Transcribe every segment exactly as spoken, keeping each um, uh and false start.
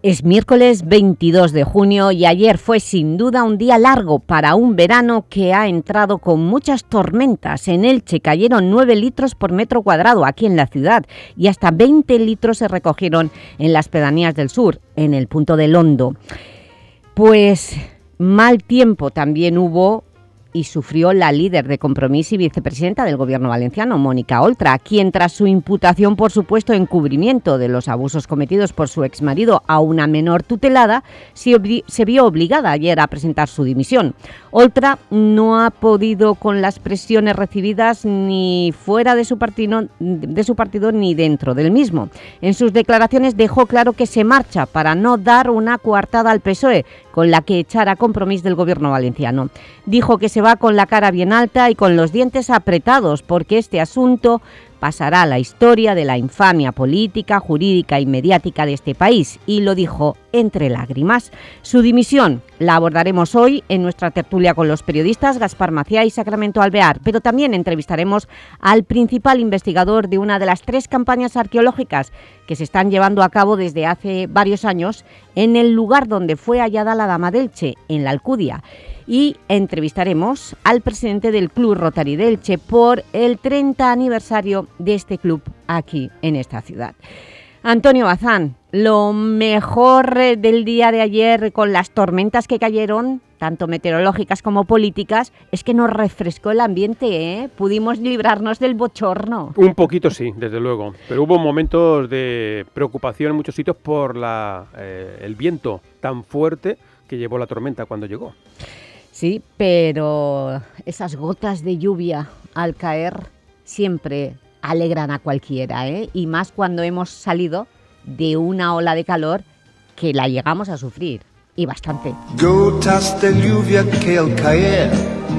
Es miércoles veintidós de junio y ayer fue sin duda un día largo para un verano que ha entrado con muchas tormentas. En Elche cayeron nueve litros por metro cuadrado aquí en la ciudad y hasta veinte litros se recogieron en las pedanías del sur, en el punto del Hondo. Pues mal tiempo también hubo y sufrió la líder de Compromís y vicepresidenta del Gobierno valenciano, Mónica Oltra, quien tras su imputación por supuesto encubrimiento de los abusos cometidos por su exmarido a una menor tutelada, se, se vio obligada ayer a presentar su dimisión. Oltra no ha podido con las presiones recibidas ni fuera de su partido, de su partido ni dentro del mismo. En sus declaraciones dejó claro que se marcha para no dar una coartada al P S O E, con la que echara Compromís del Gobierno valenciano. Dijo que se va con la cara bien alta y con los dientes apretados porque este asunto pasará a la historia de la infamia política, jurídica y mediática de este país, y lo dijo entre lágrimas. Su dimisión la abordaremos hoy en nuestra tertulia con los periodistas Gaspar Maciá y Sacramento Alvear, pero también entrevistaremos al principal investigador de una de las tres campañas arqueológicas que se están llevando a cabo desde hace varios años en el lugar donde fue hallada la Dama de Elche, en la Alcudia. Y entrevistaremos al presidente del Club Rotary de Elche por el treinta aniversario de este club aquí en esta ciudad. Antonio Bazán, lo mejor del día de ayer con las tormentas que cayeron, tanto meteorológicas como políticas, es que nos refrescó el ambiente, ¿eh? Pudimos librarnos del bochorno. Un poquito sí, desde luego, pero hubo momentos de preocupación en muchos sitios por la, eh, el viento tan fuerte que llevó la tormenta cuando llegó. Sí, pero esas gotas de lluvia al caer siempre alegran a cualquiera, ¿eh? Y más cuando hemos salido de una ola de calor que la llegamos a sufrir, y bastante. Gotas de lluvia que al caer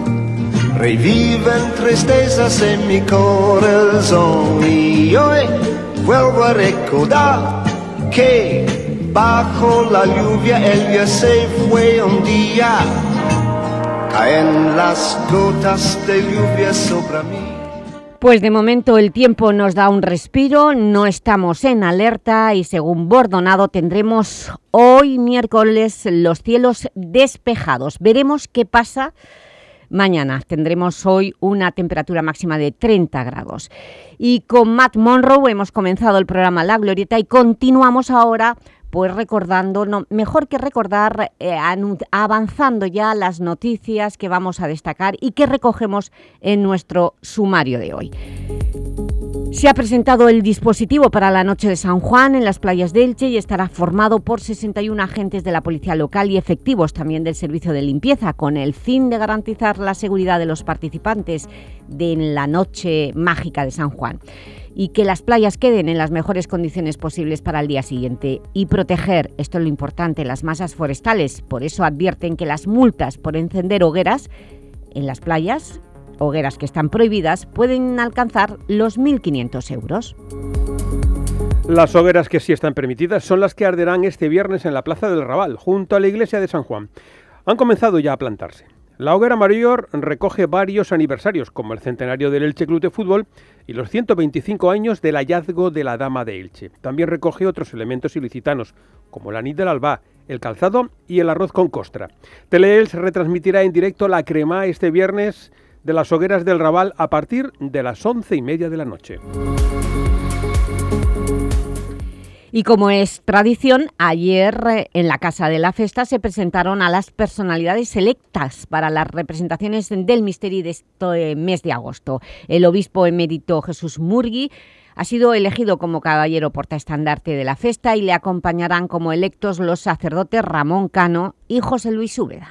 reviven tristezas en mi corazón y hoy vuelvo a recordar que bajo la lluvia el día se fue un día. Caen las gotas de lluvia sobre mí. Pues de momento el tiempo nos da un respiro, no estamos en alerta y según Bordonado tendremos hoy miércoles los cielos despejados. Veremos qué pasa mañana. Tendremos hoy una temperatura máxima de treinta grados. Y con Matt Monroe hemos comenzado el programa La Glorieta y continuamos ahora pues recordando, no, mejor que recordar, eh, avanzando ya las noticias que vamos a destacar y que recogemos en nuestro sumario de hoy. Se ha presentado el dispositivo para la noche de San Juan en las playas de Elche y estará formado por sesenta y un agentes de la policía local y efectivos también del servicio de limpieza, con el fin de garantizar la seguridad de los participantes de la noche mágica de San Juan y que las playas queden en las mejores condiciones posibles para el día siguiente y proteger, esto es lo importante, las masas forestales. Por eso advierten que las multas por encender hogueras en las playas, hogueras que están prohibidas, pueden alcanzar los mil quinientos euros. Las hogueras que sí están permitidas son las que arderán este viernes en la Plaza del Raval, junto a la iglesia de San Juan. Han comenzado ya a plantarse. La hoguera mayor recoge varios aniversarios, como el centenario del Elche Club de Fútbol y los ciento veinticinco años del hallazgo de la Dama de Elche. También recoge otros elementos ilicitanos, como el anís del albá, el calzado y el arroz con costra. Teleelch retransmitirá en directo la crema este viernes de las hogueras del Raval a partir de las once y media de la noche. Y como es tradición, ayer en la Casa de la Festa se presentaron a las personalidades selectas para las representaciones del Misteri de este mes de agosto. El obispo emérito Jesús Murgui ha sido elegido como caballero portaestandarte de la festa y le acompañarán como electos los sacerdotes Ramón Cano y José Luis Úbeda.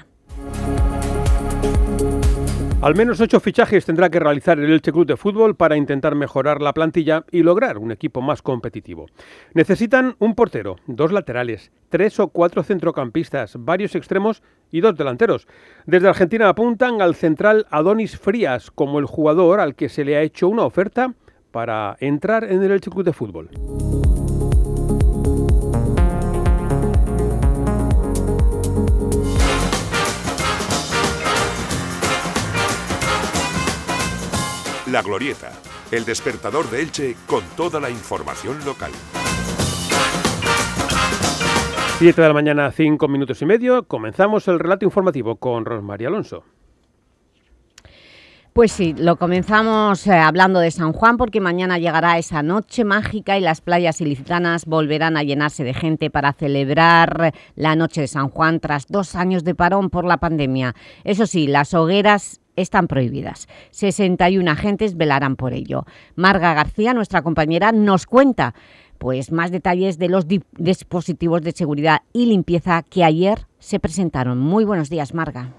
Al menos ocho fichajes tendrá que realizar el Elche Club de Fútbol para intentar mejorar la plantilla y lograr un equipo más competitivo. Necesitan un portero, dos laterales, tres o cuatro centrocampistas, varios extremos y dos delanteros. Desde Argentina apuntan al central Adonis Frías como el jugador al que se le ha hecho una oferta para entrar en el Elche Club de Fútbol. La Glorieta, el despertador de Elche con toda la información local. siete de la mañana, cinco minutos y medio. Comenzamos el relato informativo con Rosmary Alonso. Pues sí, lo comenzamos eh, hablando de San Juan, porque mañana llegará esa noche mágica y las playas ilicitanas volverán a llenarse de gente para celebrar la noche de San Juan tras dos años de parón por la pandemia. Eso sí, las hogueras están prohibidas. sesenta y uno agentes velarán por ello. Marga García, nuestra compañera, nos cuenta pues más detalles de los dispositivos de seguridad y limpieza que ayer se presentaron. Muy buenos días, Marga.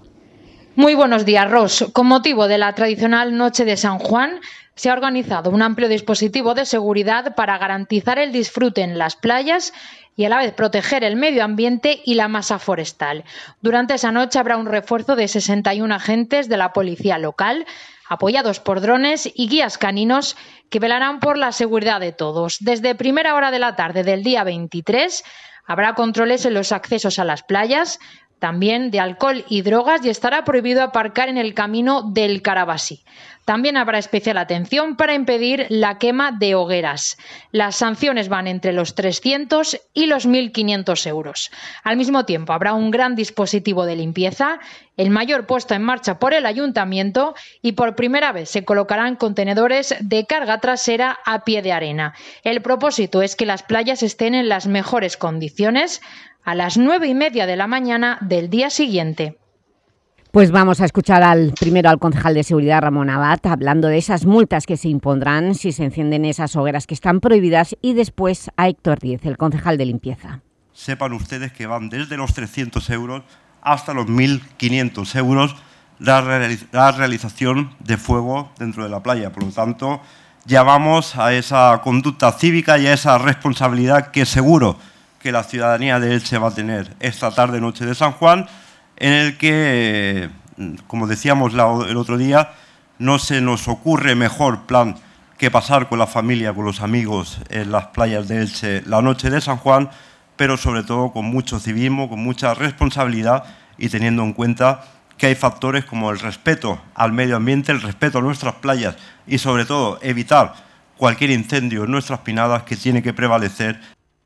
Muy buenos días, Ros. Con motivo de la tradicional Noche de San Juan, se ha organizado un amplio dispositivo de seguridad para garantizar el disfrute en las playas y a la vez proteger el medio ambiente y la masa forestal. Durante esa noche habrá un refuerzo de sesenta y uno agentes de la policía local, apoyados por drones y guías caninos que velarán por la seguridad de todos. Desde primera hora de la tarde del día veintitrés habrá controles en los accesos a las playas, también de alcohol y drogas, y estará prohibido aparcar en el camino del Carabasí. También habrá especial atención para impedir la quema de hogueras. Las sanciones van entre los trescientos y los mil quinientos euros. Al mismo tiempo habrá un gran dispositivo de limpieza, el mayor puesto en marcha por el ayuntamiento, y por primera vez se colocarán contenedores de carga trasera a pie de arena. El propósito es que las playas estén en las mejores condiciones a las nueve y media de la mañana del día siguiente. Pues vamos a escuchar al primero al concejal de Seguridad, Ramón Abad, hablando de esas multas que se impondrán si se encienden esas hogueras que están prohibidas, y después a Héctor Díez, el concejal de limpieza. Sepan ustedes que van desde los trescientos euros hasta los mil quinientos euros la, realiz la realización de fuego dentro de la playa. Por lo tanto, llamamos a esa conducta cívica y a esa responsabilidad que seguro que la ciudadanía de Elche va a tener esta tarde, noche de San Juan, en el que, como decíamos el otro día, no se nos ocurre mejor plan que pasar con la familia, con los amigos en las playas de Elche la noche de San Juan, pero sobre todo con mucho civismo, con mucha responsabilidad y teniendo en cuenta que hay factores como el respeto al medio ambiente, el respeto a nuestras playas y sobre todo evitar cualquier incendio en nuestras pinadas, que tiene que prevalecer.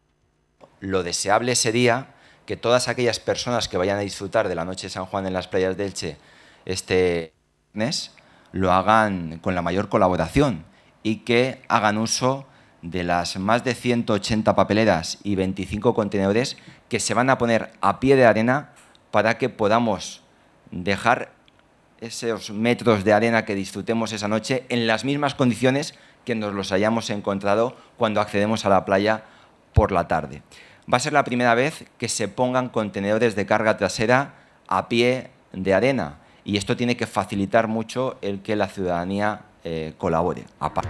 Lo deseable sería que todas aquellas personas que vayan a disfrutar de la noche de San Juan en las playas de Elche este mes lo hagan con la mayor colaboración y que hagan uso de las más de ciento ochenta papeleras y veinticinco contenedores que se van a poner a pie de arena para que podamos dejar esos metros de arena que disfrutemos esa noche en las mismas condiciones que nos los hayamos encontrado cuando accedemos a la playa por la tarde. Va a ser la primera vez que se pongan contenedores de carga trasera a pie de arena, y esto tiene que facilitar mucho el que la ciudadanía eh, colabore.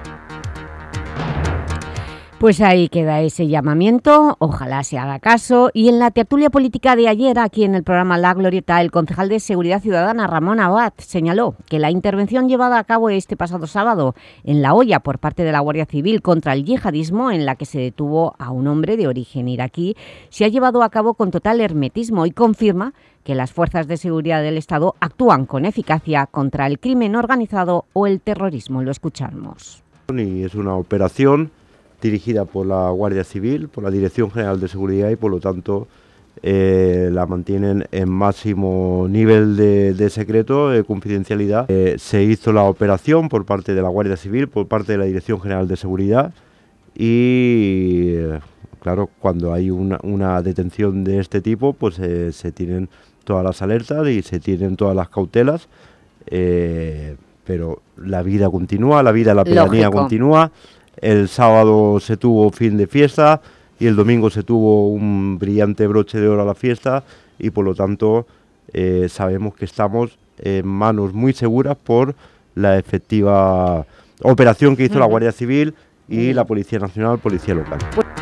Pues ahí queda ese llamamiento, ojalá se haga caso. Y en la tertulia política de ayer, aquí en el programa La Glorieta, el concejal de Seguridad Ciudadana, Ramón Abad, señaló que la intervención llevada a cabo este pasado sábado en La Hoya por parte de la Guardia Civil contra el yihadismo, en la que se detuvo a un hombre de origen iraquí, se ha llevado a cabo con total hermetismo, y confirma que las fuerzas de seguridad del Estado actúan con eficacia contra el crimen organizado o el terrorismo. Lo escuchamos. Y es una operación dirigida por la Guardia Civil, por la Dirección General de Seguridad, y por lo tanto eh, la mantienen en máximo nivel de, de secreto, de confidencialidad. Eh, se hizo la operación por parte de la Guardia Civil, por parte de la Dirección General de Seguridad, y eh, claro, cuando hay una, una detención de este tipo, pues eh, se tienen todas las alertas y se tienen todas las cautelas, eh, pero la vida continúa, la vida de la pedanía Lógico. continúa. El sábado se tuvo fin de fiesta y el domingo se tuvo un brillante broche de oro a la fiesta, y por lo tanto eh, sabemos que estamos en manos muy seguras por la efectiva operación que hizo uh-huh. la Guardia Civil y uh-huh. la Policía Nacional, Policía Local.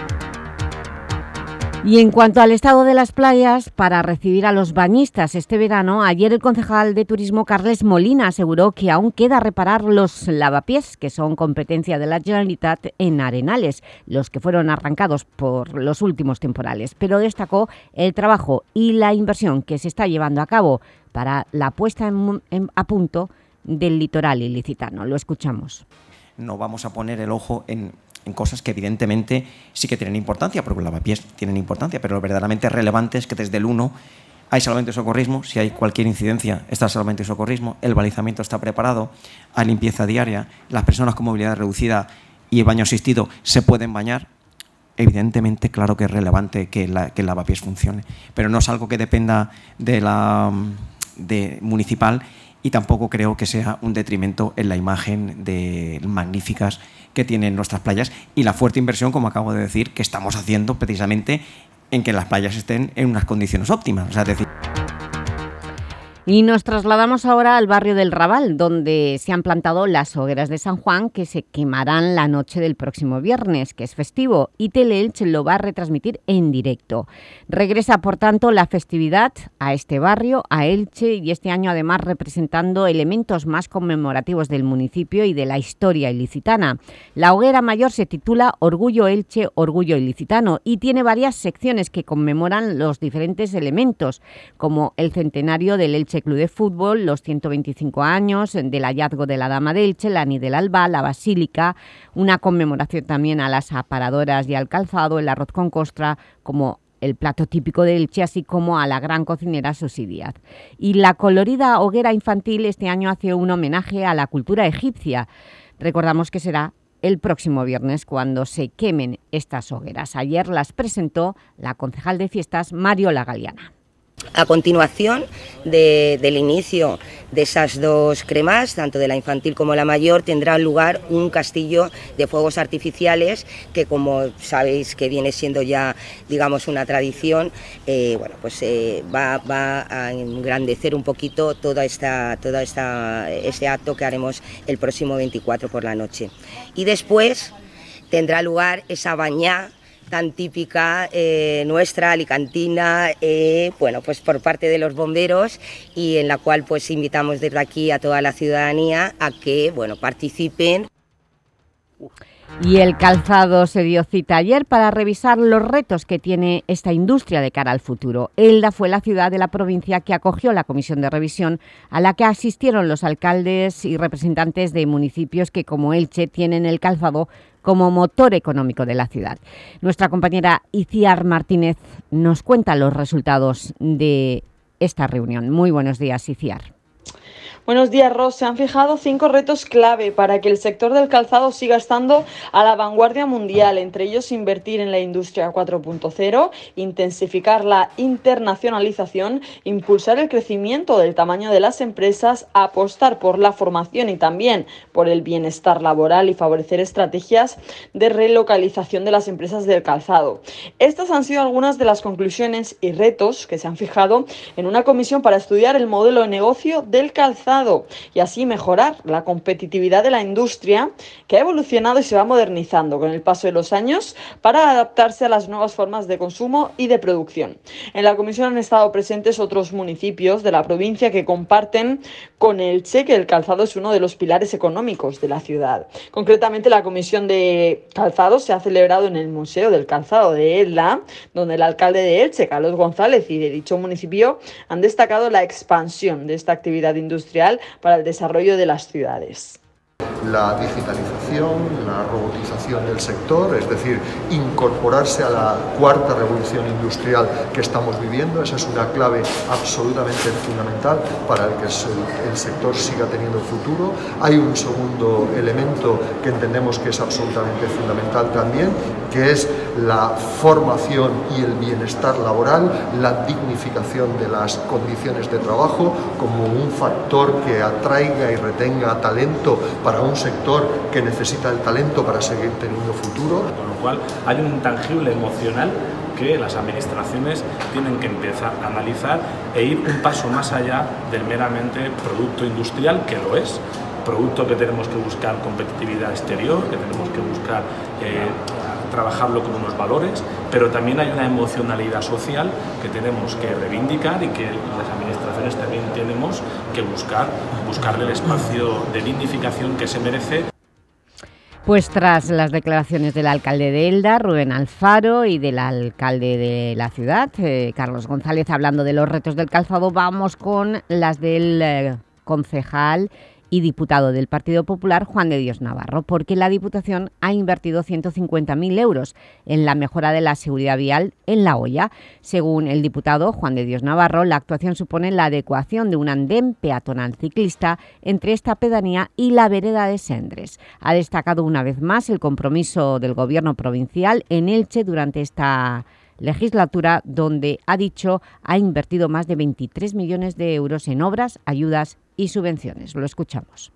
Y en cuanto al estado de las playas, para recibir a los bañistas este verano, ayer el concejal de Turismo, Carles Molina, aseguró que aún queda reparar los lavapiés, que son competencia de la Generalitat en Arenales, los que fueron arrancados por los últimos temporales, pero destacó el trabajo y la inversión que se está llevando a cabo para la puesta en, en, a punto del litoral ilicitano. Lo escuchamos. No vamos a poner el ojo en en cosas que evidentemente sí que tienen importancia, porque los lavapiés tienen importancia, pero lo verdaderamente relevante es que desde el uno hay salvamento y socorrismo. Si hay cualquier incidencia, está el salvamento y socorrismo, el balizamiento está preparado, hay limpieza diaria, las personas con movilidad reducida y el baño asistido se pueden bañar. Evidentemente, claro que es relevante que, la, que el lavapiés funcione, pero no es algo que dependa de la de municipal, y tampoco creo que sea un detrimento en la imagen de magníficas que tienen nuestras playas y la fuerte inversión, como acabo de decir, que estamos haciendo precisamente en que las playas estén en unas condiciones óptimas. O sea, es decir... Y nos trasladamos ahora al barrio del Raval, donde se han plantado las hogueras de San Juan, que se quemarán la noche del próximo viernes, que es festivo, y Teleelch lo va a retransmitir en directo. Regresa, por tanto, la festividad a este barrio, a Elche, y este año además representando elementos más conmemorativos del municipio y de la historia ilicitana. La hoguera mayor se titula Orgullo Elche, Orgullo Ilicitano, y tiene varias secciones que conmemoran los diferentes elementos, como el centenario del Elche Club de Fútbol, los ciento veinticinco años del hallazgo de la Dama de Elche, la Ni del Alba, la Basílica, una conmemoración también a las aparadoras y al calzado, el arroz con costra, como el plato típico de Elche, así como a la gran cocinera Susi Díaz. Y la colorida hoguera infantil este año hace un homenaje a la cultura egipcia. Recordamos que será el próximo viernes cuando se quemen estas hogueras. Ayer las presentó la concejal de fiestas, Mariola Galeana. A continuación de, del inicio de esas dos cremas, tanto de la infantil como la mayor, tendrá lugar un castillo de fuegos artificiales que, como sabéis que viene siendo ya, digamos, una tradición, eh, bueno, pues eh, va, va a engrandecer un poquito toda esta, toda esta, este acto que haremos el próximo veinticuatro por la noche. Y después tendrá lugar esa bañá tan típica eh, nuestra, alicantina, eh, bueno, pues por parte de los bomberos, y en la cual pues invitamos desde aquí a toda la ciudadanía a que, bueno, participen. Y el calzado se dio cita ayer para revisar los retos que tiene esta industria de cara al futuro. Elda fue la ciudad de la provincia que acogió la comisión de revisión, a la que asistieron los alcaldes y representantes de municipios que, como Elche, tienen el calzado como motor económico de la ciudad. Nuestra compañera Iciar Martínez nos cuenta los resultados de esta reunión. Muy buenos días, Iciar. Buenos días, Ros. Se han fijado cinco retos clave para que el sector del calzado siga estando a la vanguardia mundial. Entre ellos, invertir en la industria cuatro punto cero, intensificar la internacionalización, impulsar el crecimiento del tamaño de las empresas, apostar por la formación y también por el bienestar laboral y favorecer estrategias de relocalización de las empresas del calzado. Estas han sido algunas de las conclusiones y retos que se han fijado en una comisión para estudiar el modelo de negocio del calzado y así mejorar la competitividad de la industria, que ha evolucionado y se va modernizando con el paso de los años para adaptarse a las nuevas formas de consumo y de producción. En la comisión han estado presentes otros municipios de la provincia que comparten con Elche que el calzado es uno de los pilares económicos de la ciudad. Concretamente, la comisión de calzado se ha celebrado en el Museo del Calzado de Elda, donde el alcalde de Elche, Carlos González, y de dicho municipio han destacado la expansión de esta actividad industrial para el desarrollo de las ciudades. La digitalización, la robotización del sector, es decir, incorporarse a la cuarta revolución industrial que estamos viviendo, esa es una clave absolutamente fundamental para el que el, el sector siga teniendo futuro. Hay un segundo elemento que entendemos que es absolutamente fundamental también, que es la formación y el bienestar laboral, la dignificación de las condiciones de trabajo como un factor que atraiga y retenga talento para un sector que necesita el talento para seguir teniendo futuro. Con lo cual hay un intangible emocional que las administraciones tienen que empezar a analizar e ir un paso más allá del meramente producto industrial, que lo es, producto que tenemos que buscar competitividad exterior, que tenemos que buscar eh, trabajarlo con unos valores, pero también hay una emocionalidad social que tenemos que reivindicar y que las administraciones también tenemos que buscar, buscarle el espacio de dignificación que se merece. Pues tras las declaraciones del alcalde de Elda, Rubén Alfaro, y del alcalde de la ciudad, eh, Carlos González, hablando de los retos del calzado, vamos con las del eh, concejal y diputado del Partido Popular, Juan de Dios Navarro, porque la Diputación ha invertido ciento cincuenta mil euros en la mejora de la seguridad vial en La Hoya. Según el diputado Juan de Dios Navarro, la actuación supone la adecuación de un andén peatonal ciclista entre esta pedanía y la vereda de Sendres. Ha destacado una vez más el compromiso del Gobierno provincial en Elche durante esta legislatura, donde, ha dicho, ha invertido más de veintitrés millones de euros en obras, ayudas y subvenciones. Lo escuchamos.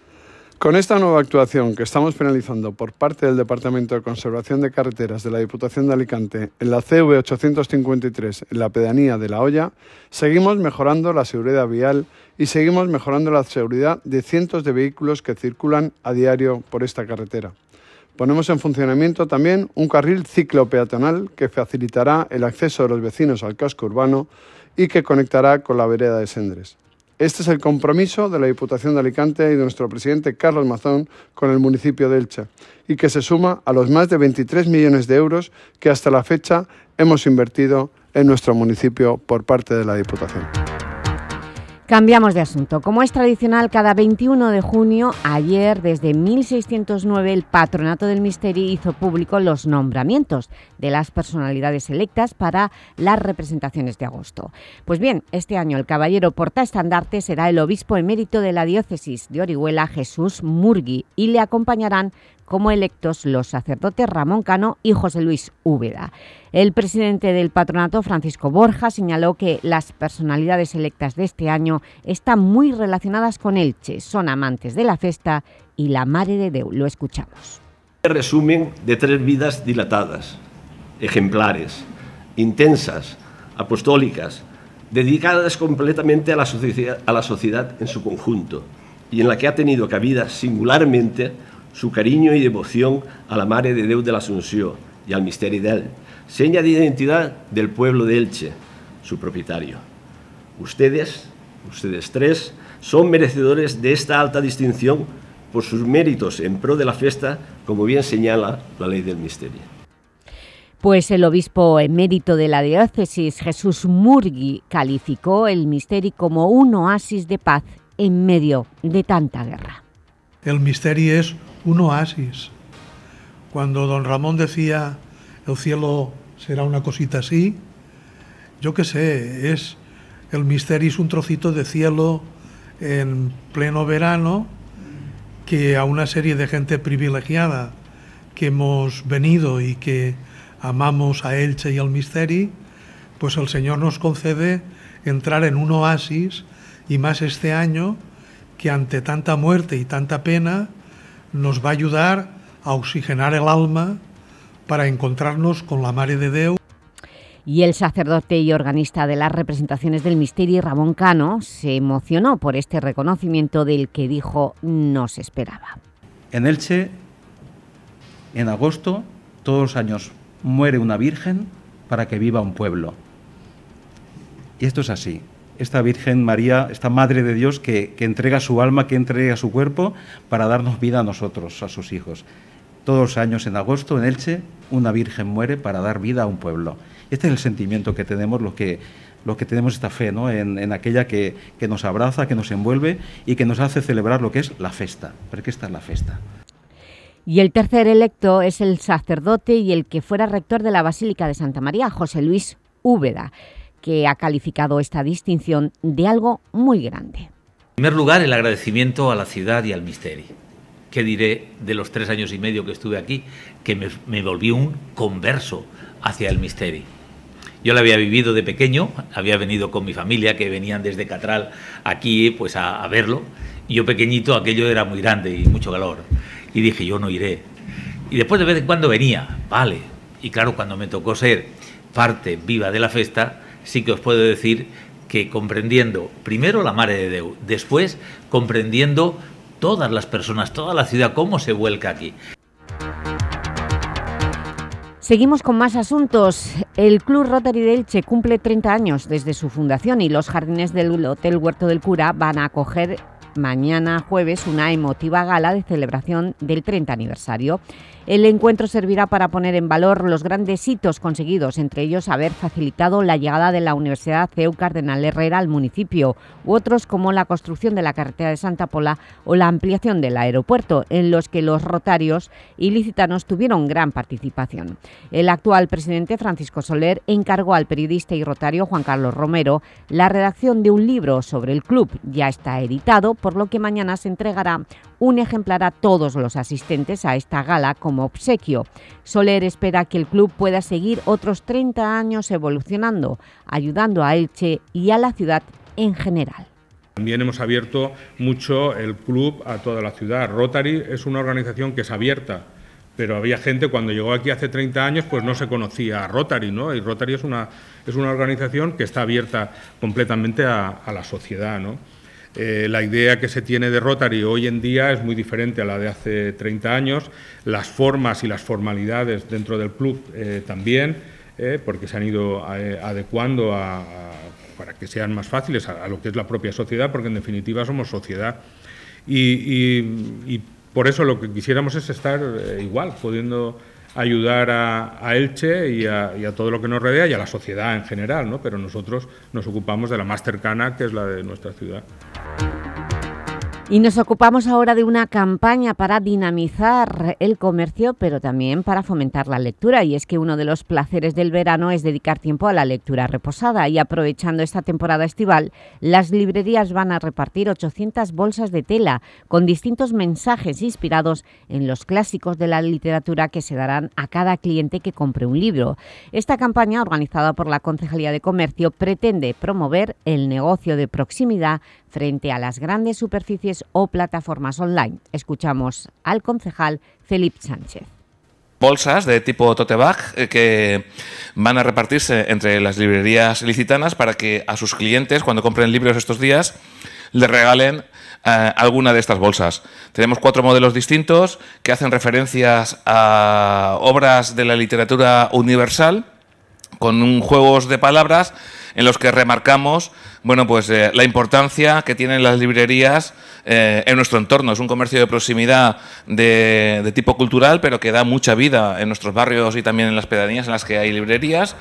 Con esta nueva actuación que estamos penalizando por parte del Departamento de Conservación de Carreteras de la Diputación de Alicante en la C V ochocientos cincuenta y tres, en la pedanía de La Hoya, seguimos mejorando la seguridad vial y seguimos mejorando la seguridad de cientos de vehículos que circulan a diario por esta carretera. Ponemos en funcionamiento también un carril ciclopeatonal que facilitará el acceso de los vecinos al casco urbano y que conectará con la vereda de Sendres. Este es el compromiso de la Diputación de Alicante y de nuestro presidente Carlos Mazón con el municipio de Elche, y que se suma a los más de veintitrés millones de euros que hasta la fecha hemos invertido en nuestro municipio por parte de la Diputación. Cambiamos de asunto. Como es tradicional, cada veintiuno de junio, ayer desde mil seiscientos nueve, el Patronato del Misteri hizo público los nombramientos de las personalidades electas para las representaciones de agosto. Pues bien, este año el caballero portaestandarte será el obispo emérito de la diócesis de Orihuela, Jesús Murgui, y le acompañarán como electos los sacerdotes Ramón Cano y José Luis Úbeda. El presidente del patronato, Francisco Borja, señaló que las personalidades electas de este año están muy relacionadas con Elche, son amantes de la festa y la Mare de Déu. Lo escuchamos. Resumen de tres vidas dilatadas, ejemplares, intensas, apostólicas, dedicadas completamente a la sociedad, a la sociedad en su conjunto, y en la que ha tenido cabida singularmente su cariño y devoción a la Mare de Déu de la Asunción y al Misteri d'El, seña de identidad del pueblo de Elche, su propietario. Ustedes, ustedes tres, son merecedores de esta alta distinción por sus méritos en pro de la fiesta, como bien señala la ley del Misteri. Pues el obispo emérito de la diócesis, Jesús Murgui, calificó el Misteri como un oasis de paz en medio de tanta guerra. El Misteri es un oasis. Cuando don Ramón decía el cielo será una cosita así, yo qué sé, es el Misteri es un trocito de cielo en pleno verano que a una serie de gente privilegiada que hemos venido y que amamos a Elche y al Misteri, pues el Señor nos concede entrar en un oasis, y más este año, que ante tanta muerte y tanta pena nos va a ayudar a oxigenar el alma para encontrarnos con la Mare de Déu. Y el sacerdote y organista de las representaciones del Misteri, Ramón Cano, se emocionó por este reconocimiento del que dijo no se esperaba. En Elche, en agosto, todos los años muere una virgen para que viva un pueblo. Y esto es así. Esta Virgen María, esta Madre de Dios que, que entrega su alma, que entrega su cuerpo para darnos vida a nosotros, a sus hijos. Todos los años en agosto, en Elche, una Virgen muere para dar vida a un pueblo. Este es el sentimiento que tenemos, los que, los que tenemos esta fe, ¿no? en, en aquella que, que nos abraza, que nos envuelve y que nos hace celebrar lo que es la festa, porque esta es la festa. Y el tercer electo es el sacerdote y el que fuera rector de la Basílica de Santa María, José Luis Úbeda, que ha calificado esta distinción de algo muy grande. En primer lugar, el agradecimiento a la ciudad y al Misteri. ¿Qué diré de los tres años y medio que estuve aquí? Que me, me volví un converso hacia el Misteri. Yo lo había vivido de pequeño, había venido con mi familia, que venían desde Catral aquí pues a, a verlo, y yo pequeñito aquello era muy grande y mucho calor, y dije yo no iré. Y después de vez en cuando venía, vale, y claro, cuando me tocó ser parte viva de la fiesta, sí que os puedo decir que comprendiendo primero la Mare de Déu, después comprendiendo todas las personas, toda la ciudad, cómo se vuelca aquí. Seguimos con más asuntos. El Club Rotary de Elche cumple treinta años desde su fundación y los jardines del Hotel Huerto del Cura van a acoger mañana jueves una emotiva gala de celebración del treinta aniversario. El encuentro servirá para poner en valor los grandes hitos conseguidos, entre ellos haber facilitado la llegada de la Universidad C E U Cardenal Herrera al municipio, u otros como la construcción de la carretera de Santa Pola o la ampliación del aeropuerto, en los que los rotarios ilicitanos tuvieron gran participación. El actual presidente, Francisco Soler, encargó al periodista y rotario Juan Carlos Romero la redacción de un libro sobre el club. Ya está editado, por lo que mañana se entregará un ejemplar a todos los asistentes a esta gala como obsequio. Soler espera que el club pueda seguir otros treinta años evolucionando, ayudando a Elche y a la ciudad en general. También hemos abierto mucho el club a toda la ciudad. Rotary es una organización que es abierta, pero había gente cuando llegó aquí hace treinta años pues no se conocía a Rotary, ¿no? Y Rotary es una, es una organización que está abierta completamente a, a la sociedad, ¿no? Eh, la idea que se tiene de Rotary hoy en día es muy diferente a la de hace treinta años. Las formas y las formalidades dentro del club eh, también, eh, porque se han ido eh, adecuando a, a, para que sean más fáciles a, a lo que es la propia sociedad, porque en definitiva somos sociedad. Y, y, y por eso lo que quisiéramos es estar eh, igual, pudiendo ayudar a, a Elche y a, y a todo lo que nos rodea y a la sociedad en general, ¿no? Pero nosotros nos ocupamos de la más cercana, que es la de nuestra ciudad. Y nos ocupamos ahora de una campaña para dinamizar el comercio, pero también para fomentar la lectura. Y es que uno de los placeres del verano es dedicar tiempo a la lectura reposada. Y aprovechando esta temporada estival, las librerías van a repartir ochocientas bolsas de tela con distintos mensajes inspirados en los clásicos de la literatura que se darán a cada cliente que compre un libro. Esta campaña, organizada por la Concejalía de Comercio, pretende promover el negocio de proximidad frente a las grandes superficies o plataformas online. Escuchamos al concejal Felipe Sánchez. Bolsas de tipo tote bag eh, que van a repartirse entre las librerías ilicitanas para que a sus clientes, cuando compren libros estos días, les regalen eh, alguna de estas bolsas. Tenemos cuatro modelos distintos que hacen referencias a obras de la literatura universal, con un juegos de palabras en los que remarcamos bueno, pues, eh, la importancia que tienen las librerías eh, en nuestro entorno. Es un comercio de proximidad de, de tipo cultural, pero que da mucha vida en nuestros barrios y también en las pedanías en las que hay librerías.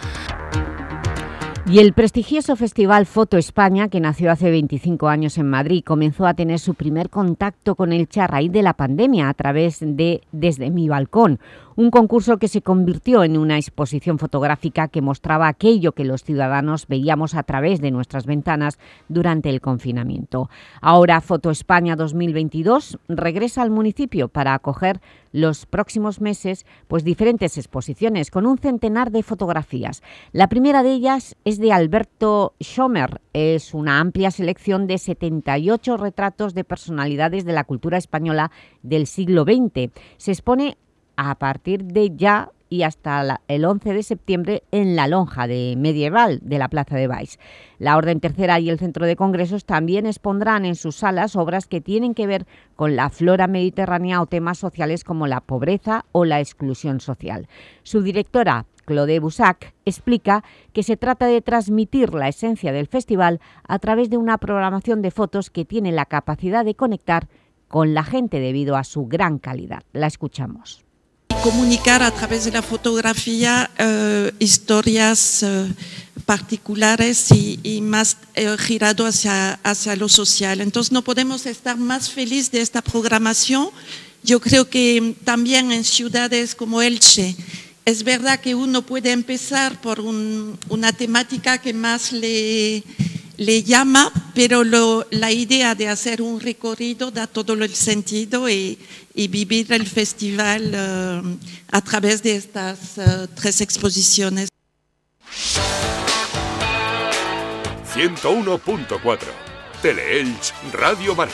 Y el prestigioso festival Foto España, que nació hace veinticinco años en Madrid, comenzó a tener su primer contacto con Elche a raíz de la pandemia a través de Desde mi balcón, un concurso que se convirtió en una exposición fotográfica que mostraba aquello que los ciudadanos veíamos a través de nuestras ventanas durante el confinamiento. Ahora Foto España dos mil veintidós regresa al municipio para acoger los próximos meses pues, diferentes exposiciones con un centenar de fotografías. La primera de ellas es de Alberto Schomer. Es una amplia selección de setenta y ocho retratos de personalidades de la cultura española del siglo veinte. Se expone a partir de ya y hasta la, el once de septiembre en la lonja de medieval de la Plaza de Baix. La Orden Tercera y el Centro de Congresos también expondrán en sus salas obras que tienen que ver con la flora mediterránea o temas sociales como la pobreza o la exclusión social. Su directora, Claude Bussac, explica que se trata de transmitir la esencia del festival a través de una programación de fotos que tiene la capacidad de conectar con la gente debido a su gran calidad. La escuchamos. Comunicar a través de la fotografía eh, historias eh, particulares y, y más eh, girado hacia, hacia lo social. Entonces no podemos estar más felices de esta programación. Yo creo que también en ciudades como Elche, es verdad que uno puede empezar por un, una temática que más le, le llama, pero lo, la idea de hacer un recorrido da todo el sentido y, y vivir el festival uh, a través de estas uh, tres exposiciones. ciento uno punto cuatro Teleelch Radio Marca.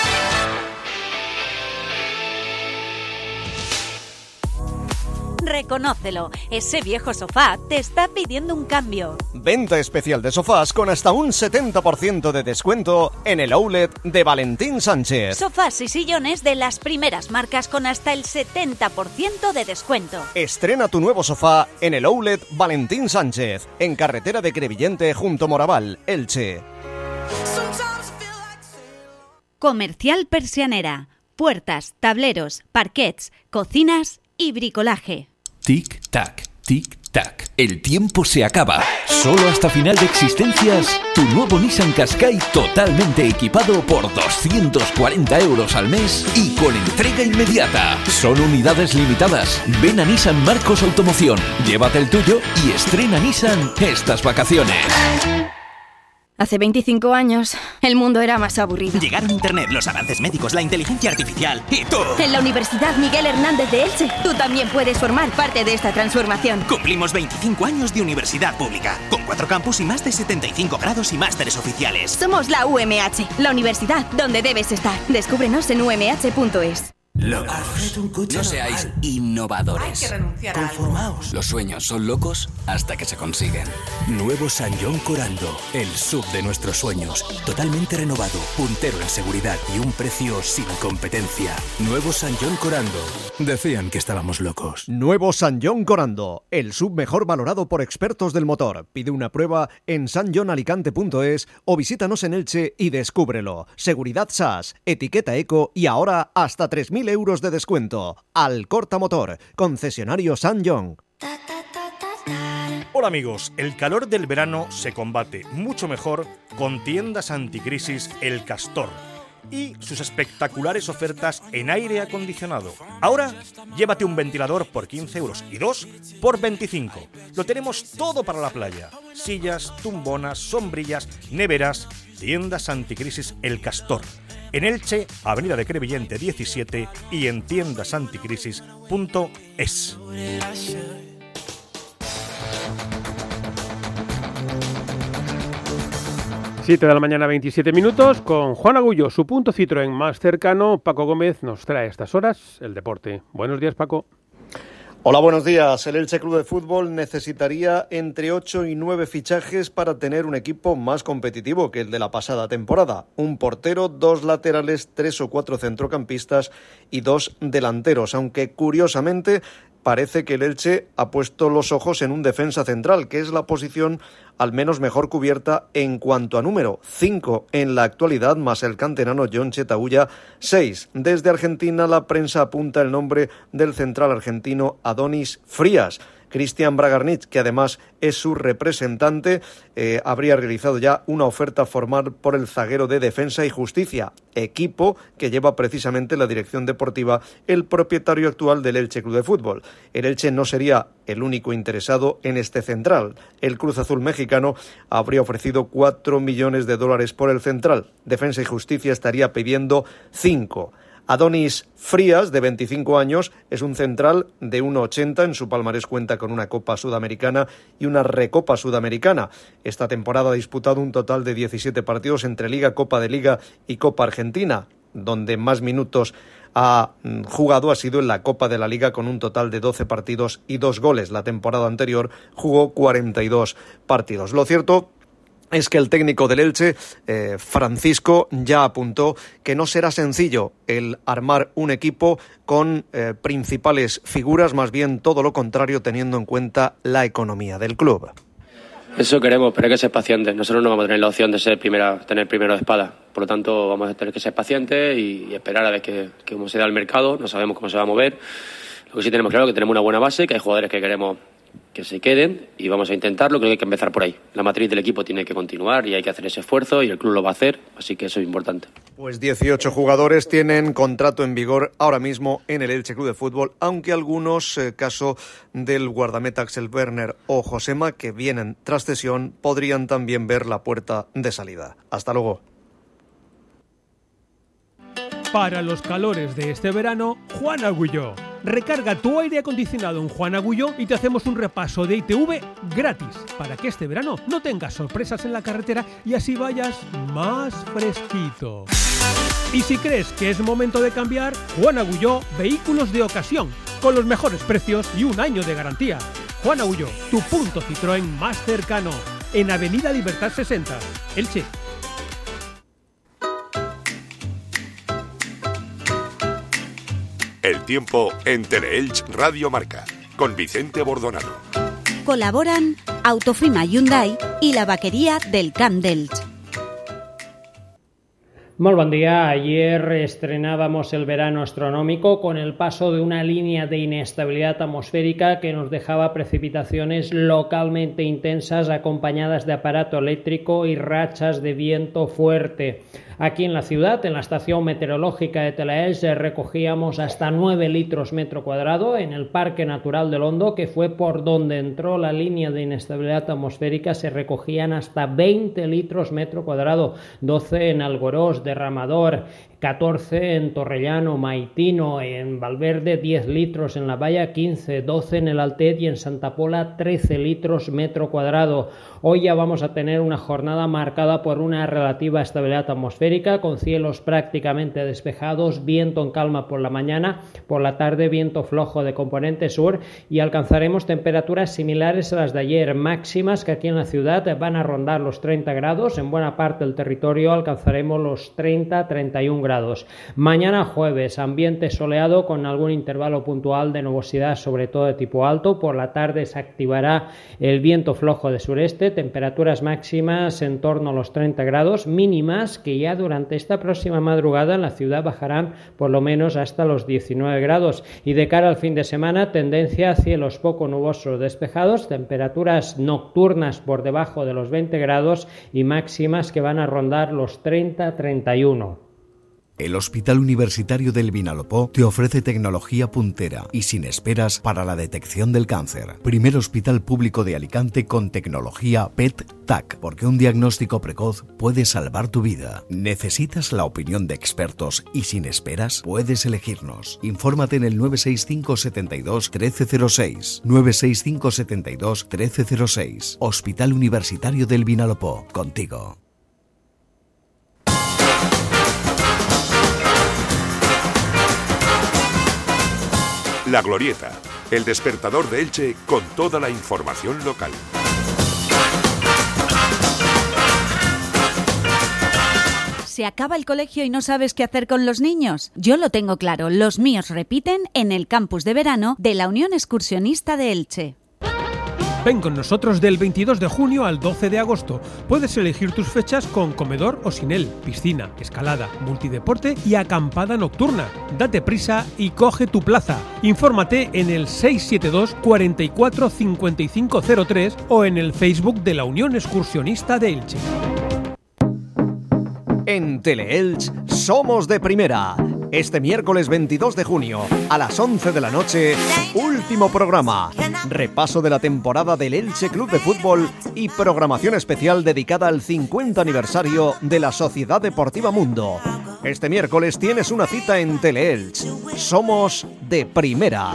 Reconócelo, ese viejo sofá te está pidiendo un cambio. Venta especial de sofás con hasta un setenta por ciento de descuento en el outlet de Valentín Sánchez. Sofás y sillones de las primeras marcas con hasta el setenta por ciento de descuento. Estrena tu nuevo sofá en el outlet Valentín Sánchez, en carretera de Crevillente junto Moraval, Elche. Comercial Persianera. Puertas, tableros, parquets, cocinas y bricolaje. Tic-tac, tic-tac. El tiempo se acaba. Solo hasta final de existencias, tu nuevo Nissan Qashqai totalmente equipado por doscientos cuarenta euros al mes y con entrega inmediata. Son unidades limitadas. Ven a Nissan Marcos Automoción, llévate el tuyo y estrena Nissan estas vacaciones. Hace veinticinco años, el mundo era más aburrido. Llegaron Internet, los avances médicos, la inteligencia artificial y tú. En la Universidad Miguel Hernández de Elche, tú también puedes formar parte de esta transformación. Cumplimos veinticinco años de universidad pública, con cuatro campus y más de setenta y cinco grados y másteres oficiales. Somos la U M H, la universidad donde debes estar. Descúbrenos en u m h punto es. Locos. No seáis innovadores. Conformaos. Los sueños son locos hasta que se consiguen. Nuevo San John Corando, el sub de nuestros sueños. Totalmente renovado, puntero en seguridad y un precio sin competencia. Nuevo San John Corando. Decían que estábamos locos. Nuevo San John Corando, el sub mejor valorado por expertos del motor. Pide una prueba en san john alicante punto es o visítanos en Elche y descúbrelo. Seguridad S A S, etiqueta eco y ahora hasta tres mil euros de descuento. Alcorta Motor, concesionario San John. Hola amigos, el calor del verano se combate mucho mejor con tiendas anticrisis El Castor y sus espectaculares ofertas en aire acondicionado. Ahora, llévate un ventilador por quince euros y dos por veinticinco. Lo tenemos todo para la playa. Sillas, tumbonas, sombrillas, neveras. Tiendas anticrisis El Castor. En Elche, Avenida de Crevillente diecisiete y en tiendas anticrisis punto es. siete de la mañana, veintisiete minutos, con Juan Agullo, su punto Citroën más cercano. Paco Gómez nos trae a estas horas el deporte. Buenos días, Paco. Hola, buenos días. El Elche Club de Fútbol necesitaría entre ocho y nueve fichajes para tener un equipo más competitivo que el de la pasada temporada. Un portero, dos laterales, tres o cuatro centrocampistas y dos delanteros, aunque curiosamente parece que el Elche ha puesto los ojos en un defensa central, que es la posición al menos mejor cubierta en cuanto a número. Cinco en la actualidad, más el canterano Jonche Taulla, seis. Desde Argentina la prensa apunta el nombre del central argentino Adonis Frías. Cristian Bragarnich, que además es su representante, eh, habría realizado ya una oferta formal por el zaguero de Defensa y Justicia, equipo que lleva precisamente la dirección deportiva el propietario actual del Elche Club de Fútbol. El Elche no sería el único interesado en este central. El Cruz Azul mexicano habría ofrecido cuatro millones de dólares por el central. Defensa y Justicia estaría pidiendo cinco. Adonis Frías, de veinticinco años, es un central de uno ochenta. En su palmarés cuenta con una Copa Sudamericana y una Recopa Sudamericana. Esta temporada ha disputado un total de diecisiete partidos entre Liga, Copa de Liga y Copa Argentina, donde más minutos ha jugado ha sido en la Copa de la Liga con un total de doce partidos y dos goles. La temporada anterior jugó cuarenta y dos partidos. Lo cierto es que el técnico del Elche, eh, Francisco, ya apuntó que no será sencillo el armar un equipo con eh, principales figuras, más bien todo lo contrario, teniendo en cuenta la economía del club. Eso queremos, pero hay que ser pacientes. Nosotros no vamos a tener la opción de ser primera, tener primero de espada. Por lo tanto, vamos a tener que ser pacientes y, y esperar a ver que, que cómo se da el mercado. No sabemos cómo se va a mover. Lo que sí tenemos claro es que tenemos una buena base, que hay jugadores que queremos que se queden y vamos a intentarlo. Creo que hay que empezar por ahí. La matriz del equipo tiene que continuar y hay que hacer ese esfuerzo y el club lo va a hacer, así que eso es importante. Pues dieciocho jugadores tienen contrato en vigor ahora mismo en el Elche Club de Fútbol, aunque algunos, eh, caso del guardameta Axel Werner o Josema, que vienen tras cesión, podrían también ver la puerta de salida. Hasta luego. Para los calores de este verano, Juan Agullo. Recarga tu aire acondicionado en Juan Agullo y te hacemos un repaso de I T V gratis para que este verano no tengas sorpresas en la carretera y así vayas más fresquito. Y si crees que es momento de cambiar, Juan Agullo, vehículos de ocasión, con los mejores precios y un año de garantía. Juan Agullo, tu punto Citroën más cercano, en Avenida Libertad sesenta, Elche. El tiempo en Teleelch Radio Marca, con Vicente Bordonano. Colaboran Autofima Hyundai y la vaquería del Camp d'Elch. Muy buen día. Ayer estrenábamos el verano astronómico con el paso de una línea de inestabilidad atmosférica que nos dejaba precipitaciones localmente intensas acompañadas de aparato eléctrico y rachas de viento fuerte. Aquí en la ciudad, en la estación meteorológica de Telaelch, recogíamos hasta nueve litros metro cuadrado. En el Parque Natural del Hondo, que fue por donde entró la línea de inestabilidad atmosférica, se recogían hasta veinte litros metro cuadrado, doce en Algorós, Derramador, catorce en Torrellano, Maitino, en Valverde diez litros, en La Valla quince, doce en el Altet y en Santa Pola trece litros metro cuadrado. Hoy ya vamos a tener una jornada marcada por una relativa estabilidad atmosférica, con cielos prácticamente despejados, viento en calma por la mañana, por la tarde viento flojo de componente sur, y alcanzaremos temperaturas similares a las de ayer, máximas que aquí en la ciudad van a rondar los treinta grados, en buena parte del territorio alcanzaremos los treinta a treinta y un grados. Mañana jueves, ambiente soleado con algún intervalo puntual de nubosidad, sobre todo de tipo alto. Por la tarde se activará el viento flojo de sureste, temperaturas máximas en torno a los treinta grados, mínimas que ya durante esta próxima madrugada en la ciudad bajarán por lo menos hasta los diecinueve grados. Y de cara al fin de semana, tendencia a cielos poco nubosos despejados, temperaturas nocturnas por debajo de los veinte grados y máximas que van a rondar los treinta a treinta y uno. El Hospital Universitario del Vinalopó te ofrece tecnología puntera y sin esperas para la detección del cáncer. Primer hospital público de Alicante con tecnología P E T-T A C, porque un diagnóstico precoz puede salvar tu vida. ¿Necesitas la opinión de expertos y sin esperas? Puedes elegirnos. Infórmate en el nueve seis cinco, setenta y dos, trece cero seis. nueve seis cinco, setenta y dos, trece cero seis. Hospital Universitario del Vinalopó. Contigo. La Glorieta, el despertador de Elche con toda la información local. ¿Se acaba el colegio y no sabes qué hacer con los niños? Yo lo tengo claro, los míos repiten en el campus de verano de la Unión Excursionista de Elche. Ven con nosotros del veintidós de junio al doce de agosto. Puedes elegir tus fechas con comedor o sin él, piscina, escalada, multideporte y acampada nocturna. Date prisa y coge tu plaza. Infórmate en el seis siete dos, cuarenta y cuatro, cincuenta y cinco cero tres o en el Facebook de la Unión Excursionista de Elche. En Tele-Elche somos de primera. Este miércoles veintidós de junio a las once de la noche, último programa. Repaso de la temporada del Elche Club de Fútbol y programación especial dedicada al cincuenta aniversario de la Sociedad Deportiva Mundo. Este miércoles tienes una cita en Tele-Elche. Somos de primera.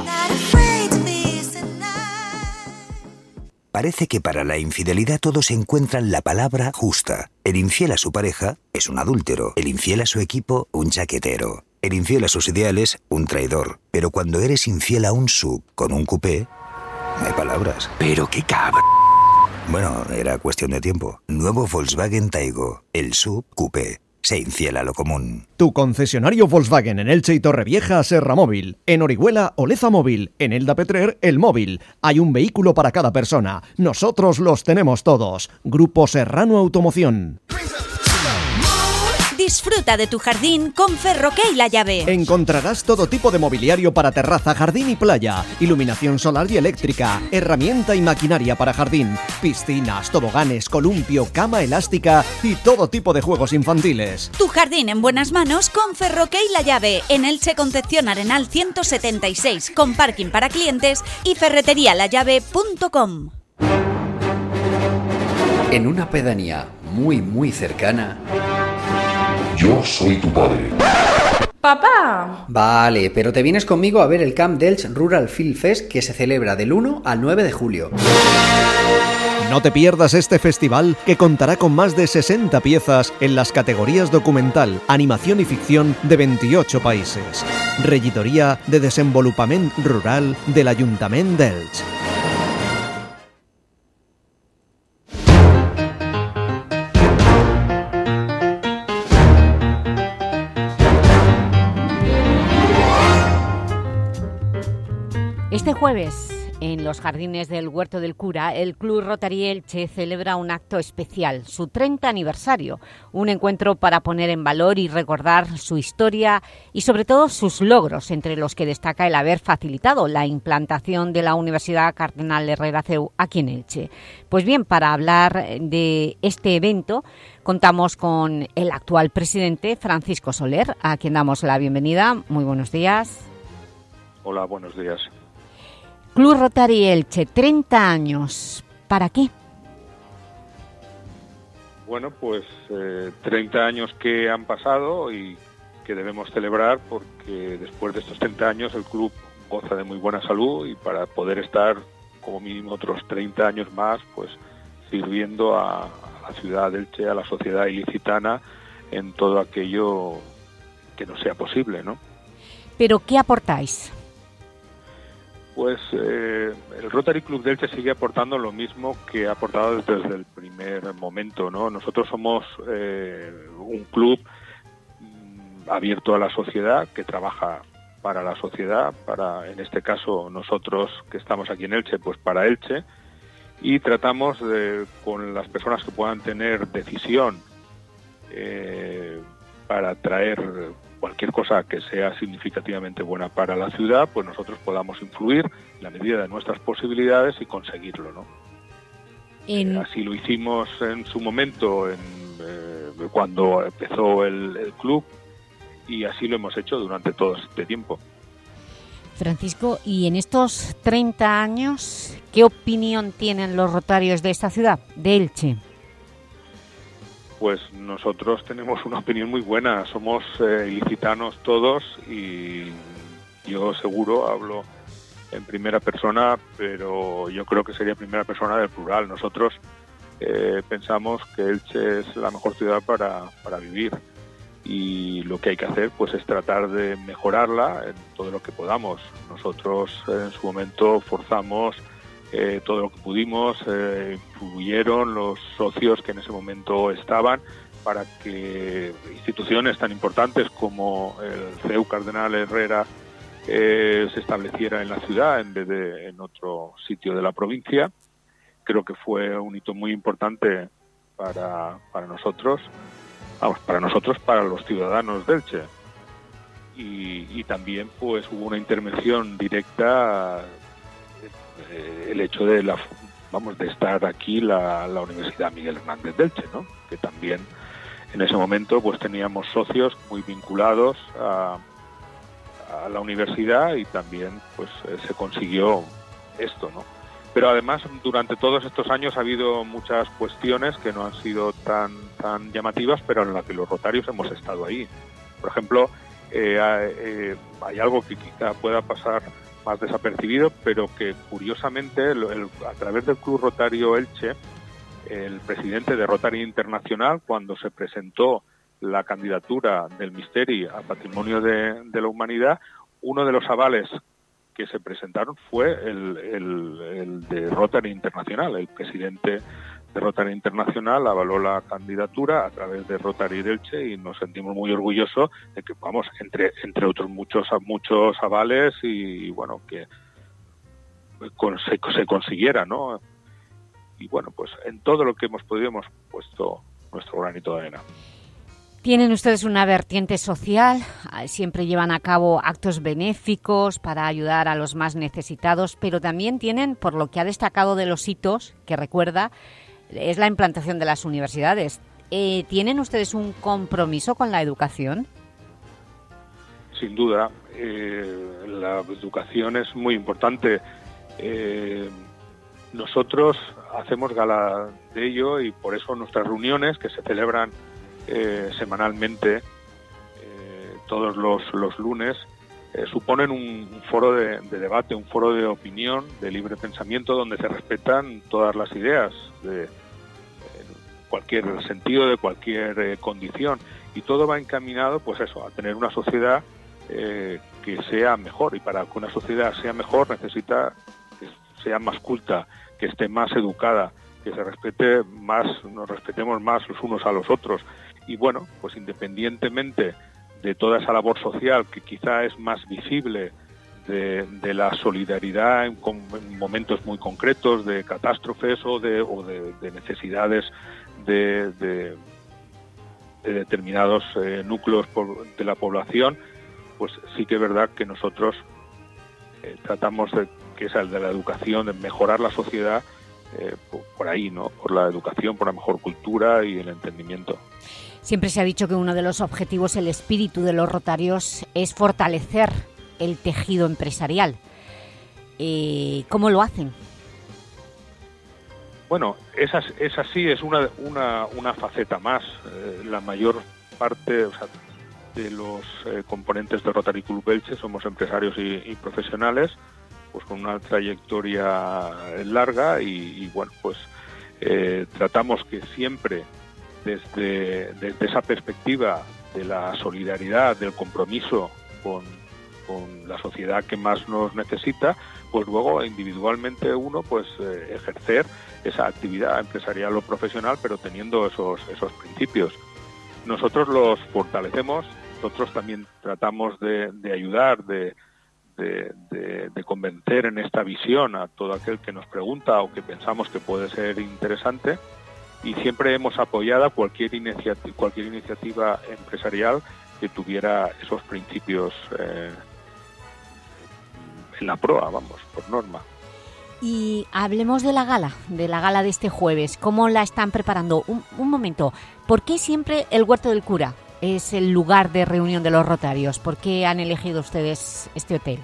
Parece que para la infidelidad todos encuentran la palabra justa. El infiel a su pareja es un adúltero. El infiel a su equipo, un chaquetero. El infiel a sus ideales, un traidor. Pero cuando eres infiel a un sub con un coupé, no hay palabras. Pero qué cabrón. Bueno, era cuestión de tiempo. Nuevo Volkswagen Taigo, el sub coupé. Se infiel a lo común. Tu concesionario Volkswagen en Elche y Torrevieja, Serra Móvil. En Orihuela, Oleza Móvil. En Elda Petrer, El Móvil. Hay un vehículo para cada persona. Nosotros los tenemos todos. Grupo Serrano Automoción. Disfruta de tu jardín con Ferroque y La Llave. Encontrarás todo tipo de mobiliario para terraza, jardín y playa, iluminación solar y eléctrica, herramienta y maquinaria para jardín, piscinas, toboganes, columpio, cama elástica y todo tipo de juegos infantiles. Tu jardín en buenas manos con Ferroque y La Llave. En Elche, Concepción Arenal ciento setenta y seis, con parking para clientes y ferretería la llave punto com. En una pedanía muy muy cercana... Yo soy tu padre. ¡Papá! Vale, pero te vienes conmigo a ver el Camp Delch Rural Film Fest que se celebra del uno al nueve de julio. No te pierdas este festival que contará con más de sesenta piezas en las categorías documental, animación y ficción de veintiocho países. Regidoria de Desenvolupament Rural del Ayuntament d'Elx. Este jueves En los jardines del Huerto del Cura, el Club Rotary Elche celebra un acto especial, su treinta aniversario, un encuentro para poner en valor y recordar su historia y sobre todo sus logros, entre los que destaca el haber facilitado la implantación de la Universidad Cardenal Herrera C E U aquí en Elche. Pues bien, para hablar de este evento contamos con el actual presidente, Francisco Soler, a quien damos la bienvenida. Muy buenos días. Hola, buenos días. Club Rotary Elche, treinta años, ¿para qué? Bueno, pues eh, treinta años que han pasado y que debemos celebrar porque después de estos treinta años el club goza de muy buena salud y para poder estar como mínimo otros treinta años más, pues sirviendo a, a la ciudad de Elche, a la sociedad ilicitana en todo aquello que nos sea posible, ¿no? ¿Pero qué aportáis? Pues eh, el Rotary Club de Elche sigue aportando lo mismo que ha aportado desde el primer momento, ¿no? Nosotros somos eh, un club mm, abierto a la sociedad, que trabaja para la sociedad, para, en este caso, nosotros que estamos aquí en Elche, pues para Elche, y tratamos de, con las personas que puedan tener decisión eh, para traer cualquier cosa que sea significativamente buena para la ciudad, pues nosotros podamos influir en la medida de nuestras posibilidades y conseguirlo, ¿no? En... Eh, así lo hicimos en su momento, en, eh, cuando empezó el, el club, y así lo hemos hecho durante todo este tiempo. Francisco, y en estos treinta años, ¿qué opinión tienen los rotarios de esta ciudad, de Elche? Pues nosotros tenemos una opinión muy buena, somos eh, ilicitanos todos y yo seguro hablo en primera persona, pero yo creo que sería primera persona del plural. Nosotros eh, pensamos que Elche es la mejor ciudad para, para vivir y lo que hay que hacer pues es tratar de mejorarla en todo lo que podamos. Nosotros en su momento forzamos Eh, todo lo que pudimos, eh, influyeron los socios que en ese momento estaban para que instituciones tan importantes como el C E U Cardenal Herrera eh, se estableciera en la ciudad en vez de en otro sitio de la provincia. Creo que fue un hito muy importante para, para nosotros, vamos, para nosotros, para los ciudadanos de Elche. Y, y también pues hubo una intervención directa, el hecho de la vamos de estar aquí la, la Universidad Miguel Hernández de Elche, ¿no? Que también en ese momento pues teníamos socios muy vinculados a, a la universidad y también pues eh, se consiguió esto, ¿no? Pero además durante todos estos años ha habido muchas cuestiones que no han sido tan tan llamativas, pero en las que los rotarios hemos estado ahí. Por ejemplo, eh, eh, hay algo que quizá pueda pasar más desapercibido, pero que curiosamente el, el, a través del Club Rotario Elche, el presidente de Rotary Internacional, cuando se presentó la candidatura del Misteri a Patrimonio de, de la Humanidad, uno de los avales que se presentaron fue el, el, el de Rotary Internacional. El presidente de Rotary Internacional avaló la candidatura a través de Rotary de Elche y nos sentimos muy orgullosos de que, vamos, entre entre otros muchos muchos avales y, bueno, que se, se consiguiera, ¿no? Y bueno, pues en todo lo que hemos podido hemos puesto nuestro granito de arena. Tienen ustedes una vertiente social, siempre llevan a cabo actos benéficos para ayudar a los más necesitados, pero también tienen, por lo que ha destacado de los hitos que recuerda, es la implantación de las universidades. Eh, ¿Tienen ustedes un compromiso con la educación? Sin duda, eh, la educación es muy importante. Eh, nosotros hacemos gala de ello y por eso nuestras reuniones, que se celebran eh, semanalmente, eh, todos los, los lunes, eh, suponen un, un foro de, de debate, un foro de opinión, de libre pensamiento, donde se respetan todas las ideas de eh, cualquier sentido, de cualquier eh, condición, y todo va encaminado, pues eso, a tener una sociedad eh, que sea mejor, y para que una sociedad sea mejor necesita que sea más culta, que esté más educada, que se respete más, nos respetemos más los unos a los otros. Y bueno, pues independientemente de toda esa labor social que quizá es más visible de, de la solidaridad en, en momentos muy concretos de catástrofes o de, o de, de necesidades de, de, de determinados eh, núcleos de la población, pues sí que es verdad que nosotros eh, tratamos de que es el de la educación, de mejorar la sociedad eh, por, por ahí, ¿no? Por la educación, por la mejor cultura y el entendimiento. Siempre se ha dicho que uno de los objetivos, el espíritu de los Rotarios, es fortalecer el tejido empresarial. Eh, ¿Cómo lo hacen? Bueno, es, es así, es una, una, una faceta más. Eh, la mayor parte, o sea, de los eh, componentes de Rotary Club Elche somos empresarios y, y profesionales, pues con una trayectoria larga y, y bueno, pues eh, tratamos que siempre desde, desde esa perspectiva de la solidaridad, del compromiso con, con la sociedad que más nos necesita, pues luego individualmente uno pues eh, ejercer esa actividad empresarial o profesional, pero teniendo esos, esos principios. Nosotros los fortalecemos, nosotros también tratamos de, de ayudar, de De, de, de convencer en esta visión a todo aquel que nos pregunta o que pensamos que puede ser interesante, y siempre hemos apoyado cualquier iniciativa, cualquier iniciativa empresarial que tuviera esos principios eh, en la proa, vamos, por norma. Y hablemos de la gala, de la gala de este jueves. ¿Cómo la están preparando? Un, un momento, ¿por qué siempre el Huerto del Cura es el lugar de reunión de los Rotarios? ¿Por qué han elegido ustedes este hotel?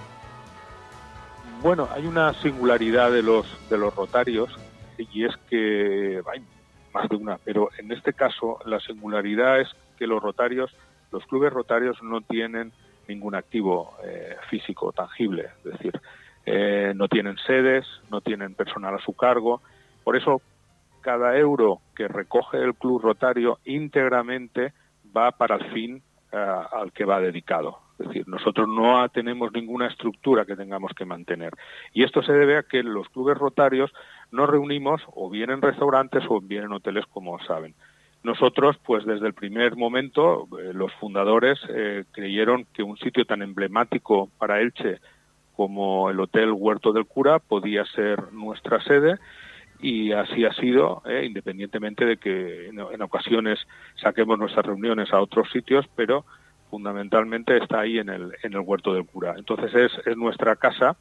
Bueno, hay una singularidad de los de los Rotarios, y es que hay más de una, pero en este caso la singularidad es que los Rotarios, los clubes Rotarios no tienen ningún activo eh, físico tangible, es decir, eh, no tienen sedes, no tienen personal a su cargo. Por eso cada euro que recoge el club Rotario íntegramente va para el fin uh, al que va dedicado. Es decir, nosotros no tenemos ninguna estructura que tengamos que mantener. Y esto se debe a que los clubes Rotarios nos reunimos o bien en restaurantes o bien en hoteles, como saben. Nosotros, pues desde el primer momento, eh, los fundadores eh, creyeron que un sitio tan emblemático para Elche como el Hotel Huerto del Cura podía ser nuestra sede, y así ha sido, eh, independientemente de que en, en ocasiones saquemos nuestras reuniones a otros sitios, pero fundamentalmente está ahí en el, en el Huerto del Cura. Entonces es, es nuestra casa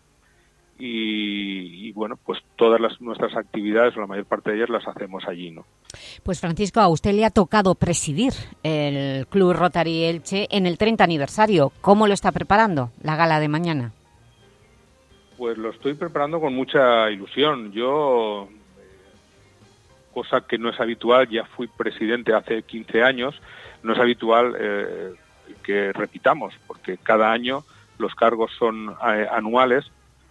y, y bueno, pues todas las, nuestras actividades, la mayor parte de ellas las hacemos allí, ¿no? Pues Francisco, a usted le ha tocado presidir el Club Rotary Elche en el treinta aniversario. ¿Cómo lo está preparando la gala de mañana? Pues lo estoy preparando con mucha ilusión. Yo... cosa que no es habitual, ya fui presidente hace quince años, no es habitual eh, que repitamos, porque cada año los cargos son eh, anuales,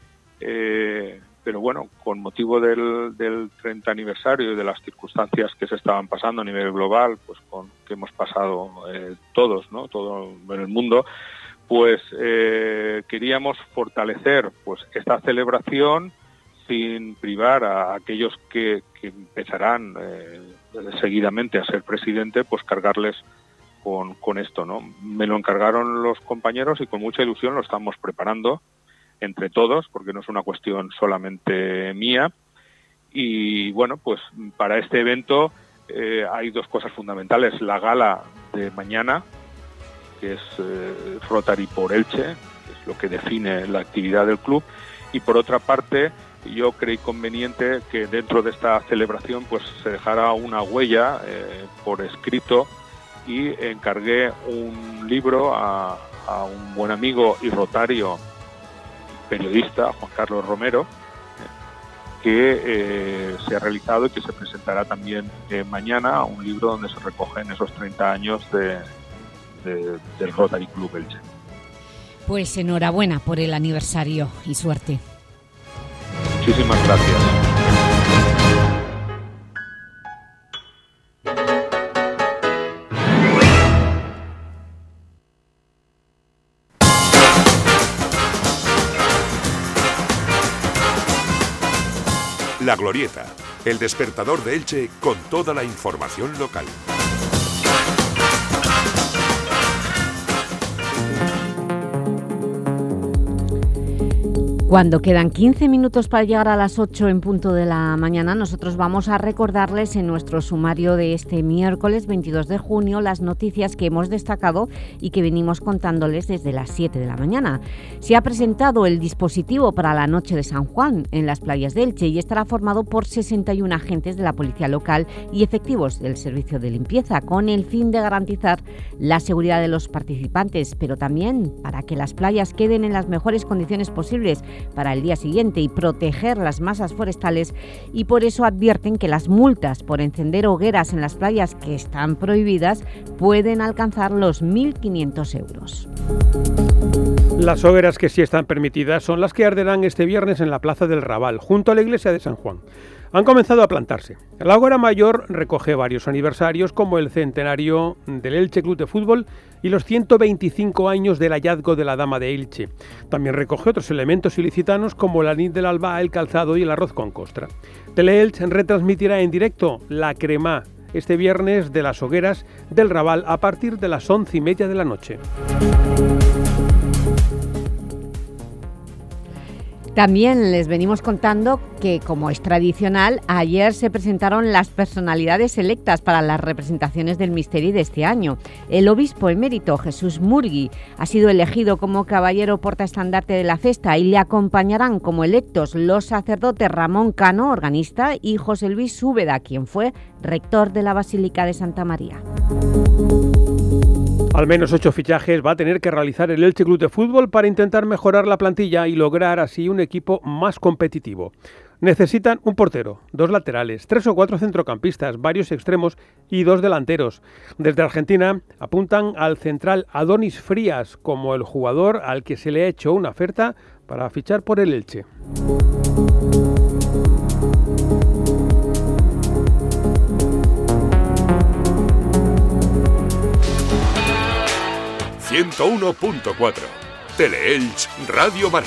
eh, pero bueno, con motivo del, del treinta aniversario y de las circunstancias que se estaban pasando a nivel global, pues con que hemos pasado eh, todos, ¿no? Todo en el mundo, pues eh, queríamos fortalecer pues esta celebración sin privar a aquellos que, que empezarán eh, seguidamente a ser presidente, pues cargarles con, con esto, ¿no? Me lo encargaron los compañeros y con mucha ilusión lo estamos preparando entre todos, porque no es una cuestión solamente mía. Y bueno, pues para este evento eh, hay dos cosas fundamentales. La gala de mañana, que es eh, Rotary por Elche, que es lo que define la actividad del club, y por otra parte yo creí conveniente que dentro de esta celebración pues se dejara una huella eh, por escrito, y encargué un libro a, a un buen amigo y rotario periodista, Juan Carlos Romero, eh, que eh, se ha realizado y que se presentará también eh, mañana, un libro donde se recogen esos treinta años de, de, del Rotary Club Elche. Pues enhorabuena por el aniversario y suerte. Muchísimas gracias. La Glorieta, el despertador de Elche con toda la información local. Cuando quedan quince minutos para llegar a las ocho en punto de la mañana, nosotros vamos a recordarles en nuestro sumario de este miércoles veintidós de junio las noticias que hemos destacado y que venimos contándoles desde las siete de la mañana. Se ha presentado el dispositivo para la noche de San Juan en las playas de Elche y estará formado por sesenta y uno agentes de la policía local y efectivos del servicio de limpieza, con el fin de garantizar la seguridad de los participantes, pero también para que las playas queden en las mejores condiciones posibles para el día siguiente y proteger las masas forestales, y por eso advierten que las multas por encender hogueras en las playas que están prohibidas pueden alcanzar los mil quinientos euros. Las hogueras que sí están permitidas son las que arderán este viernes en la Plaza del Raval, junto a la iglesia de San Juan. Han comenzado a plantarse. La hoguera mayor recoge varios aniversarios, como el centenario del Elche Club de Fútbol y los ciento veinticinco años del hallazgo de la Dama de Elche. También recoge otros elementos ilicitanos como el anís del alba, el calzado y el arroz con costra. Teleelch retransmitirá en directo la crema este viernes de las hogueras del Raval a partir de las once y media de la noche. También les venimos contando que, como es tradicional, ayer se presentaron las personalidades electas para las representaciones del Misteri de este año. El obispo emérito Jesús Murgui ha sido elegido como caballero portaestandarte de la festa y le acompañarán como electos los sacerdotes Ramón Cano, organista, y José Luis Úbeda, quien fue rector de la Basílica de Santa María. Al menos ocho fichajes va a tener que realizar el Elche Club de Fútbol para intentar mejorar la plantilla y lograr así un equipo más competitivo. Necesitan un portero, dos laterales, tres o cuatro centrocampistas, varios extremos y dos delanteros. Desde Argentina apuntan al central Adonis Frías como el jugador al que se le ha hecho una oferta para fichar por el Elche. ciento uno punto cuatro. Teleelch Radio Marca.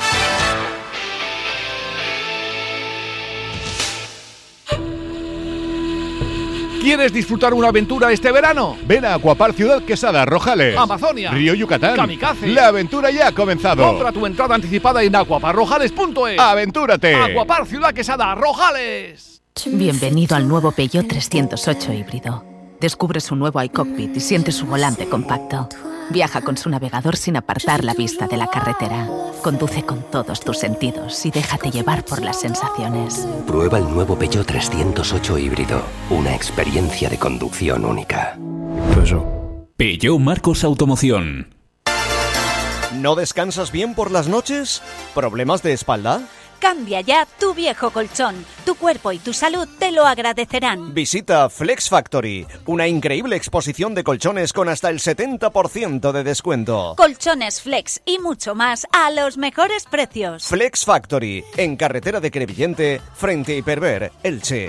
¿Quieres disfrutar una aventura este verano? Ven a Aquapar Ciudad Quesada, Rojales, Amazonia, Río Yucatán, Kamikaze. La aventura ya ha comenzado. Compra tu entrada anticipada en aquapar rojales punto es. ¡Aventúrate! Aquapar Ciudad Quesada, Rojales. Bienvenido al nuevo Peugeot trescientos ocho híbrido. Descubre su nuevo iCockpit y siente su volante compacto. Viaja con su navegador sin apartar la vista de la carretera. Conduce con todos tus sentidos y déjate llevar por las sensaciones. Prueba el nuevo Peugeot trescientos ocho híbrido. Una experiencia de conducción única. Peugeot Marcos Automoción. ¿No descansas bien por las noches? ¿Problemas de espalda? Cambia ya tu viejo colchón. Tu cuerpo y tu salud te lo agradecerán. Visita Flex Factory, una increíble exposición de colchones con hasta el setenta por ciento de descuento. Colchones Flex y mucho más a los mejores precios. Flex Factory, en carretera de Crevillente, frente a Hiperver, Elche.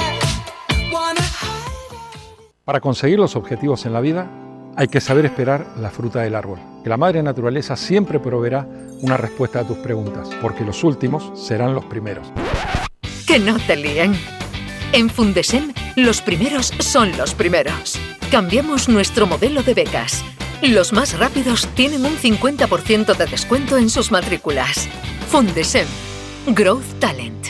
Para conseguir los objetivos en la vida, hay que saber esperar la fruta del árbol. Que la madre naturaleza siempre proveerá una respuesta a tus preguntas, porque los últimos serán los primeros. Que no te líen. En Fundesem, los primeros son los primeros. Cambiamos nuestro modelo de becas. Los más rápidos tienen un cincuenta por ciento de descuento en sus matrículas. Fundesem. Growth Talent.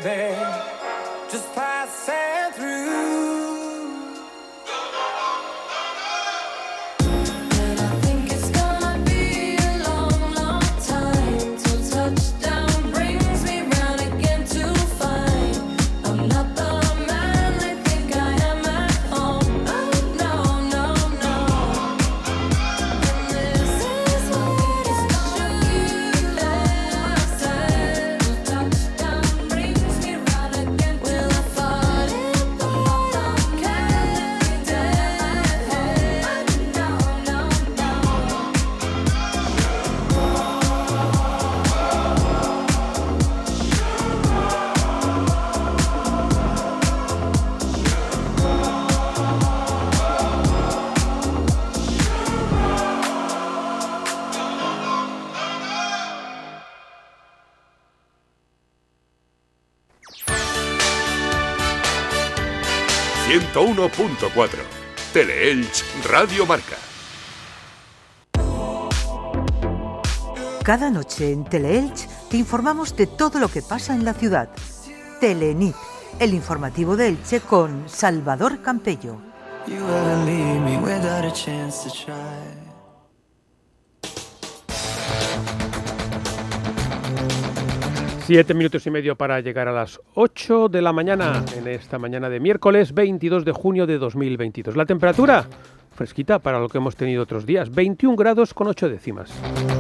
baby, just passing through. ciento uno punto cuatro. Teleelch Radio Marca. Cada noche en Teleelch te informamos de todo lo que pasa en la ciudad. Telenit, el informativo de Elche con Salvador Campello. Siete minutos y medio para llegar a las ocho de la mañana, en esta mañana de miércoles veintidós de junio de dos mil veintidós. La temperatura fresquita para lo que hemos tenido otros días, veintiún grados con ocho décimas.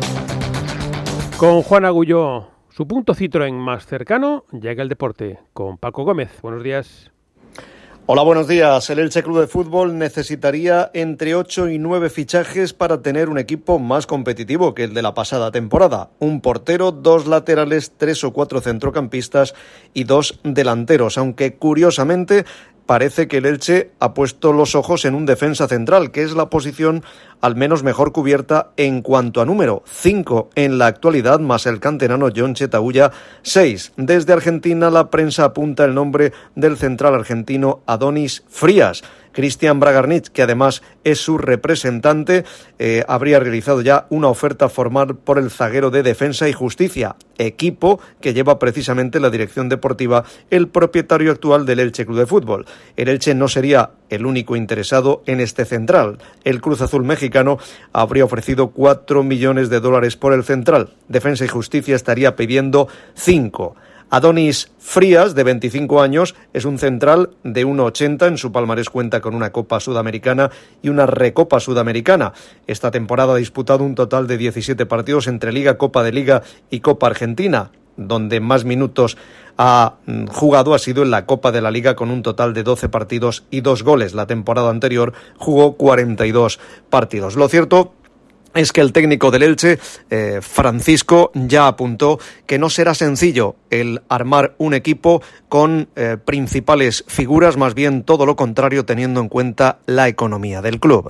Con Juan Agulló, su punto Citroën más cercano, llega el deporte con Paco Gómez. Buenos días. Hola, buenos días. El Elche Club de Fútbol necesitaría entre ocho y nueve fichajes para tener un equipo más competitivo que el de la pasada temporada. Un portero, dos laterales, tres o cuatro centrocampistas y dos delanteros, aunque curiosamente parece que el Elche ha puesto los ojos en un defensa central, que es la posición al menos mejor cubierta en cuanto a número. Cinco en la actualidad, más el canterano Jon Chetauya, seis. Desde Argentina la prensa apunta el nombre del central argentino Adonis Frías. Cristian Bragarnich, que además es su representante, eh, habría realizado ya una oferta formal por el zaguero de Defensa y Justicia, equipo que lleva precisamente la dirección deportiva el propietario actual del Elche Club de Fútbol. El Elche no sería el único interesado en este central. El Cruz Azul mexicano habría ofrecido cuatro millones de dólares por el central. Defensa y Justicia estaría pidiendo cinco. Adonis Frías, de veinticinco años, es un central de uno ochenta. En su palmarés cuenta con una Copa Sudamericana y una Recopa Sudamericana. Esta temporada ha disputado un total de diecisiete partidos entre Liga, Copa de Liga y Copa Argentina. Donde más minutos ha jugado ha sido en la Copa de la Liga, con un total de doce partidos y dos goles. La temporada anterior jugó cuarenta y dos partidos. Lo cierto es que el técnico del Elche, eh, Francisco, ya apuntó que no será sencillo el armar un equipo con eh, principales figuras, más bien todo lo contrario, teniendo en cuenta la economía del club.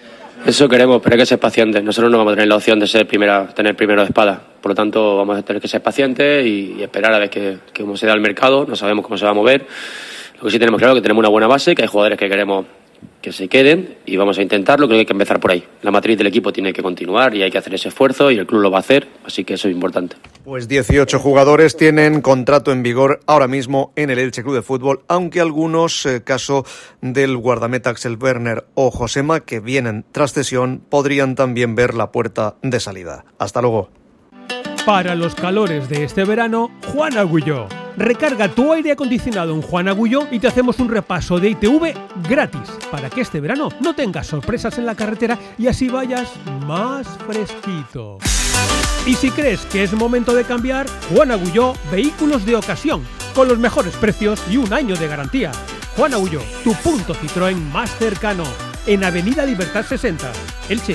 Eso queremos, pero hay que ser pacientes. Nosotros no vamos a tener la opción de ser primera, tener primero de espada. Por lo tanto, vamos a tener que ser pacientes y, y esperar a ver que, que cómo se da el mercado. No sabemos cómo se va a mover. Lo que sí tenemos claro es que tenemos una buena base, que hay jugadores que queremos que se queden y vamos a intentarlo. Creo que hay que empezar por ahí. La matriz del equipo tiene que continuar y hay que hacer ese esfuerzo y el club lo va a hacer, así que eso es importante. Pues dieciocho jugadores tienen contrato en vigor ahora mismo en el Elche Club de Fútbol, aunque algunos, eh, caso del guardameta Axel Werner o Josema, que vienen tras cesión, podrían también ver la puerta de salida. Hasta luego. Para los calores de este verano, Juan Agulló. Recarga tu aire acondicionado en Juan Agulló y te hacemos un repaso de I T V gratis, para que este verano no tengas sorpresas en la carretera y así vayas más fresquito. Y si crees que es momento de cambiar, Juan Agulló, vehículos de ocasión, con los mejores precios y un año de garantía. Juan Agulló, tu punto Citroën más cercano, en Avenida Libertad sesenta, Elche.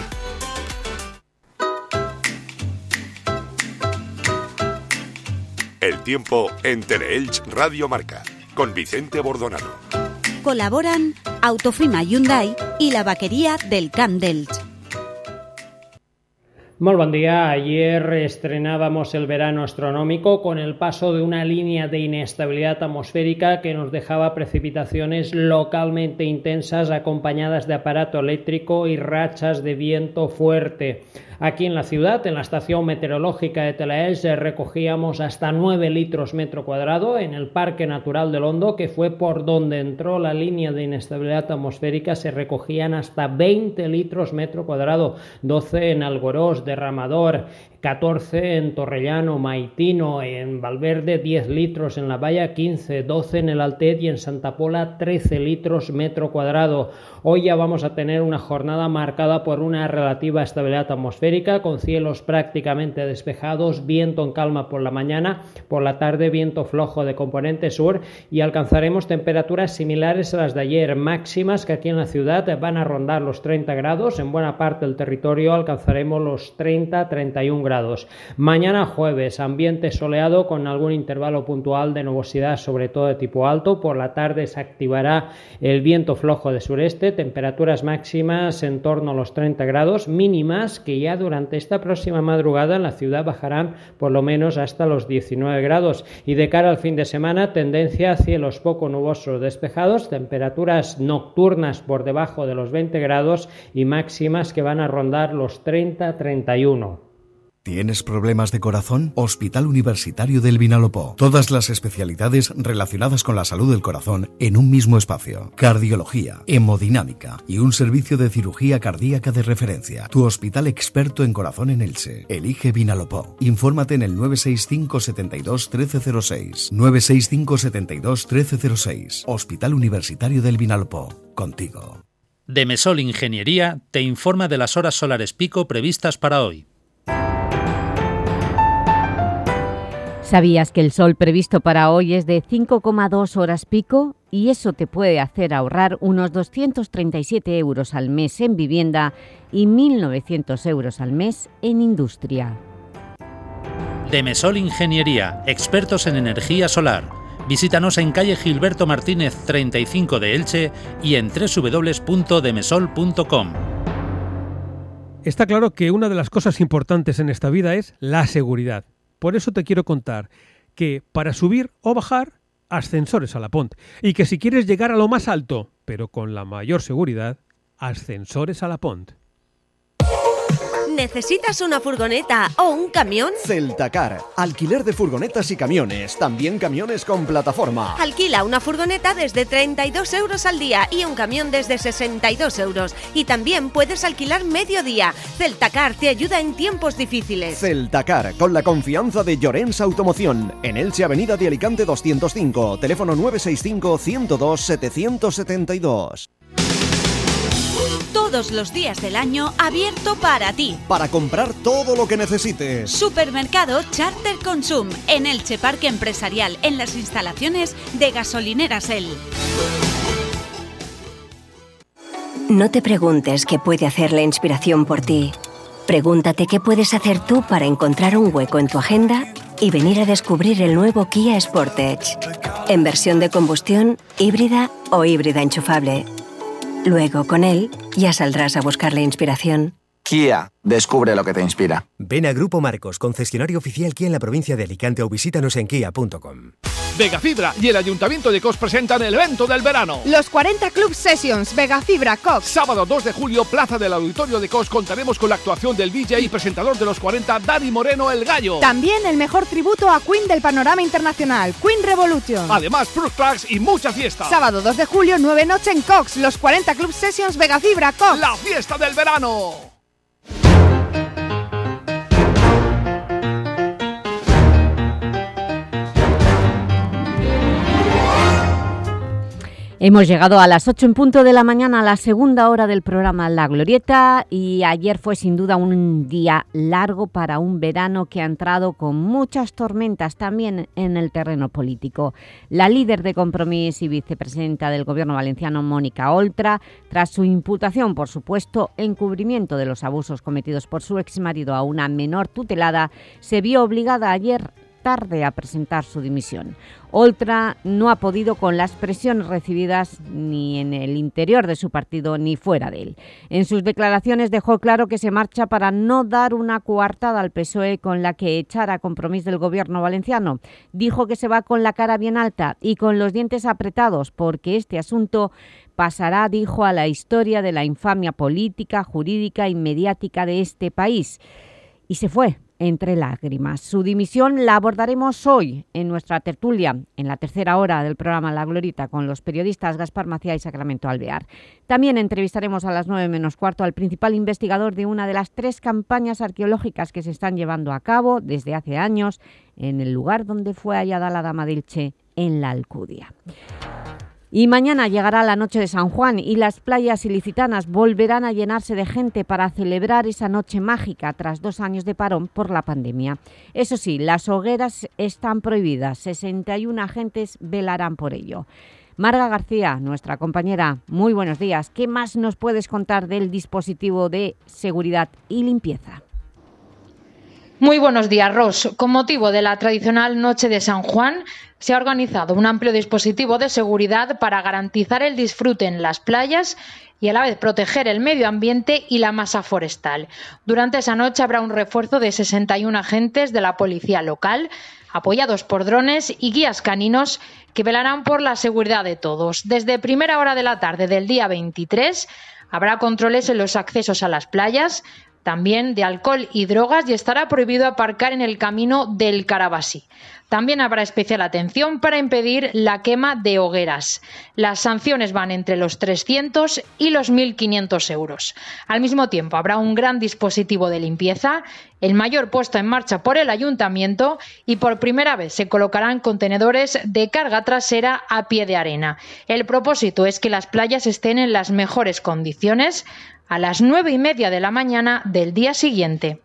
El tiempo en Teleelch Radio Marca, con Vicente Bordonado. Colaboran Autofima Hyundai y la vaquería del Camp d'Elch. Muy buen día. Ayer estrenábamos el verano astronómico con el paso de una línea de inestabilidad atmosférica que nos dejaba precipitaciones localmente intensas acompañadas de aparato eléctrico y rachas de viento fuerte. Aquí en la ciudad, en la estación meteorológica de Telaels, recogíamos hasta nueve litros metro cuadrado. En el Parque Natural del Hondo, que fue por donde entró la línea de inestabilidad atmosférica, se recogían hasta veinte litros metro cuadrado, doce en Algorós, Derramador, catorce en Torrellano, Maitino, en Valverde diez litros, en La Valla quince, doce en el Altet y en Santa Pola trece litros metro cuadrado. Hoy ya vamos a tener una jornada marcada por una relativa estabilidad atmosférica, con cielos prácticamente despejados, viento en calma por la mañana, por la tarde viento flojo de componente sur, y alcanzaremos temperaturas similares a las de ayer, máximas que aquí en la ciudad van a rondar los treinta grados, en buena parte del territorio alcanzaremos los treinta a treinta y uno grados. Mañana jueves, ambiente soleado con algún intervalo puntual de nubosidad, sobre todo de tipo alto. Por la tarde se activará el viento flojo de sureste, temperaturas máximas en torno a los treinta grados, mínimas que ya durante esta próxima madrugada en la ciudad bajarán por lo menos hasta los diecinueve grados. Y de cara al fin de semana, tendencia a cielos poco nubosos despejados, temperaturas nocturnas por debajo de los veinte grados y máximas que van a rondar los treinta a treinta y uno. ¿Tienes problemas de corazón? Hospital Universitario del Vinalopó. Todas las especialidades relacionadas con la salud del corazón en un mismo espacio. Cardiología, hemodinámica y un servicio de cirugía cardíaca de referencia. Tu hospital experto en corazón en Elche. Elige Vinalopó. Infórmate en el nueve seis cinco, setenta y dos, trece cero seis. nueve seis cinco, setenta y dos, trece cero seis. Hospital Universitario del Vinalopó. Contigo. Demesol Ingeniería te informa de las horas solares pico previstas para hoy. ¿Sabías que el sol previsto para hoy es de cinco coma dos horas pico? Y eso te puede hacer ahorrar unos doscientos treinta y siete euros al mes en vivienda y mil novecientos euros al mes en industria. Demesol Ingeniería, expertos en energía solar. Visítanos en calle Gilberto Martínez treinta y cinco de Elche y en doble u doble u doble u punto demesol punto com. Está claro que una de las cosas importantes en esta vida es la seguridad. Por eso te quiero contar que para subir o bajar, ascensores a la Pont. Y que si quieres llegar a lo más alto, pero con la mayor seguridad, ascensores a la Pont. ¿Necesitas una furgoneta o un camión? Celtacar, alquiler de furgonetas y camiones, también camiones con plataforma. Alquila una furgoneta desde treinta y dos euros al día y un camión desde sesenta y dos euros. Y también puedes alquilar medio día. Celtacar te ayuda en tiempos difíciles. Celtacar, con la confianza de Llorens Automoción. En Elche, Avenida de Alicante doscientos cinco, teléfono nueve seis cinco, ciento dos, setecientos setenta y dos. Todos los días del año abierto para ti. Para comprar todo lo que necesites. Supermercado Charter Consum en Elche Parque Empresarial, en las instalaciones de Gasolineras El. No te preguntes qué puede hacer la inspiración por ti. Pregúntate qué puedes hacer tú para encontrar un hueco en tu agenda y venir a descubrir el nuevo Kia Sportage. En versión de combustión, híbrida o híbrida enchufable. Luego, con él, ya saldrás a buscar la inspiración. Kia, descubre lo que te inspira. Ven a Grupo Marcos, concesionario oficial Kia en la provincia de Alicante, o visítanos en kia punto com. Vegafibra y el Ayuntamiento de Cos presentan el evento del verano. Los cuarenta Club Sessions Vegafibra Cos. Sábado dos de julio, Plaza del Auditorio de Cos, contaremos con la actuación del D J y presentador de los cuarenta, Dani Moreno el Gallo. También el mejor tributo a Queen del panorama internacional, Queen Revolution. Además, fruit tracks y mucha fiesta. Sábado dos de julio, nueve noche en Cox, los cuarenta Club Sessions Vegafibra Cos. La fiesta del verano. Hemos llegado a las ocho en punto de la mañana, a la segunda hora del programa La Glorieta, y ayer fue sin duda un día largo para un verano que ha entrado con muchas tormentas también en el terreno político. La líder de Compromís y vicepresidenta del Gobierno valenciano, Mónica Oltra, tras su imputación por supuesto encubrimiento de los abusos cometidos por su exmarido a una menor tutelada, se vio obligada ayer tarde a presentar su dimisión. Oltra no ha podido con las presiones recibidas ni en el interior de su partido ni fuera de él. En sus declaraciones dejó claro que se marcha para no dar una coartada al P S O E con la que echar a Compromís del gobierno valenciano. Dijo que se va con la cara bien alta y con los dientes apretados porque este asunto pasará, dijo, a la historia de la infamia política, jurídica y mediática de este país. Y se fue entre lágrimas. Su dimisión la abordaremos hoy en nuestra tertulia, en la tercera hora del programa La Glorieta, con los periodistas Gaspar Maciá y Sacramento Alvear. También entrevistaremos a las nueve menos cuarto al principal investigador de una de las tres campañas arqueológicas que se están llevando a cabo desde hace años en el lugar donde fue hallada la Dama de Elche, en la Alcudia. Y mañana llegará la noche de San Juan y las playas ilicitanas volverán a llenarse de gente para celebrar esa noche mágica tras dos años de parón por la pandemia. Eso sí, las hogueras están prohibidas, sesenta y un agentes velarán por ello. Marga García, nuestra compañera, muy buenos días. ¿Qué más nos puedes contar del dispositivo de seguridad y limpieza? Muy buenos días, Ros. Con motivo de la tradicional Noche de San Juan, se ha organizado un amplio dispositivo de seguridad para garantizar el disfrute en las playas y a la vez proteger el medio ambiente y la masa forestal. Durante esa noche habrá un refuerzo de sesenta y un agentes de la policía local, apoyados por drones y guías caninos que velarán por la seguridad de todos. Desde primera hora de la tarde del día veintitrés habrá controles en los accesos a las playas, también de alcohol y drogas, y estará prohibido aparcar en el camino del Carabasí. También habrá especial atención para impedir la quema de hogueras. Las sanciones van entre los trescientos y los mil quinientos euros. Al mismo tiempo habrá un gran dispositivo de limpieza, el mayor puesto en marcha por el Ayuntamiento, y por primera vez se colocarán contenedores de carga trasera a pie de arena. El propósito es que las playas estén en las mejores condiciones a las nueve y media de la mañana del día siguiente.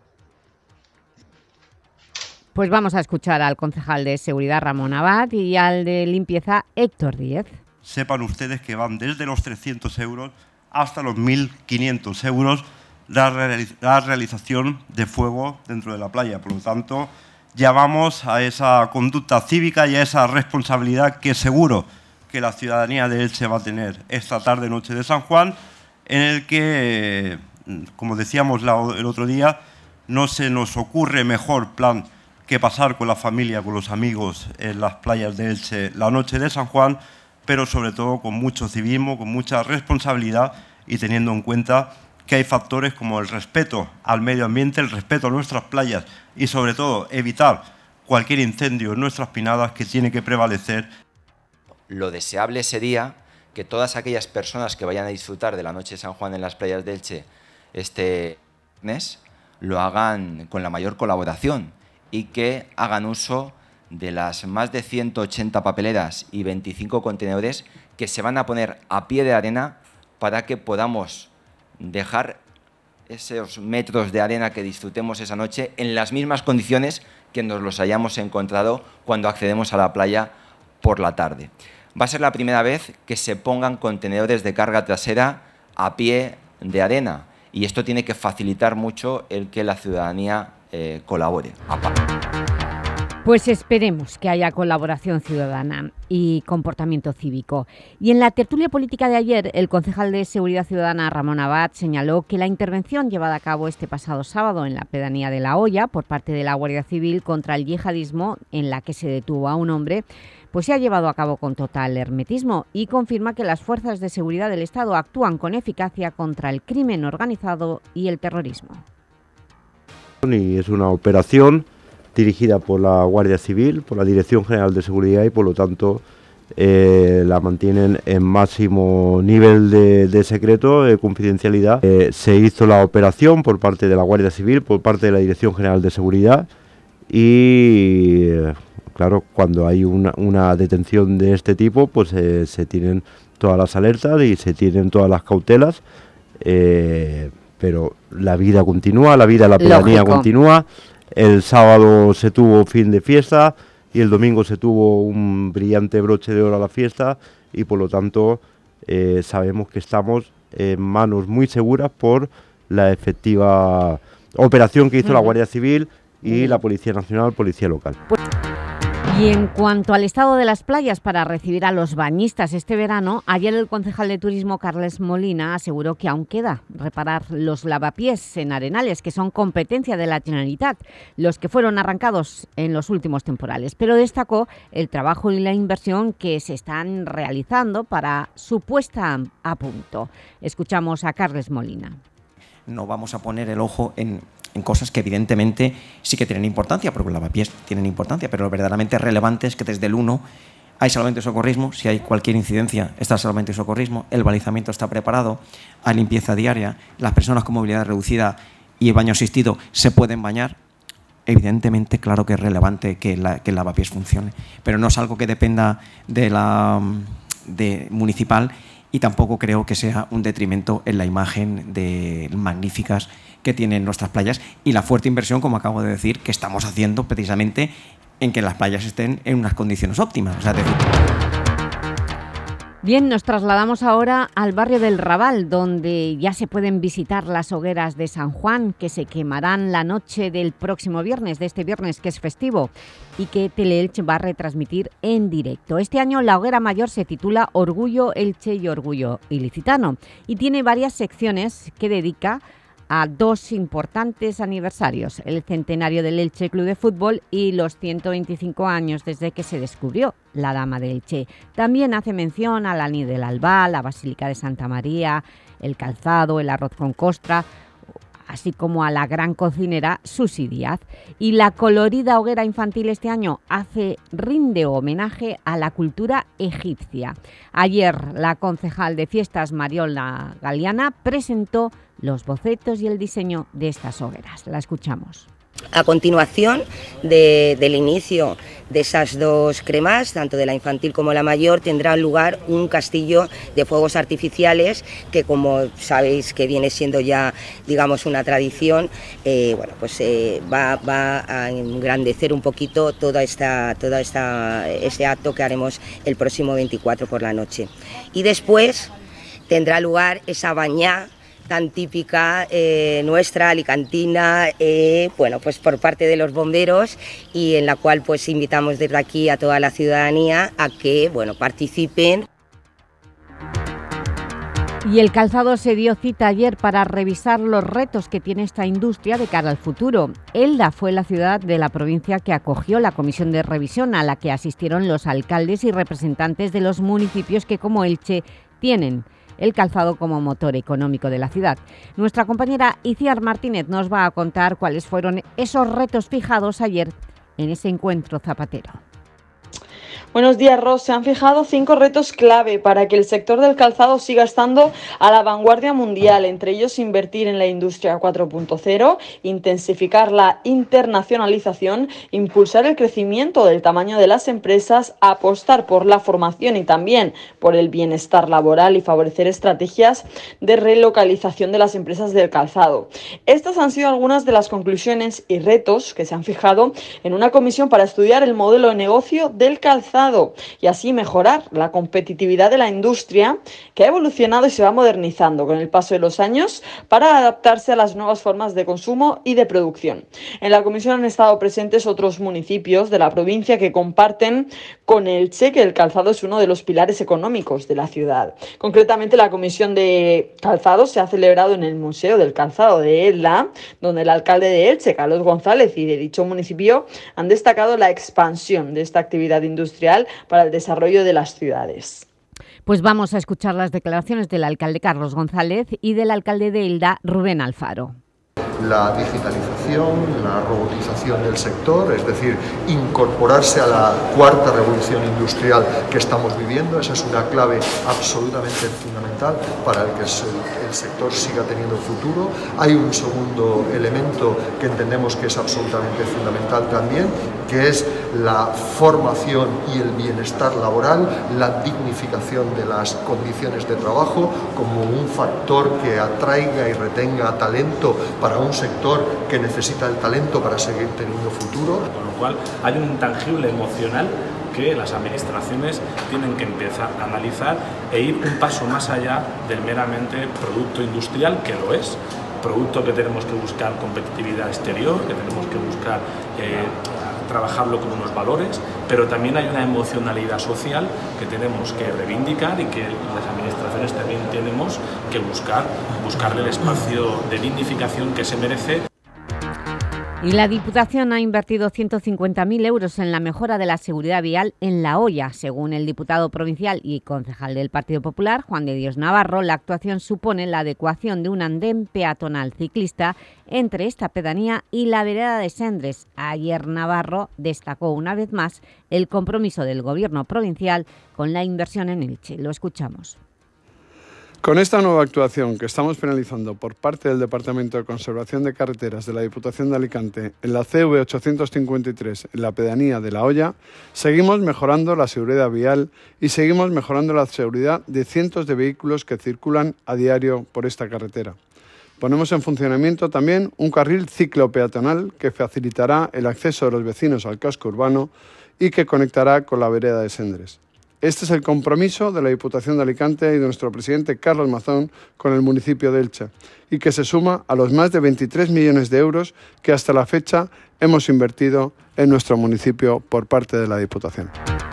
Pues vamos a escuchar al concejal de Seguridad, Ramón Abad, y al de Limpieza, Héctor Díez. Sepan ustedes que van desde los trescientos euros hasta los mil quinientos euros la, realiz la realización de fuego dentro de la playa. Por lo tanto, llamamos a esa conducta cívica y a esa responsabilidad que seguro que la ciudadanía de Elche va a tener esta tarde, noche de San Juan, en el que, como decíamos el otro día, no se nos ocurre mejor plan que pasar con la familia, con los amigos en las playas de Elche la noche de San Juan, pero sobre todo con mucho civismo, con mucha responsabilidad y teniendo en cuenta que hay factores como el respeto al medio ambiente, el respeto a nuestras playas y sobre todo evitar cualquier incendio en nuestras pinadas que tiene que prevalecer. Lo deseable sería que todas aquellas personas que vayan a disfrutar de la noche de San Juan en las playas de Elche este mes lo hagan con la mayor colaboración y que hagan uso de las más de ciento ochenta papeleras y veinticinco contenedores que se van a poner a pie de arena para que podamos dejar esos metros de arena que disfrutemos esa noche en las mismas condiciones que nos los hayamos encontrado cuando accedemos a la playa por la tarde. Va a ser la primera vez que se pongan contenedores de carga trasera a pie de arena y esto tiene que facilitar mucho el que la ciudadanía eh, colabore. Pues esperemos que haya colaboración ciudadana y comportamiento cívico. Y en la tertulia política de ayer, el concejal de Seguridad Ciudadana, Ramón Abad, señaló que la intervención llevada a cabo este pasado sábado en la pedanía de La Hoya por parte de la Guardia Civil contra el yihadismo, en la que se detuvo a un hombre, pues se ha llevado a cabo con total hermetismo y confirma que las fuerzas de seguridad del Estado actúan con eficacia contra el crimen organizado y el terrorismo. Y es una operación dirigida por la Guardia Civil, por la Dirección General de Seguridad y por lo tanto eh, la mantienen en máximo nivel de, de secreto, de confidencialidad. Eh, se hizo la operación por parte de la Guardia Civil, por parte de la Dirección General de Seguridad y eh, claro, cuando hay una, una detención de este tipo pues eh, se tienen todas las alertas y se tienen todas las cautelas, eh, pero la vida continúa, la vida de la pedanía Lógico. continúa. El sábado se tuvo fin de fiesta y el domingo se tuvo un brillante broche de oro a la fiesta y por lo tanto eh, sabemos que estamos en manos muy seguras por la efectiva operación que hizo uh-huh. la Guardia Civil y uh-huh. la Policía Nacional, Policía Local. Pues Y en cuanto al estado de las playas para recibir a los bañistas este verano, ayer el concejal de Turismo, Carles Molina, aseguró que aún queda reparar los lavapiés en arenales, que son competencia de la Generalitat, los que fueron arrancados en los últimos temporales. Pero destacó el trabajo y la inversión que se están realizando para su puesta a punto. Escuchamos a Carles Molina. No vamos a poner el ojo en... en cosas que evidentemente sí que tienen importancia, porque los lavapiés tienen importancia, pero lo verdaderamente relevante es que desde el uno hay salvamento y socorrismo, si hay cualquier incidencia está el salvamento y socorrismo, el balizamiento está preparado, hay limpieza diaria, las personas con movilidad reducida y el baño asistido se pueden bañar. Evidentemente, claro que es relevante que, la, que el lavapiés funcione, pero no es algo que dependa de la de municipal y tampoco creo que sea un detrimento en la imagen de magníficas que tienen nuestras playas y la fuerte inversión, como acabo de decir, que estamos haciendo precisamente en que las playas estén en unas condiciones óptimas. O sea, decir... Bien, nos trasladamos ahora al barrio del Raval, donde ya se pueden visitar las hogueras de San Juan, que se quemarán la noche del próximo viernes, de este viernes que es festivo, y que Teleelch va a retransmitir en directo. Este año la hoguera mayor se titula Orgullo Elche y Orgullo Ilicitano, y tiene varias secciones que dedica a dos importantes aniversarios, el centenario del Elche Club de Fútbol y los ciento veinticinco años desde que se descubrió la Dama de Elche. También hace mención a la Nid del Albal, la Basílica de Santa María, el calzado, el arroz con costra, así como a la gran cocinera Susi Díaz. Y la colorida hoguera infantil este año hace rinde homenaje a la cultura egipcia. Ayer la concejal de fiestas Mariola Galeana presentó los bocetos y el diseño de estas hogueras. La escuchamos. A continuación de, del inicio de esas dos cremas, tanto de la infantil como la mayor, tendrá lugar un castillo de fuegos artificiales que, como sabéis que viene siendo ya, digamos, una tradición, eh, bueno, pues eh, va, va a engrandecer un poquito toda esta, toda esta, este acto que haremos el próximo veinticuatro por la noche. Y después tendrá lugar esa bañá tan típica eh, nuestra, alicantina, eh, bueno, pues por parte de los bomberos, y en la cual pues invitamos desde aquí a toda la ciudadanía a que, bueno, participen. Y el calzado se dio cita ayer para revisar los retos que tiene esta industria de cara al futuro. Elda fue la ciudad de la provincia que acogió la comisión de revisión, a la que asistieron los alcaldes y representantes de los municipios que, como Elche, tienen el calzado como motor económico de la ciudad. Nuestra compañera Iciar Martínez nos va a contar cuáles fueron esos retos fijados ayer en ese encuentro zapatero. Buenos días, Ros. Se han fijado cinco retos clave para que el sector del calzado siga estando a la vanguardia mundial. Entre ellos, invertir en la industria cuatro punto cero, intensificar la internacionalización, impulsar el crecimiento del tamaño de las empresas, apostar por la formación y también por el bienestar laboral y favorecer estrategias de relocalización de las empresas del calzado. Estas han sido algunas de las conclusiones y retos que se han fijado en una comisión para estudiar el modelo de negocio del calzado y así mejorar la competitividad de la industria, que ha evolucionado y se va modernizando con el paso de los años para adaptarse a las nuevas formas de consumo y de producción. En la comisión han estado presentes otros municipios de la provincia que comparten con Elche que el calzado es uno de los pilares económicos de la ciudad. Concretamente, la comisión de calzado se ha celebrado en el Museo del Calzado de Elda, donde el alcalde de Elche, Carlos González, y de dicho municipio han destacado la expansión de esta actividad industrial para el desarrollo de las ciudades. Pues vamos a escuchar las declaraciones del alcalde Carlos González y del alcalde de Elda, Rubén Alfaro. La digitalización, la robotización del sector, es decir, incorporarse a la cuarta revolución industrial que estamos viviendo, esa es una clave absolutamente fundamental para el que el sector siga teniendo futuro. Hay un segundo elemento que entendemos que es absolutamente fundamental también, que es la formación y el bienestar laboral, la dignificación de las condiciones de trabajo como un factor que atraiga y retenga talento para un sector que necesita el talento para seguir teniendo futuro. Con lo cual hay un intangible emocional que las administraciones tienen que empezar a analizar e ir un paso más allá del meramente producto industrial, que lo es, producto que tenemos que buscar competitividad exterior, que tenemos que buscar eh, trabajarlo con unos valores, pero también hay una emocionalidad social que tenemos que reivindicar y que las administraciones también tenemos que buscar, buscarle el espacio de dignificación que se merece. Y la Diputación ha invertido ciento cincuenta mil euros en la mejora de la seguridad vial en La Hoya. Según el diputado provincial y concejal del Partido Popular, Juan de Dios Navarro, la actuación supone la adecuación de un andén peatonal ciclista entre esta pedanía y la vereda de Sendres. Ayer Navarro destacó una vez más el compromiso del Gobierno provincial con la inversión en Elche. Lo escuchamos. Con esta nueva actuación que estamos finalizando por parte del Departamento de Conservación de Carreteras de la Diputación de Alicante en la C V ochocientos cincuenta y tres en la pedanía de La Hoya, seguimos mejorando la seguridad vial y seguimos mejorando la seguridad de cientos de vehículos que circulan a diario por esta carretera. Ponemos en funcionamiento también un carril ciclopeatonal que facilitará el acceso de los vecinos al casco urbano y que conectará con la vereda de Sendres. Este es el compromiso de la Diputación de Alicante y de nuestro presidente Carlos Mazón con el municipio de Elche y que se suma a los más de veintitrés millones de euros que hasta la fecha hemos invertido en nuestro municipio por parte de la Diputación.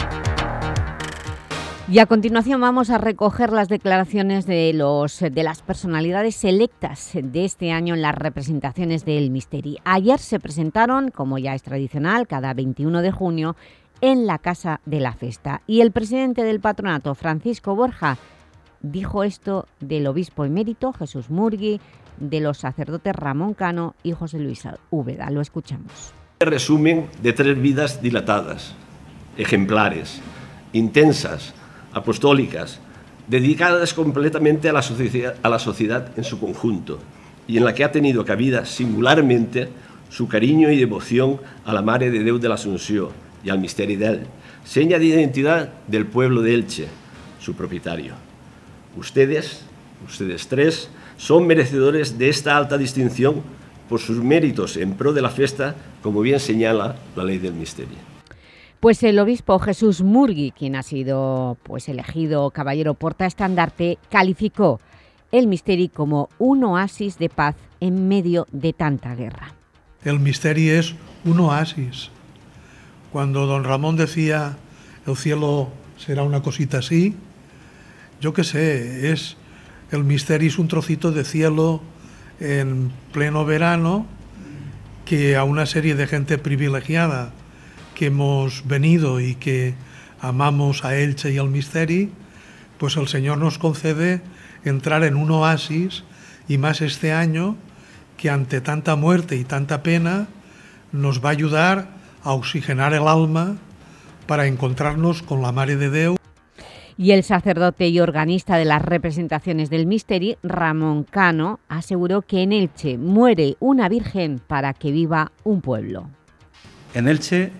Y a continuación vamos a recoger las declaraciones de, los, de las personalidades selectas de este año en las representaciones del Misteri. Ayer se presentaron, como ya es tradicional, cada veintiuno de junio, en la Casa de la Festa. Y el presidente del patronato, Francisco Borja, dijo esto del obispo emérito Jesús Murgui, de los sacerdotes Ramón Cano y José Luis Úbeda. Lo escuchamos. Resumen de tres vidas dilatadas, ejemplares, intensas, apostólicas, dedicadas completamente a la sociedad, a la sociedad en su conjunto, y en la que ha tenido cabida singularmente su cariño y devoción a la Mare de Déu de l'Assumpció y al Misteri d'El, seña de identidad del pueblo de Elche, su propietario. Ustedes, ustedes tres, son merecedores de esta alta distinción por sus méritos en pro de la fiesta, como bien señala la ley del Misteri. Pues el obispo Jesús Murgui, quien ha sido pues, elegido caballero portaestandarte, calificó el Misteri como un oasis de paz en medio de tanta guerra. El Misteri es un oasis. Cuando don Ramón decía el cielo será una cosita así, yo qué sé, es el Misteri es un trocito de cielo en pleno verano que a una serie de gente privilegiada que hemos venido y que amamos a Elche y al Misteri, pues el Señor nos concede entrar en un oasis, y más este año, que ante tanta muerte y tanta pena nos va a ayudar a oxigenar el alma para encontrarnos con la Mare de Déu. Y el sacerdote y organista de las representaciones del Misteri, Ramón Cano, aseguró que en Elche muere una virgen para que viva un pueblo. En Elche,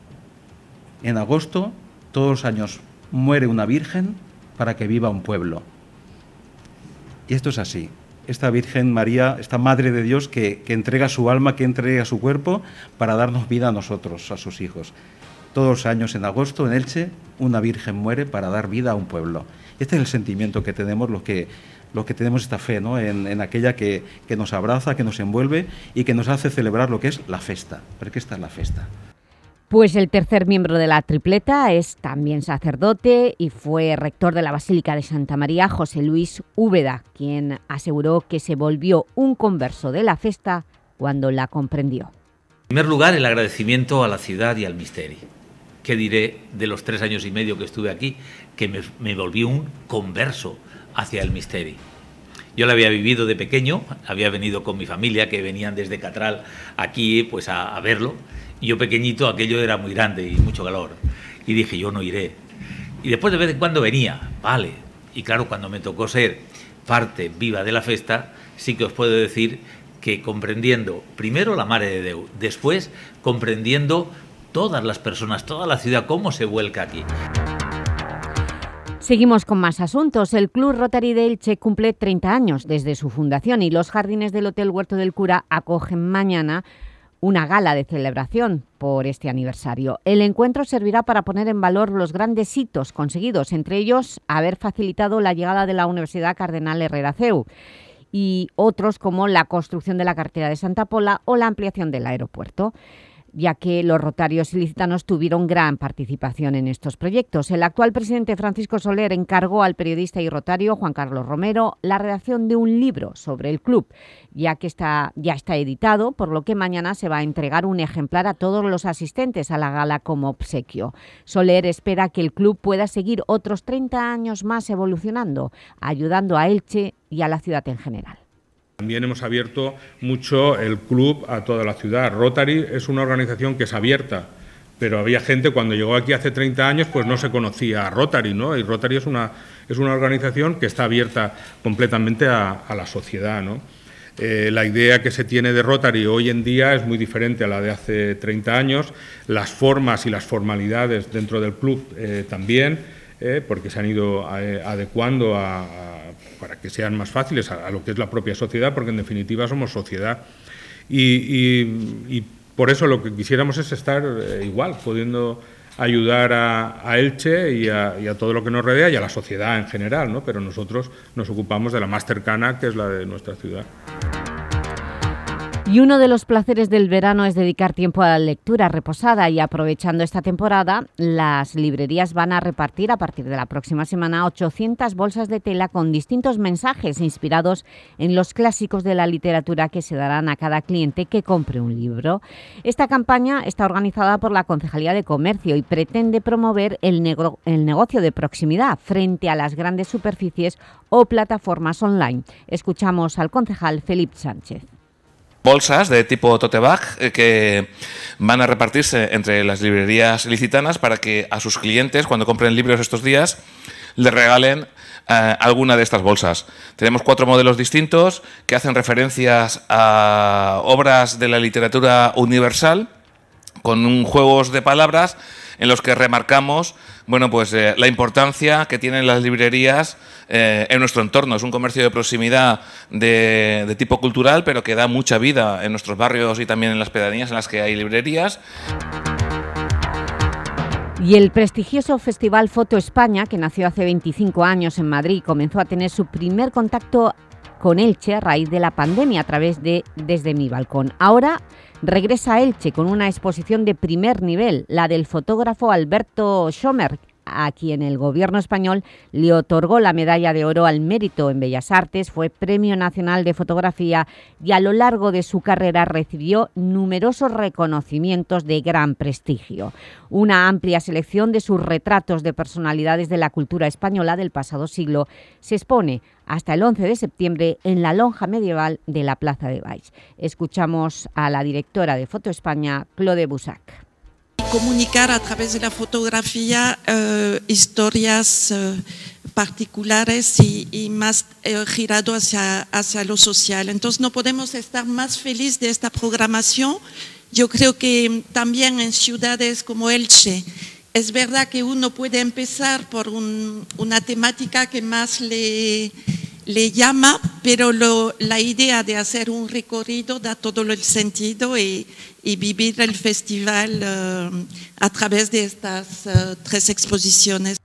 en agosto, todos los años muere una virgen para que viva un pueblo. Y esto es así. Esta Virgen María, esta Madre de Dios que, que entrega su alma, que entrega su cuerpo para darnos vida a nosotros, a sus hijos. Todos los años en agosto, en Elche, una Virgen muere para dar vida a un pueblo. Este es el sentimiento que tenemos los que, los que tenemos esta fe, ¿no? en, en aquella que, que nos abraza, que nos envuelve y que nos hace celebrar lo que es la festa. Porque esta es la festa. Pues el tercer miembro de la tripleta es también sacerdote y fue rector de la Basílica de Santa María, José Luis Úbeda, quien aseguró que se volvió un converso de la festa cuando la comprendió. En primer lugar, el agradecimiento a la ciudad y al Misteri. ¿Qué diré de los tres años y medio que estuve aquí? Que me, me volví un converso hacia el Misteri. Yo lo había vivido de pequeño, había venido con mi familia, que venían desde Catral aquí pues a, a verlo. Y yo pequeñito, aquello era muy grande y mucho calor. Y dije, yo no iré. Y después de vez en cuando venía, vale. Y claro, cuando me tocó ser parte viva de la fiesta, sí que os puedo decir que comprendiendo primero la Mare de Déu, después comprendiendo todas las personas, toda la ciudad, cómo se vuelca aquí. Seguimos con más asuntos. El Club Rotary de Elche cumple treinta años desde su fundación y los jardines del Hotel Huerto del Cura acogen mañana una gala de celebración por este aniversario. El encuentro servirá para poner en valor los grandes hitos conseguidos, entre ellos haber facilitado la llegada de la Universidad Cardenal Herrera C E U y otros como la construcción de la carretera de Santa Pola o la ampliación del aeropuerto. ya que los rotarios ilicitanos tuvieron gran participación en estos proyectos. El actual presidente Francisco Soler encargó al periodista y rotario Juan Carlos Romero la redacción de un libro sobre el club, ya que está, ya está editado, por lo que mañana se va a entregar un ejemplar a todos los asistentes a la gala como obsequio. Soler espera que el club pueda seguir otros treinta años más evolucionando, ayudando a Elche y a la ciudad en general. También hemos abierto mucho el club a toda la ciudad. Rotary es una organización que es abierta, pero había gente cuando llegó aquí hace treinta años pues no se conocía a Rotary, ¿no? Y Rotary es una, es una organización que está abierta completamente a, a la sociedad, ¿no? Eh, la idea que se tiene de Rotary hoy en día es muy diferente a la de hace treinta años. Las formas y las formalidades dentro del club eh, también, eh, porque se han ido eh, adecuando a, a para que sean más fáciles a, a lo que es la propia sociedad, porque en definitiva somos sociedad. Y, y, y por eso lo que quisiéramos es estar eh, igual, pudiendo ayudar a, a Elche y a, y a todo lo que nos rodea y a la sociedad en general, ¿no? Pero nosotros nos ocupamos de la más cercana, que es la de nuestra ciudad. Y uno de los placeres del verano es dedicar tiempo a la lectura reposada, y aprovechando esta temporada, las librerías van a repartir a partir de la próxima semana ochocientas bolsas de tela con distintos mensajes inspirados en los clásicos de la literatura que se darán a cada cliente que compre un libro. Esta campaña está organizada por la Concejalía de Comercio y pretende promover el, nego- el negocio de proximidad frente a las grandes superficies o plataformas online. Escuchamos al concejal Felipe Sánchez. Bolsas de tipo tote bag eh, que van a repartirse entre las librerías ilicitanas para que a sus clientes, cuando compren libros estos días, les regalen eh, alguna de estas bolsas. Tenemos cuatro modelos distintos que hacen referencias a obras de la literatura universal, con un juegos de palabras en los que remarcamos bueno, pues, eh, la importancia que tienen las librerías eh, en nuestro entorno. Es un comercio de proximidad de, de tipo cultural, pero que da mucha vida en nuestros barrios y también en las pedanías en las que hay librerías. Y el prestigioso Festival Foto España, que nació hace veinticinco años en Madrid, comenzó a tener su primer contacto con Elche a raíz de la pandemia a través de Desde mi balcón. Ahora regresa a Elche con una exposición de primer nivel, la del fotógrafo Alberto Schomer, a quien el gobierno español le otorgó la medalla de oro al mérito en Bellas Artes, fue Premio Nacional de Fotografía y a lo largo de su carrera recibió numerosos reconocimientos de gran prestigio. Una amplia selección de sus retratos de personalidades de la cultura española del pasado siglo se expone hasta el once de septiembre en la lonja medieval de la Plaza de Baix. Escuchamos a la directora de Foto España, Claude Bussac. Comunicar a través de la fotografía eh, historias eh, particulares y, y más eh, girado hacia, hacia lo social. Entonces no podemos estar más felices de esta programación. Yo creo que también en ciudades como Elche es verdad que uno puede empezar por un, una temática que más le, le llama, pero lo, la idea de hacer un recorrido da todo el sentido y, y vivir el festival uh, a través de estas uh, tres exposiciones.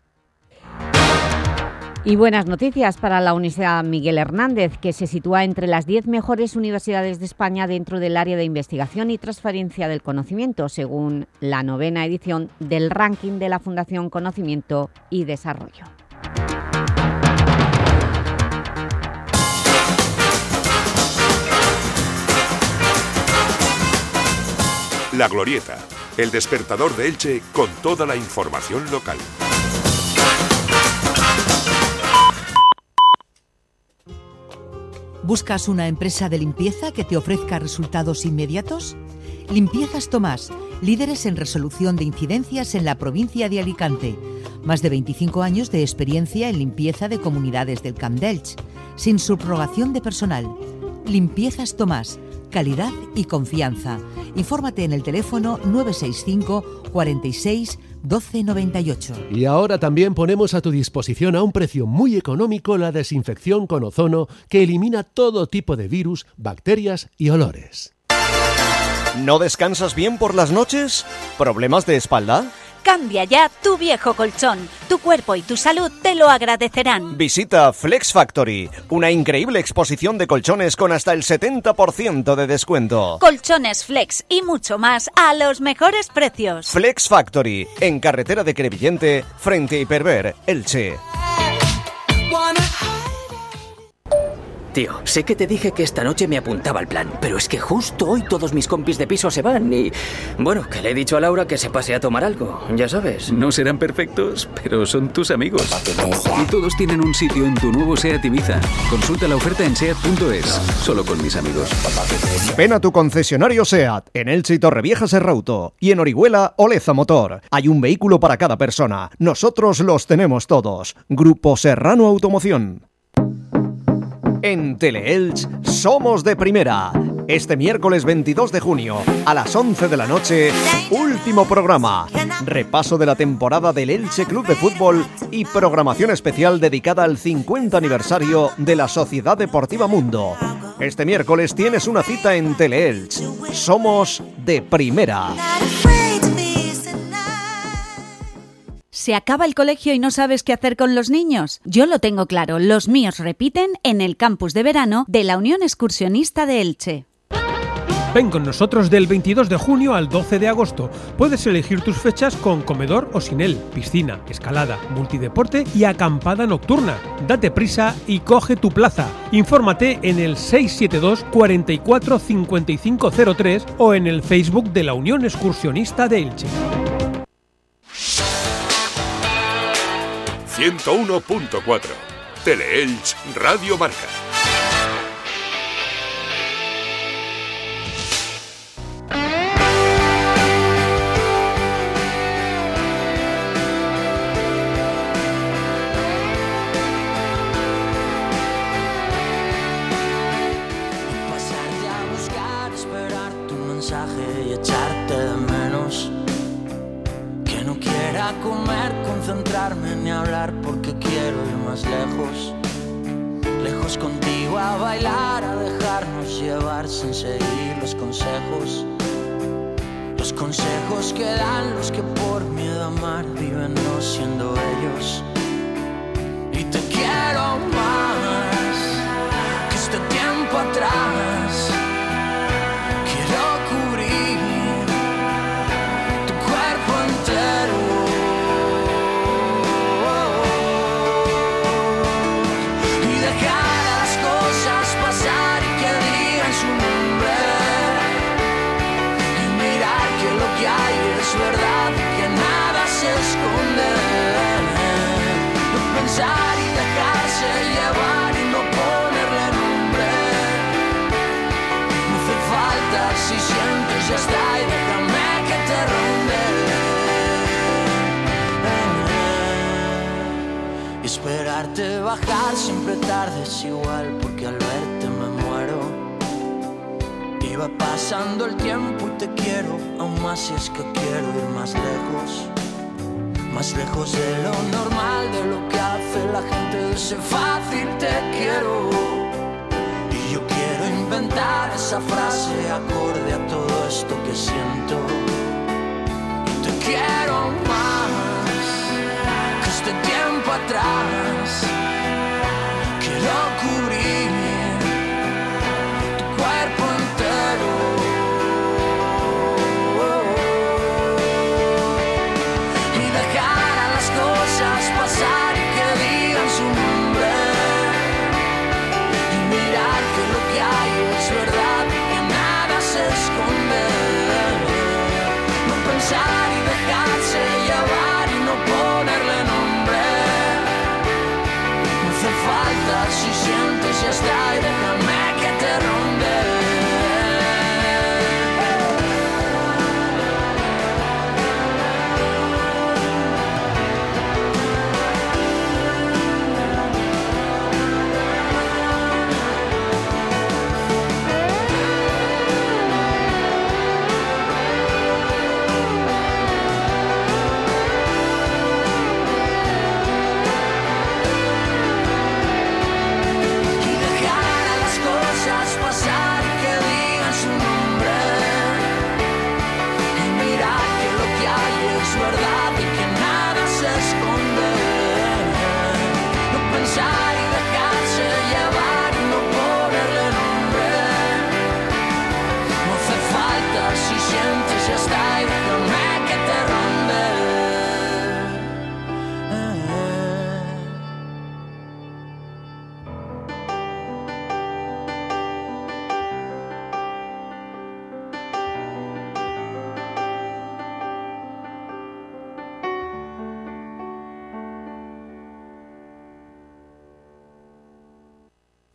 Y buenas noticias para la Universidad Miguel Hernández, que se sitúa entre las diez mejores universidades de España dentro del área de investigación y transferencia del conocimiento, según la novena edición del ranking de la Fundación Conocimiento y Desarrollo. La Glorieta, el despertador de Elche con toda la información local. ¿Buscas una empresa de limpieza que te ofrezca resultados inmediatos? Limpiezas Tomás, líderes en resolución de incidencias en la provincia de Alicante. Más de veinticinco años de experiencia en limpieza de comunidades del Camp d'Elx, sin subrogación de personal. Limpiezas Tomás, calidad y confianza. Infórmate en el teléfono nueve seis cinco, cuarenta y seis, doce noventa y ocho. Y ahora también ponemos a tu disposición a un precio muy económico la desinfección con ozono que elimina todo tipo de virus, bacterias y olores. ¿No descansas bien por las noches? ¿Problemas de espalda? Cambia ya tu viejo colchón. Tu cuerpo y tu salud te lo agradecerán. Visita Flex Factory, una increíble exposición de colchones con hasta el setenta por ciento de descuento. Colchones Flex y mucho más a los mejores precios. Flex Factory, en carretera de Crevillente, frente a Hiperver, Elche. Tío, sé que te dije que esta noche me apuntaba al plan, pero es que justo hoy todos mis compis de piso se van y... Bueno, que le he dicho a Laura que se pase a tomar algo, ya sabes. No serán perfectos, pero son tus amigos. Y todos tienen un sitio en tu nuevo SEAT Ibiza. Consulta la oferta en seat punto es. Solo con mis amigos. Ven a tu concesionario SEAT, en Elche y Torrevieja Serrauto, y en Orihuela, Oleza Motor. Hay un vehículo para cada persona. Nosotros los tenemos todos. Grupo Serrano Automoción. En Teleelch somos de primera. Este miércoles veintidós de junio, a las once de la noche, último programa. Repaso de la temporada del Elche Club de Fútbol y programación especial dedicada al cincuenta aniversario de la Sociedad Deportiva Mundo. Este miércoles tienes una cita en Teleelch. Somos de primera. ¿Se acaba el colegio y no sabes qué hacer con los niños? Yo lo tengo claro, los míos repiten en el campus de verano de la Unión Excursionista de Elche. Ven con nosotros del veintidós de junio al doce de agosto. Puedes elegir tus fechas con comedor o sin él, piscina, escalada, multideporte y acampada nocturna. Date prisa y coge tu plaza. Infórmate en el seis siete dos, cuarenta y cuatro, cincuenta y cinco cero tres o en el Facebook de la Unión Excursionista de Elche. ciento uno punto cuatro. Teleelch Radio Marca. Pasarte a buscar, esperar tu mensaje y echarte de menos. Que no quiera comer, concentrarme ni hablar porque quiero ir más lejos. Lejos contigo a bailar, a dejarnos llevar sin seguir los consejos. Los consejos que dan los que por miedo a amar viven no siendo ellos. Y te quiero más que este tiempo atrás. Quiero cubrir tu cuerpo entero. Es verdad que nada se esconde. No pensar y dejarse llevar y no ponerle nombre. No hace falta, si sientes ya está y déjame que te ronde. Y esperarte bajar siempre tarde es igual porque al verte me muero. Y va pasando el tiempo y te quiero, aún más si es que quiero ir más lejos. Más lejos de lo normal, de lo que hace la gente, de ese fácil te quiero. Y yo quiero inventar esa frase acorde a todo esto que siento. Y te quiero más que este tiempo atrás. Quiero cubrir tu cuerpo entero. Pasar y que digan su nombre y mirar que lo que hay es verdad y que nada se esconde. No pensar y dejarse llevar y no ponerle nombre.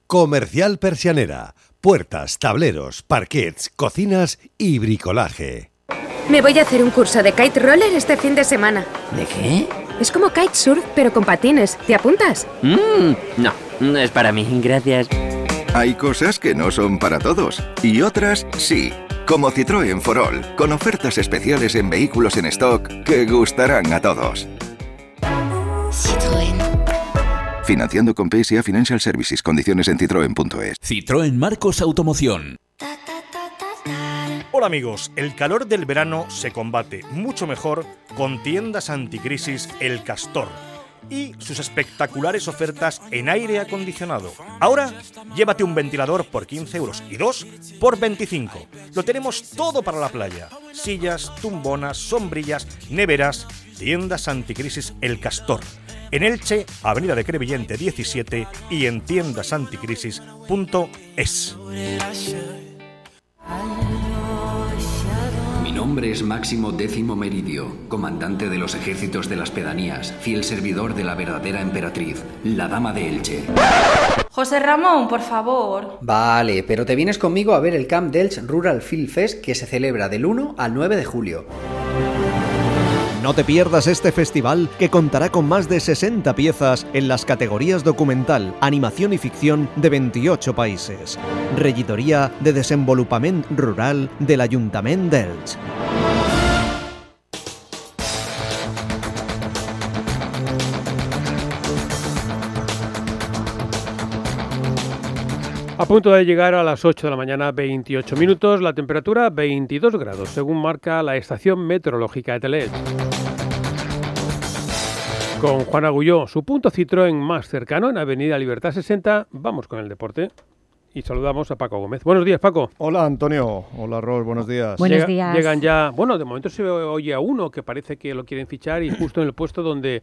Comercial Persianera. Puertas, tableros, parquets, cocinas y bricolaje. Me voy a hacer un curso de kite roller este fin de semana. ¿De qué? Es como kitesurf, pero con patines. ¿Te apuntas? Mm, no, no es para mí, gracias. Hay cosas que no son para todos y otras sí. Como Citroën For All, con ofertas especiales en vehículos en stock que gustarán a todos. Citroën. Financiando con P S A Financial Services. Condiciones en citroen punto es. Citroën Marcos Automoción. Hola amigos, el calor del verano se combate mucho mejor con tiendas anticrisis El Castor y sus espectaculares ofertas en aire acondicionado. Ahora, llévate un ventilador por quince euros y dos por veinticinco. Lo tenemos todo para la playa. Sillas, tumbonas, sombrillas, neveras. Tiendas anticrisis El Castor. En Elche, Avenida de Crevillente diecisiete y en tiendas anticrisis punto es. Mi nombre es Máximo Décimo Meridio, comandante de los ejércitos de las pedanías, fiel servidor de la verdadera emperatriz, la Dama de Elche. José Ramón, por favor. Vale, pero te vienes conmigo a ver el Camp d'Elche Rural Film Fest que se celebra del uno al nueve de julio. No te pierdas este festival que contará con más de sesenta piezas en las categorías documental, animación y ficción de veintiocho países. Regidoria de Desenvolupament Rural del Ayuntament d'Elche. A punto de llegar a las ocho de la mañana, veintiocho minutos, la temperatura veintidós grados, según marca la estación meteorológica de Teleelch. Con Juan Agulló, su punto Citroën más cercano en Avenida Libertad sesenta, vamos con el deporte y saludamos a Paco Gómez. Buenos días, Paco. Hola, Antonio. Hola, Rol. Buenos días. Buenos Llega, días. Llegan ya, bueno, de momento se oye a uno que parece que lo quieren fichar y justo en el puesto donde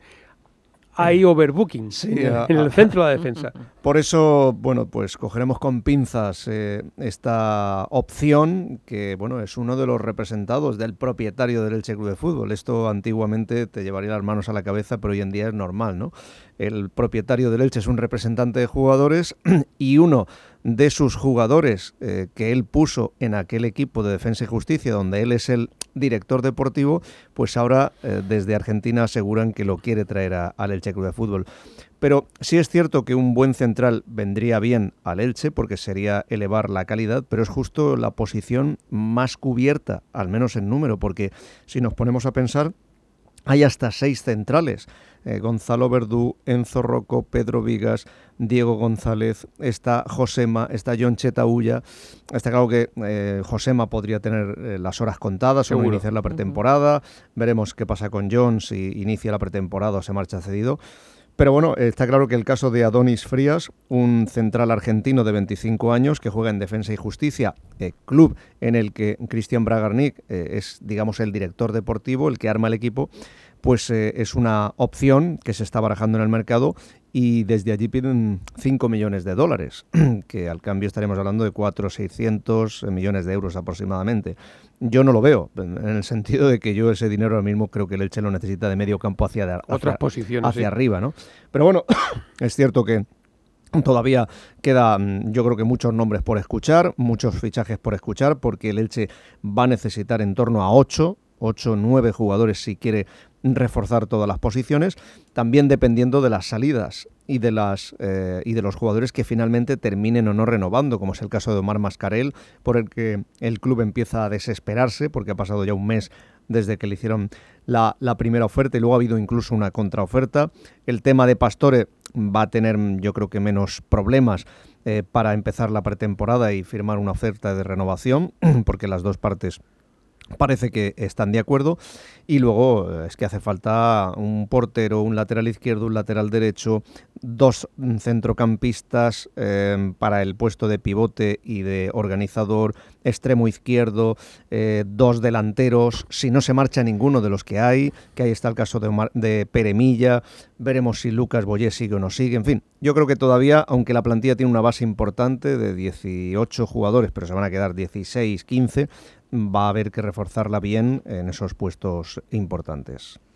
hay overbooking, Sí, en, a, en el centro de la defensa. Por eso, bueno, pues cogeremos con pinzas eh, esta opción que, bueno, es uno de los representados del propietario del Elche Club de Fútbol. Esto antiguamente te llevaría las manos a la cabeza, pero hoy en día es normal, ¿no? El propietario del Elche es un representante de jugadores y uno de sus jugadores eh, que él puso en aquel equipo de Defensa y Justicia, donde él es el director deportivo, pues ahora eh, desde Argentina aseguran que lo quiere traer a, al Elche Club de Fútbol. Pero sí es cierto que un buen central vendría bien al Elche porque sería elevar la calidad, pero es justo la posición más cubierta, al menos en número, porque si nos ponemos a pensar, hay hasta seis centrales. Eh, Gonzalo Verdú, Enzo Rocco, Pedro Vigas, Diego González, está Josema, está John Chetaulla. Está claro que eh, Josema podría tener eh, las horas contadas o iniciar la pretemporada. Uh-huh. Veremos qué pasa con John, si inicia la pretemporada o se marcha cedido. Pero bueno, está claro que el caso de Adonis Frías, un central argentino de veinticinco años que juega en Defensa y Justicia, eh, club en el que Cristian Bragarnik eh, es, digamos, el director deportivo, el que arma el equipo, pues eh, es una opción que se está barajando en el mercado y desde allí piden cinco millones de dólares, que al cambio estaremos hablando de cuatro, seiscientos millones de euros aproximadamente. Yo no lo veo, en el sentido de que yo ese dinero ahora mismo creo que el Elche lo necesita de medio campo hacia, hacia, Otras posiciones, hacia sí. arriba, ¿no? Pero bueno, es cierto que todavía queda, yo creo que muchos nombres por escuchar, muchos fichajes por escuchar, porque el Elche va a necesitar en torno a ocho, ocho, nueve jugadores si quiere reforzar todas las posiciones, también dependiendo de las salidas y de las eh, y de los jugadores que finalmente terminen o no renovando, como es el caso de Omar Mascarell, por el que el club empieza a desesperarse porque ha pasado ya un mes desde que le hicieron la, la primera oferta y luego ha habido incluso una contraoferta. El tema de Pastore va a tener, yo creo que menos problemas eh, para empezar la pretemporada y firmar una oferta de renovación, porque las dos partes parece que están de acuerdo. Y luego es que hace falta un portero, un lateral izquierdo, un lateral derecho, dos centrocampistas eh, para el puesto de pivote y de organizador, extremo izquierdo, eh, dos delanteros, si no se marcha ninguno de los que hay, que ahí está el caso de, Omar, de Pere Milla, veremos si Lucas Boyé sigue o no sigue, en fin, yo creo que todavía, aunque la plantilla tiene una base importante de dieciocho jugadores, pero se van a quedar dieciséis, quince, va a haber que reforzarla bien en esos puestos importantes.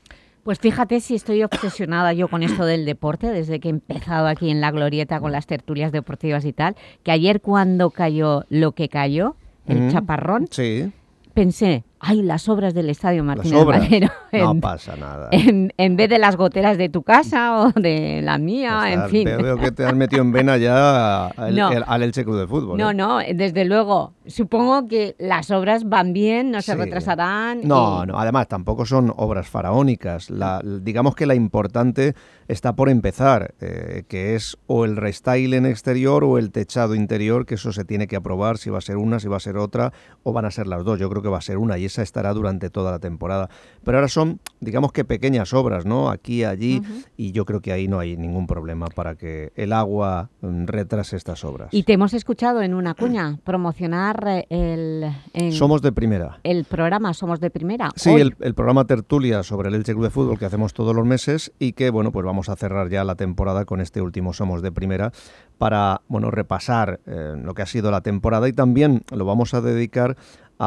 Pues fíjate si estoy obsesionada yo con esto del deporte desde que he empezado aquí en La Glorieta con las tertulias deportivas y tal, que ayer cuando cayó lo que cayó, el mm, chaparrón, sí. pensé, ay, las obras del Estadio Martínez ¿Las obras? Valero. En, no pasa nada. En, en vez de las goteras de tu casa o de la mía, Está, en fin. Veo, veo que te has metido en vena ya al, no. el, al Elche Club de Fútbol. No, ¿eh? no, desde luego. Supongo que las obras van bien, no se sí. retrasarán. No, y... no, además tampoco son obras faraónicas. La, digamos que la importante está por empezar, eh, que es o el restyling exterior o el techado interior, que eso se tiene que aprobar, si va a ser una, si va a ser otra, o van a ser las dos. Yo creo que va a ser una y esa estará durante toda la temporada. Pero ahora son, digamos que pequeñas obras, ¿no? Aquí, allí, uh-huh. y yo creo que ahí no hay ningún problema para que el agua um, retrase estas obras. Y te hemos escuchado en una cuña promocionar el... En Somos de Primera. El programa Somos de Primera. Sí, el, el programa Tertulia sobre el Elche Club de Fútbol que hacemos todos los meses y que, bueno, pues vamos a cerrar ya la temporada con este último Somos de Primera para, bueno, repasar eh, lo que ha sido la temporada y también lo vamos a dedicar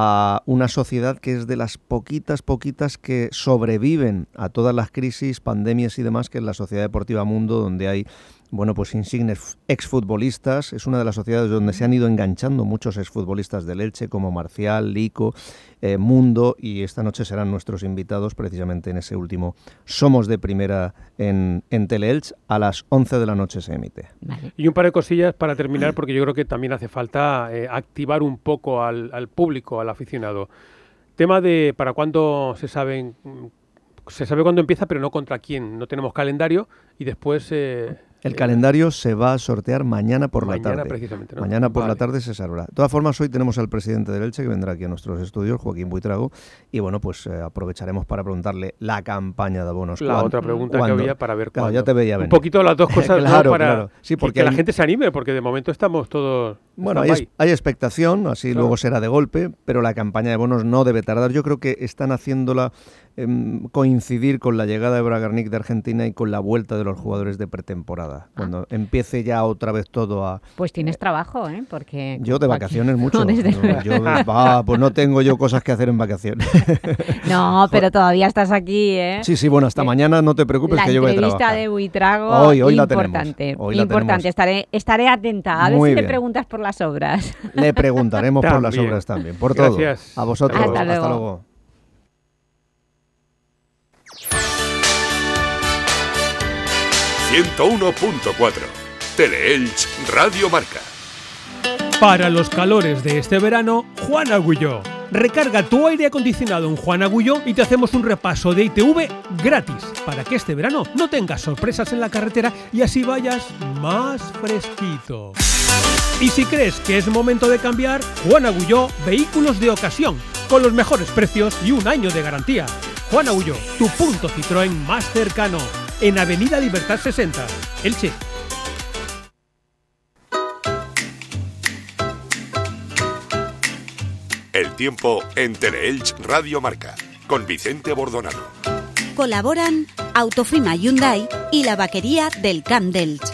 a una sociedad que es de las poquitas, poquitas que sobreviven a todas las crisis, pandemias y demás, que es la Sociedad Deportiva Mundo, donde hay, bueno, pues insignes exfutbolistas. Es una de las sociedades donde se han ido enganchando muchos exfutbolistas del Elche, como Marcial, Lico, eh, Mundo, y esta noche serán nuestros invitados precisamente en ese último Somos de Primera en, en Teleelch. A las once de la noche se emite. Vale. Y un par de cosillas para terminar, porque yo creo que también hace falta eh, activar un poco al, al público, al aficionado. Tema de para cuándo se saben, se sabe cuándo empieza, pero no contra quién. No tenemos calendario y después... Eh, El calendario se va a sortear mañana por mañana la tarde. Precisamente, ¿no? Mañana por vale. la tarde se sabrá. De todas formas, hoy tenemos al presidente del Elche que vendrá aquí a nuestros estudios, Joaquín Buitrago, y bueno, pues eh, aprovecharemos para preguntarle la campaña de abonos. La otra pregunta ¿cuándo? que había para ver claro, cuándo. ya te veía venir. Un poquito las dos cosas claro, ¿no? para claro. Sí, porque que hay... la gente se anime, porque de momento estamos todos... Bueno, hay, hay expectación, así claro. Luego será de golpe, pero la campaña de bonos no debe tardar. Yo creo que están haciéndola eh, coincidir con la llegada de Bragarnik de Argentina y con la vuelta de los jugadores de pretemporada. Ah. Cuando empiece ya otra vez todo a... Pues tienes eh, trabajo, ¿eh? Porque... Yo de vacaciones aquí... mucho. No, yo, va, pues no tengo yo cosas que hacer en vacaciones. No, pero todavía estás aquí, ¿eh? Sí, sí, bueno, hasta eh, mañana no te preocupes que yo voy a trabajar. La entrevista de Buitrago, hoy, hoy importante. La hoy importante, la estaré, estaré atenta. A ver Muy si bien. le preguntas por las obras. Le preguntaremos por las obras también, por todo. Gracias. A vosotros. Hasta luego. Hasta luego. ciento uno punto cuatro Teleelch Radio Marca. Para los calores de este verano, Juan Agulló. Recarga tu aire acondicionado en Juan Agulló y te hacemos un repaso de I T V gratis para que este verano no tengas sorpresas en la carretera y así vayas más fresquito. Y si crees que es momento de cambiar, Juan Agulló, vehículos de ocasión, con los mejores precios y un año de garantía. Juan Agulló, tu punto Citroën más cercano, en Avenida Libertad sesenta, Elche. El tiempo en Teleelch Radio Marca, con Vicente Bordonado. Colaboran Autofima Hyundai y la vaquería del Camp d'Elx.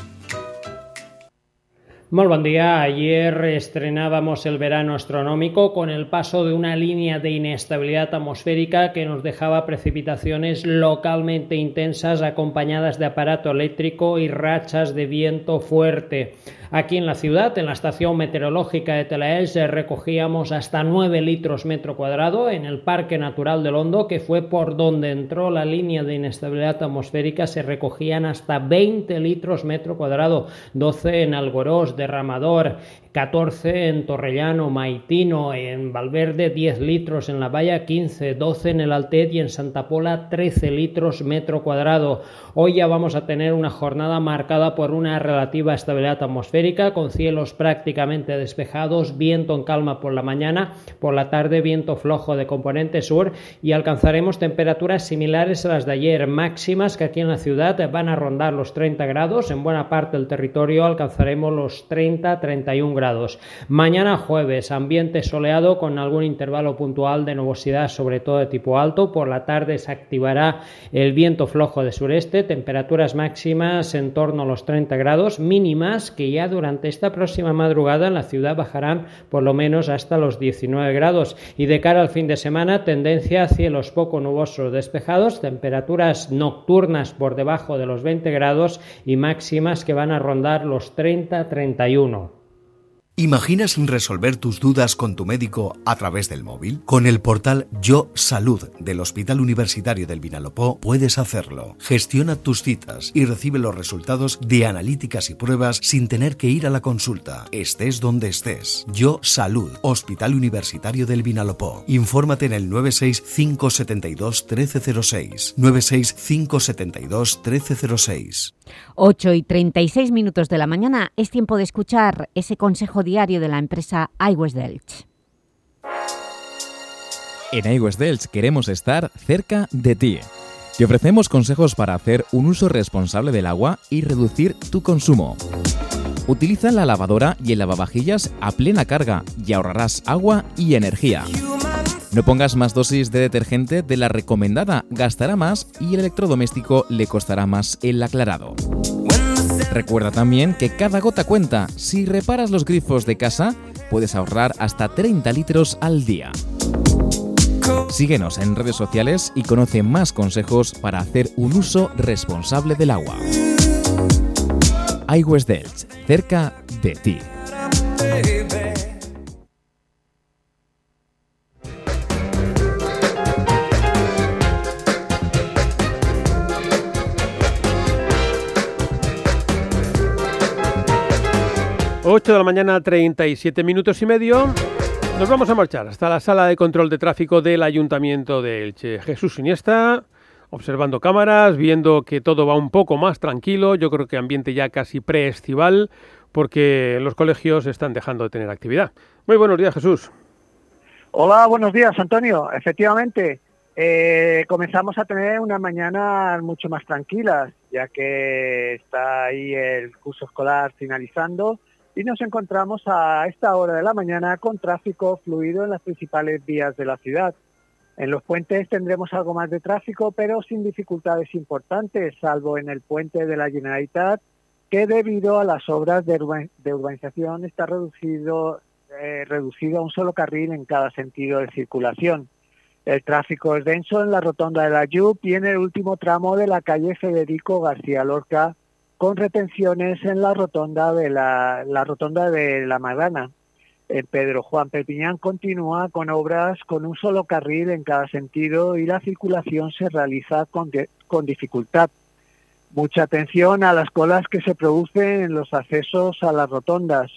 Muy buen día. Ayer estrenábamos el verano astronómico con el paso de una línea de inestabilidad atmosférica que nos dejaba precipitaciones localmente intensas acompañadas de aparato eléctrico y rachas de viento fuerte. Aquí en la ciudad, en la estación meteorológica de Teleelch, recogíamos hasta nueve litros metro cuadrado. En el Parque Natural del Hondo, que fue por donde entró la línea de inestabilidad atmosférica, se recogían hasta veinte litros metro cuadrado, doce en Algorós, Derramador, catorce en Torrellano, Maitino, en Valverde diez litros, en La Valla quince, doce en el Altet y en Santa Pola trece litros metro cuadrado. Hoy ya vamos a tener una jornada marcada por una relativa estabilidad atmosférica, con cielos prácticamente despejados, viento en calma por la mañana, por la tarde viento flojo de componente sur y alcanzaremos temperaturas similares a las de ayer, máximas que aquí en la ciudad van a rondar los treinta grados, en buena parte del territorio alcanzaremos los treinta a treinta y un grados. grados. Mañana jueves, ambiente soleado con algún intervalo puntual de nubosidad, sobre todo de tipo alto. Por la tarde se activará el viento flojo de sureste, temperaturas máximas en torno a los treinta grados, mínimas que ya durante esta próxima madrugada en la ciudad bajarán por lo menos hasta los diecinueve grados. Y de cara al fin de semana, tendencia a cielos poco nubosos despejados, temperaturas nocturnas por debajo de los veinte grados y máximas que van a rondar los treinta a treinta y uno. ¿Imaginas resolver tus dudas con tu médico a través del móvil? Con el portal Yo Salud del Hospital Universitario del Vinalopó puedes hacerlo. Gestiona tus citas y recibe los resultados de analíticas y pruebas sin tener que ir a la consulta, estés donde estés. Yo Salud, Hospital Universitario del Vinalopó. Infórmate en el nueve seis cinco siete dos uno tres cero seis. nueve seis cinco siete dos uno tres cero seis. ocho y treinta y seis minutos de la mañana es tiempo de escuchar ese consejo diario de la empresa iWest Delch. En iWest Delch queremos estar cerca de ti. Te ofrecemos consejos para hacer un uso responsable del agua y reducir tu consumo. Utiliza la lavadora y el lavavajillas a plena carga y ahorrarás agua y energía. No pongas más dosis de detergente de la recomendada, gastará más y el electrodoméstico le costará más el aclarado. Recuerda también que cada gota cuenta. Si reparas los grifos de casa, puedes ahorrar hasta treinta litros al día. Síguenos en redes sociales y conoce más consejos para hacer un uso responsable del agua. iWest Delch, cerca de ti. ocho de la mañana, treinta y siete minutos y medio. Nos vamos a marchar hasta la sala de control de tráfico del Ayuntamiento de Elche. Jesús Iniesta, observando cámaras, viendo que todo va un poco más tranquilo. Yo creo que ambiente ya casi preestival, porque los colegios están dejando de tener actividad. Muy buenos días, Jesús. Hola, buenos días, Antonio. Efectivamente, eh, comenzamos a tener unas mañanas mucho más tranquilas, ya que está ahí el curso escolar finalizando. Y nos encontramos a esta hora de la mañana con tráfico fluido en las principales vías de la ciudad. En los puentes tendremos algo más de tráfico, pero sin dificultades importantes, salvo en el puente de la Generalitat, que debido a las obras de, urban, de urbanización está reducido, eh, reducido a un solo carril en cada sentido de circulación. El tráfico es denso en la rotonda de la Yup y en el último tramo de la calle Federico García Lorca, con retenciones en la rotonda de la, la rotonda de la Magdana. En Pedro Juan Perpiñán continúa con obras con un solo carril en cada sentido y la circulación se realiza con, de, con dificultad. Mucha atención a las colas que se producen en los accesos a las rotondas.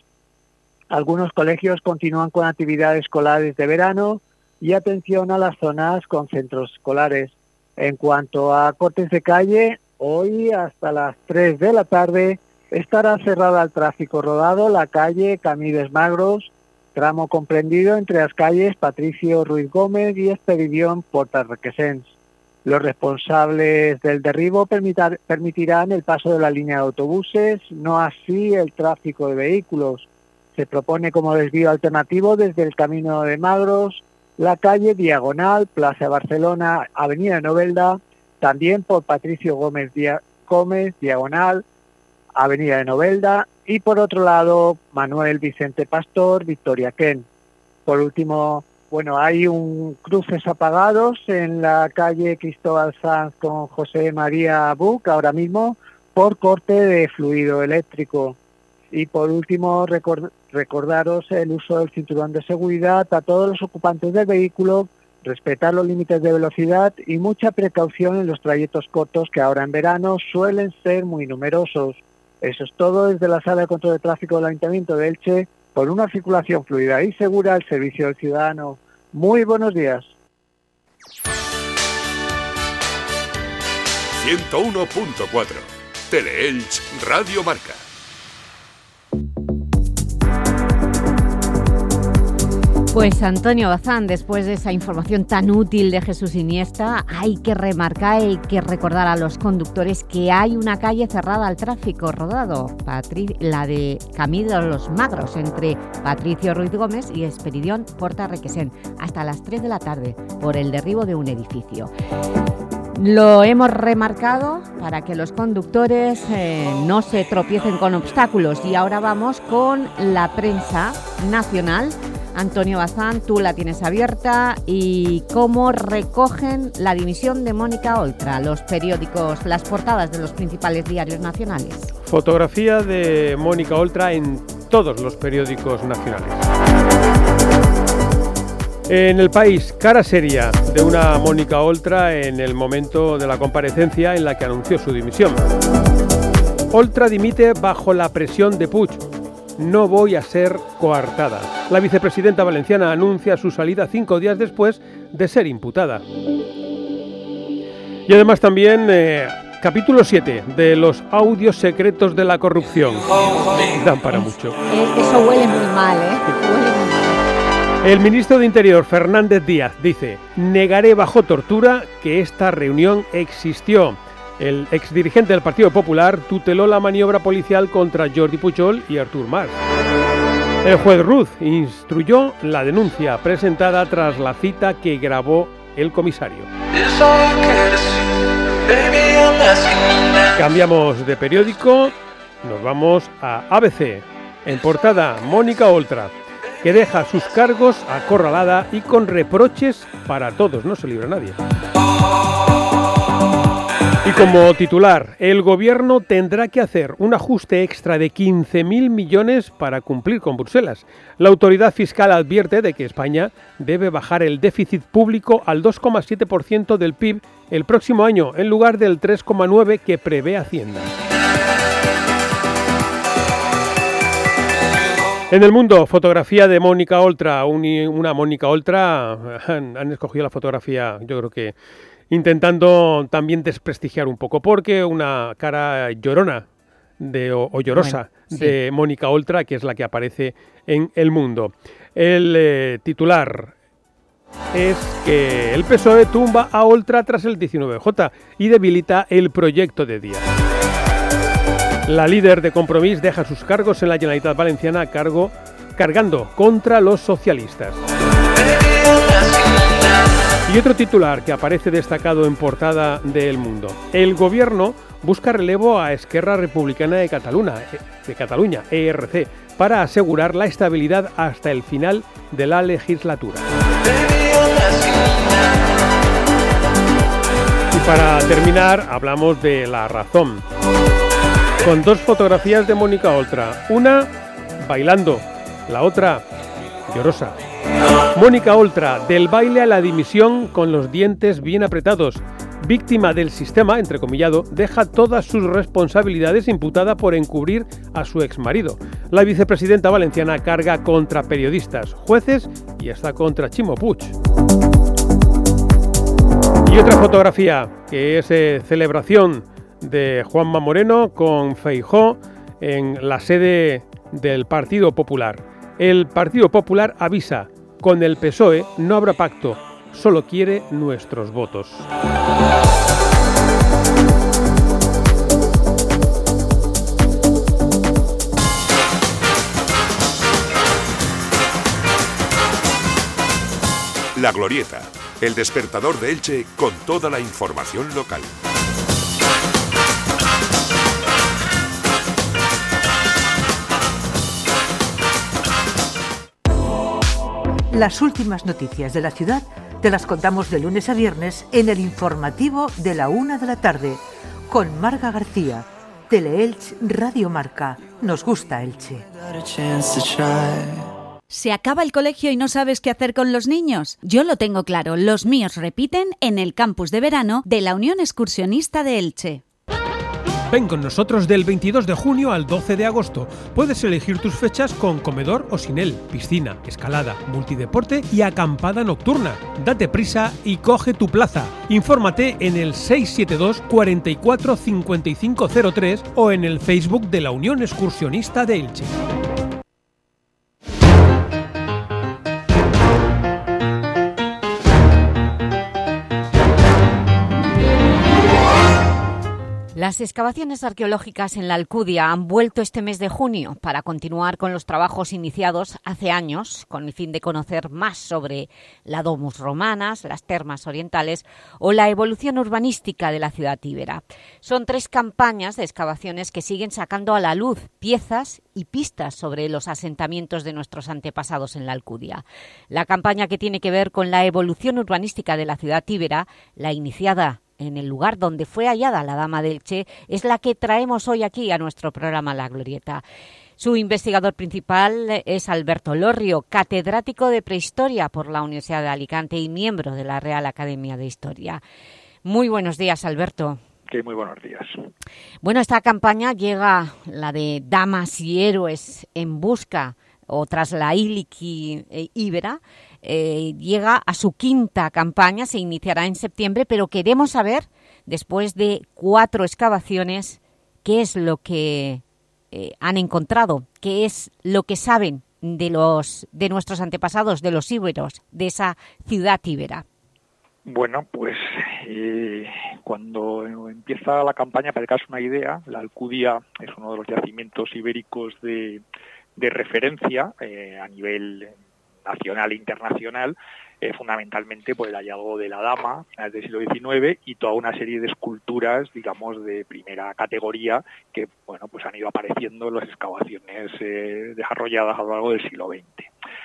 Algunos colegios continúan con actividades escolares de verano y atención a las zonas con centros escolares. En cuanto a cortes de calle, hoy hasta las tres de la tarde estará cerrada al tráfico rodado la calle Camides Magros, tramo comprendido entre las calles Patricio Ruiz Gómez y Esperidión Portarrequesens. Los responsables del derribo permitar, permitirán el paso de la línea de autobuses, no así el tráfico de vehículos. Se propone como desvío alternativo desde el camino de Magros la calle Diagonal, Plaza de Barcelona, Avenida de Novelda, también por Patricio Gómez, Dia- Gómez, Diagonal, Avenida de Novelda, y por otro lado, Manuel Vicente Pastor, Victoria Ken. Por último, bueno, hay un cruces apagados en la calle Cristóbal Sanz con José María Buc, ahora mismo, por corte de fluido eléctrico. Y por último, record- recordaros el uso del cinturón de seguridad a todos los ocupantes del vehículo, respetar los límites de velocidad y mucha precaución en los trayectos cortos que ahora en verano suelen ser muy numerosos. Eso es todo desde la Sala de Control de Tráfico del Ayuntamiento de Elche, con una circulación fluida y segura al servicio del ciudadano. Muy buenos días. ciento uno punto cuatro Teleelch Radio Marca. Pues Antonio Bazán, después de esa información tan útil de Jesús Iniesta, hay que remarcar, hay que recordar a los conductores que hay una calle cerrada al tráfico rodado, Patri- la de Camino de los Magros, entre Patricio Ruiz Gómez y Esperidión Porta Requesén, hasta las tres de la tarde, por el derribo de un edificio. Lo hemos remarcado para que los conductores eh, no se tropiecen con obstáculos. Y ahora vamos con la prensa nacional. Antonio Bazán, tú la tienes abierta. ¿Y cómo recogen la dimisión de Mónica Oltra los periódicos, las portadas de los principales diarios nacionales? Fotografía de Mónica Oltra en todos los periódicos nacionales. En El País, cara seria de una Mónica Oltra en el momento de la comparecencia en la que anunció su dimisión. Oltra dimite bajo la presión de Puig. No voy a ser coartada. La vicepresidenta valenciana anuncia su salida cinco días después de ser imputada. Y además también eh, capítulo siete de los audios secretos de la corrupción. Dan para mucho. Eso huele muy mal, ¿eh? Huele muy mal. El ministro de Interior, Fernández Díaz, dice: negaré bajo tortura que esta reunión existió. El exdirigente del Partido Popular tuteló la maniobra policial contra Jordi Pujol y Artur Mas. El juez Ruz instruyó la denuncia presentada tras la cita que grabó el comisario. Cambiamos de periódico, nos vamos a A B C. En portada, Mónica Oltra, que deja sus cargos acorralada y con reproches para todos, no se libra nadie. Y como titular, el gobierno tendrá que hacer un ajuste extra de quince mil millones para cumplir con Bruselas. La autoridad fiscal advierte de que España debe bajar el déficit público al dos coma siete por ciento del P I B el próximo año, en lugar del tres coma nueve por ciento que prevé Hacienda. En El Mundo, fotografía de Mónica Oltra, una Mónica Oltra, han, han escogido la fotografía, yo creo que intentando también desprestigiar un poco, porque una cara llorona de, o, o llorosa bueno, sí. de Mónica Oltra, que es la que aparece en El Mundo. El eh, titular es que el P S O E tumba a Oltra tras el diecinueve J y debilita el proyecto de Díaz. La líder de Compromís deja sus cargos en la Generalitat Valenciana a cargo, cargando contra los socialistas. Y otro titular que aparece destacado en portada de El Mundo. El gobierno busca relevo a Esquerra Republicana de Cataluña, de Cataluña, E R C, para asegurar la estabilidad hasta el final de la legislatura. Y para terminar, hablamos de La Razón, con dos fotografías de Mónica Oltra, una bailando, la otra llorosa. Mónica Oltra, del baile a la dimisión con los dientes bien apretados. Víctima del sistema, entrecomillado, deja todas sus responsabilidades imputada por encubrir a su exmarido. La vicepresidenta valenciana carga contra periodistas, jueces y hasta contra Chimo Puig. Y otra fotografía, que es eh, celebración de Juanma Moreno con Feijóo en la sede del Partido Popular. El Partido Popular avisa: con el P S O E no habrá pacto, solo quiere nuestros votos. La Glorieta, el despertador de Elche con toda la información local. Las últimas noticias de la ciudad te las contamos de lunes a viernes en el informativo de la una de la tarde con Marga García. Teleelch Radio Marca. Nos gusta Elche. ¿Se acaba el colegio y no sabes qué hacer con los niños? Yo lo tengo claro. Los míos repiten en el campus de verano de la Unión Excursionista de Elche. Ven con nosotros del veintidós de junio al doce de agosto. Puedes elegir tus fechas con comedor o sin él, piscina, escalada, multideporte y acampada nocturna. Date prisa y coge tu plaza. Infórmate en el seis siete dos, cuatro cuatro, cinco cinco cero tres o en el Facebook de la Unión Excursionista de Elche. Las excavaciones arqueológicas en la Alcudia han vuelto este mes de junio para continuar con los trabajos iniciados hace años con el fin de conocer más sobre la Domus Romanas, las termas orientales o la evolución urbanística de la ciudad íbera. Son tres campañas de excavaciones que siguen sacando a la luz piezas y pistas sobre los asentamientos de nuestros antepasados en la Alcudia. La campaña que tiene que ver con la evolución urbanística de la ciudad íbera, la iniciada en el lugar donde fue hallada la Dama de Elche, es la que traemos hoy aquí a nuestro programa La Glorieta. Su investigador principal es Alberto Lorrio, catedrático de Prehistoria por la Universidad de Alicante y miembro de la Real Academia de Historia. Muy buenos días, Alberto. Que muy buenos días. Bueno, esta campaña llega, la de Damas y Héroes en busca o tras la Iliki íbera, eh, llega a su quinta campaña, se iniciará en septiembre, pero queremos saber, después de cuatro excavaciones, qué es lo que eh, han encontrado, qué es lo que saben de, los, de nuestros antepasados, de los íberos, de esa ciudad íbera. Bueno, pues eh, cuando empieza la campaña, para que hagas una idea, la Alcudia es uno de los yacimientos ibéricos de, de referencia eh, a nivel nacional e internacional, eh, fundamentalmente por el hallazgo de la Dama, finales del siglo diecinueve, y toda una serie de esculturas, digamos, de primera categoría que, bueno, pues han ido apareciendo en las excavaciones eh, desarrolladas a lo largo del siglo veinte.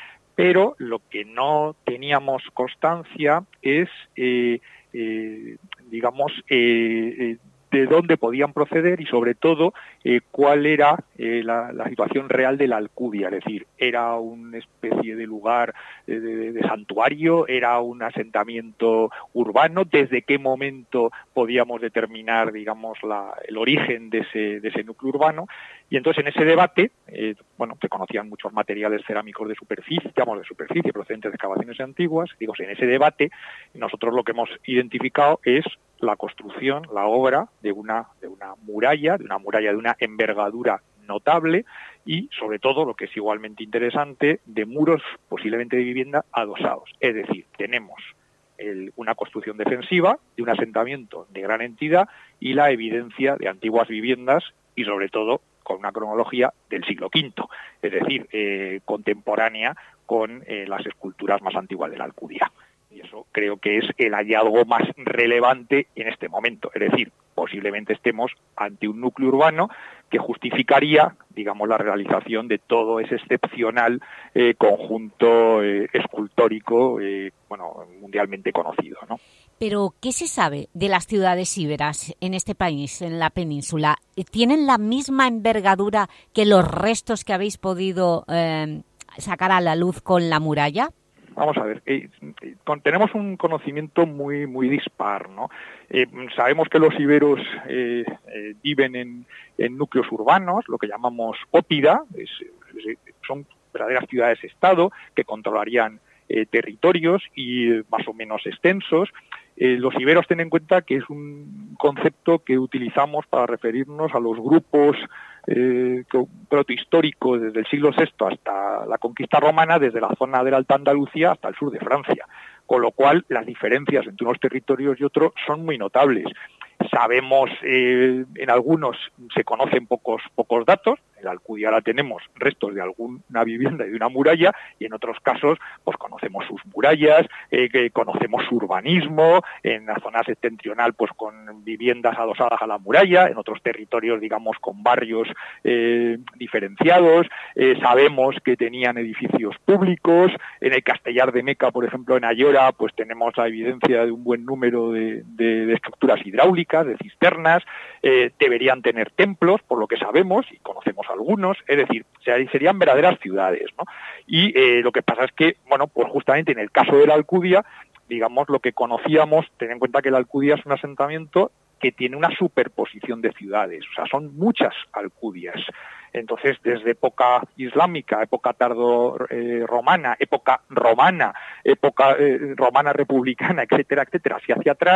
Pero lo que no teníamos constancia es, eh, eh, digamos, eh, eh, de dónde podían proceder y, sobre todo, eh, cuál era eh, la, la situación real de la Alcudia. Es decir, ¿era una especie de lugar de, de, de santuario? ¿Era un asentamiento urbano? ¿Desde qué momento podíamos determinar, digamos, la, el origen de ese, de ese núcleo urbano? Y entonces, en ese debate, eh, bueno, se conocían muchos materiales cerámicos de superficie, digamos, de superficie procedentes de excavaciones antiguas. Digo, en ese debate, nosotros lo que hemos identificado es la construcción, la obra de una, de una muralla, de una muralla de una envergadura notable y, sobre todo, lo que es igualmente interesante, de muros posiblemente de vivienda adosados. Es decir, tenemos el, una construcción defensiva de un asentamiento de gran entidad y la evidencia de antiguas viviendas y, sobre todo, con una cronología del siglo quinto, es decir, eh, contemporánea con eh, las esculturas más antiguas de la Alcudia. Y eso creo que es el hallazgo más relevante en este momento. Es decir, posiblemente estemos ante un núcleo urbano que justificaría, digamos, la realización de todo ese excepcional eh, conjunto eh, escultórico, eh, bueno, mundialmente conocido, ¿no? Pero, ¿qué se sabe de las ciudades íberas en este país, en la península? ¿Tienen la misma envergadura que los restos que habéis podido eh, sacar a la luz con la muralla? Vamos a ver, eh, eh, con, tenemos un conocimiento muy muy dispar, ¿no? Eh, sabemos que los iberos eh, eh, viven en, en núcleos urbanos, lo que llamamos ópida, es, es, son verdaderas ciudades-estado que controlarían eh, territorios y eh, más o menos extensos. Eh, los iberos, ten en cuenta que es un concepto que utilizamos para referirnos a los grupos eh, protohistóricos desde el siglo sexto hasta la conquista romana, desde la zona de la Alta Andalucía hasta el sur de Francia, con lo cual las diferencias entre unos territorios y otros son muy notables. Sabemos, eh, en algunos se conocen pocos pocos datos, en la Alcudia la tenemos restos de alguna vivienda y de una muralla, y en otros casos pues conocemos sus murallas, eh, que conocemos su urbanismo, en la zona septentrional pues con viviendas adosadas a la muralla, en otros territorios digamos con barrios eh, diferenciados, eh, sabemos que tenían edificios públicos, en el Castellar de Meca, por ejemplo, en Ayora, pues tenemos la evidencia de un buen número de, de, de estructuras hidráulicas, de cisternas, eh, deberían tener templos, por lo que sabemos, y conocemos algunos, es decir, serían verdaderas ciudades, ¿no? Y eh, lo que pasa es que, bueno, pues justamente en el caso de la Alcudia, digamos, lo que conocíamos, ten en cuenta que la Alcudia es un asentamiento que tiene una superposición de ciudades, o sea, son muchas Alcudias. Entonces, desde época islámica, época tardo eh, romana, época romana, época eh, romana republicana, etcétera, etcétera, hacia hacia atrás,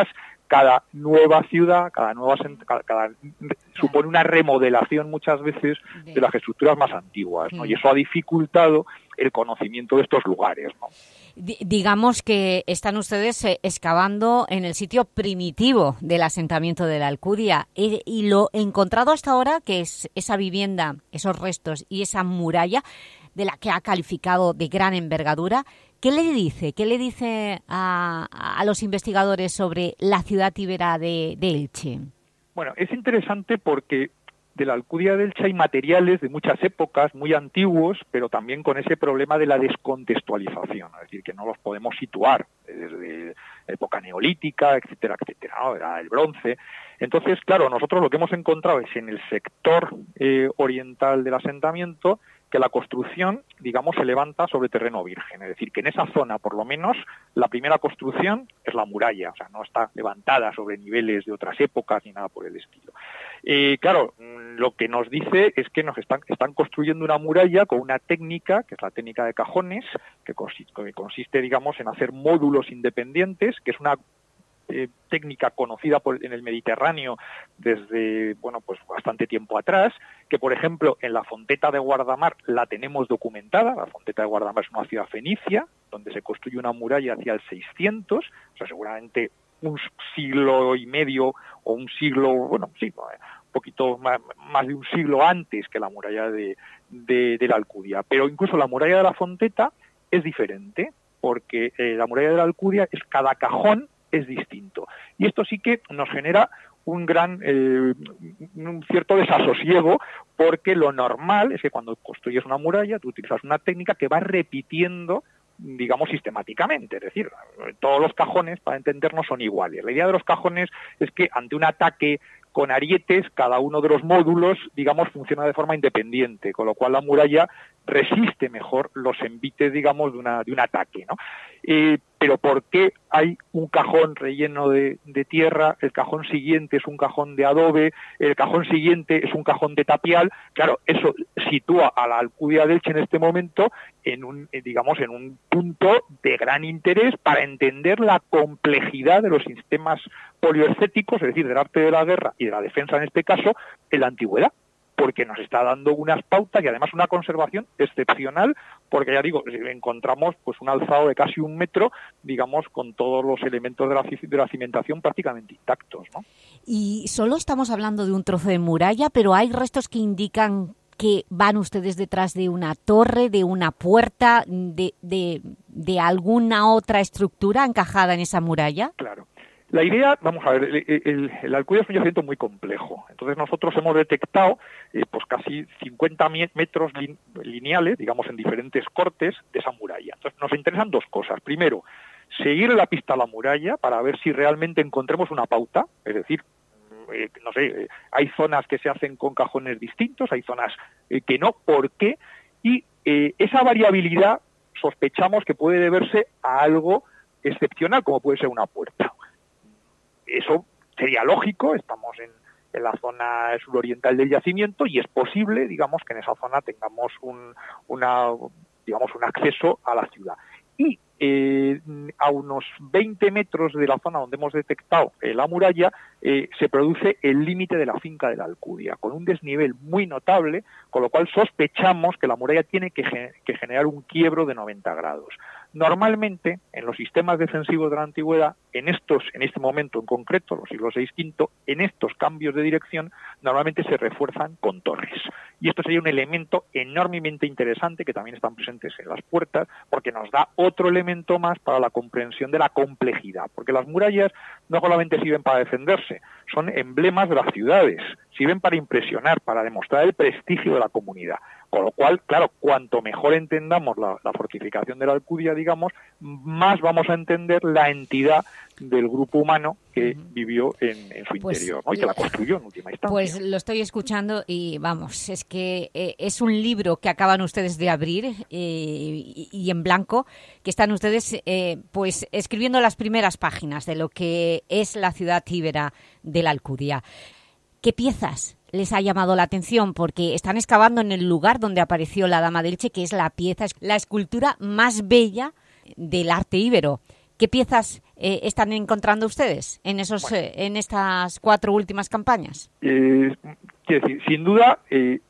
cada nueva ciudad, cada nueva cada, cada, supone una remodelación muchas veces de las estructuras más antiguas, ¿no? Y eso ha dificultado el conocimiento de estos lugares, ¿no? Digamos que están ustedes excavando en el sitio primitivo del asentamiento de la Alcudia y, y lo encontrado hasta ahora, que es esa vivienda, esos restos y esa muralla de la que ha calificado de gran envergadura, ¿qué le dice? ¿Qué le dice a, a los investigadores sobre la ciudad íbera de, de Elche? Bueno, es interesante porque de la Alcudia de Elche hay materiales de muchas épocas, muy antiguos, pero también con ese problema de la descontextualización, es decir, que no los podemos situar desde la época neolítica, etcétera, etcétera, ¿no? Era el bronce. Entonces, claro, nosotros lo que hemos encontrado es en el sector eh, oriental del asentamiento que la construcción, digamos, se levanta sobre terreno virgen, es decir, que en esa zona, por lo menos, la primera construcción es la muralla, o sea, no está levantada sobre niveles de otras épocas ni nada por el estilo. Eh, claro, lo que nos dice es que nos están, están construyendo una muralla con una técnica, que es la técnica de cajones, que consiste, que consiste, digamos, en hacer módulos independientes, que es una Eh, técnica conocida por, en el Mediterráneo desde, bueno, pues bastante tiempo atrás, que por ejemplo en la Fonteta de Guardamar la tenemos documentada. La Fonteta de Guardamar es una ciudad fenicia donde se construye una muralla hacia el seiscientos, o sea, seguramente un siglo y medio o un siglo, bueno, sí, un poquito más, más de un siglo antes que la muralla de, de, de la Alcudia. Pero incluso la muralla de la Fonteta es diferente, porque eh, la muralla de la Alcudia es cada cajón es distinto. Y esto sí que nos genera un gran, eh, un cierto desasosiego, porque lo normal es que cuando construyes una muralla tú utilizas una técnica que va repitiendo, digamos, sistemáticamente. Es decir, todos los cajones, para entendernos, son iguales. La idea de los cajones es que ante un ataque con arietes, cada uno de los módulos, digamos, funciona de forma independiente, con lo cual la muralla resiste mejor los envites, digamos, de, una, de un ataque, ¿no? Eh, pero ¿por qué hay un cajón relleno de, de tierra, el cajón siguiente es un cajón de adobe, el cajón siguiente es un cajón de tapial? Claro, eso sitúa a la Alcudia de Elche en este momento en un, digamos, en un punto de gran interés para entender la complejidad de los sistemas poliorcéticos, es decir, del arte de la guerra y de la defensa en este caso, en la antigüedad, porque nos está dando unas pautas y además una conservación excepcional, porque ya digo, encontramos pues un alzado de casi un metro, digamos, con todos los elementos de la, de la cimentación prácticamente intactos, ¿no? Y solo estamos hablando de un trozo de muralla, pero hay restos que indican que van ustedes detrás de una torre, de una puerta, de, de, de alguna otra estructura encajada en esa muralla. Claro. La idea, vamos a ver, el, el, el Alcudia es un yacimiento muy complejo. Entonces nosotros hemos detectado eh, pues casi cincuenta metros lin, lineales, digamos, en diferentes cortes de esa muralla. Entonces nos interesan dos cosas. Primero, seguir la pista a la muralla para ver si realmente encontremos una pauta, es decir, eh, no sé, eh, hay zonas que se hacen con cajones distintos, hay zonas eh, que no, ¿por qué? Y eh, esa variabilidad sospechamos que puede deberse a algo excepcional, como puede ser una puerta. Eso sería lógico, estamos en, en la zona suroriental del yacimiento y es posible, digamos, que en esa zona tengamos un, una, digamos, un acceso a la ciudad. Y eh, a unos veinte metros de la zona donde hemos detectado eh, la muralla, eh, se produce el límite de la finca de la Alcudia, con un desnivel muy notable, con lo cual sospechamos que la muralla tiene que, ge- que generar un quiebro de noventa grados. Normalmente, en los sistemas defensivos de la antigüedad, en estos, en este momento en concreto, los siglos seis quinto, en estos cambios de dirección, normalmente se refuerzan con torres. Y esto sería un elemento enormemente interesante que también están presentes en las puertas, porque nos da otro elemento más para la comprensión de la complejidad. Porque las murallas no solamente sirven para defenderse, son emblemas de las ciudades, sirven para impresionar, para demostrar el prestigio de la comunidad. Con lo cual, claro, cuanto mejor entendamos la, la fortificación de la Alcudia, digamos, más vamos a entender la entidad del grupo humano que uh-huh. vivió en, en su pues, interior, ¿no? Y que la construyó en última instancia. Pues lo estoy escuchando y vamos, es que eh, es un libro que acaban ustedes de abrir eh, y, y en blanco, que están ustedes eh, pues escribiendo las primeras páginas de lo que es la ciudad íbera de la Alcudia. ¿Qué piezas les ha llamado la atención? Porque están excavando en el lugar donde apareció la Dama de Elche, que es la pieza, la escultura más bella del arte íbero. ¿Qué piezas eh, están encontrando ustedes en, esos, bueno. eh, en estas cuatro últimas campañas? Eh, quiero decir, sin duda... Eh,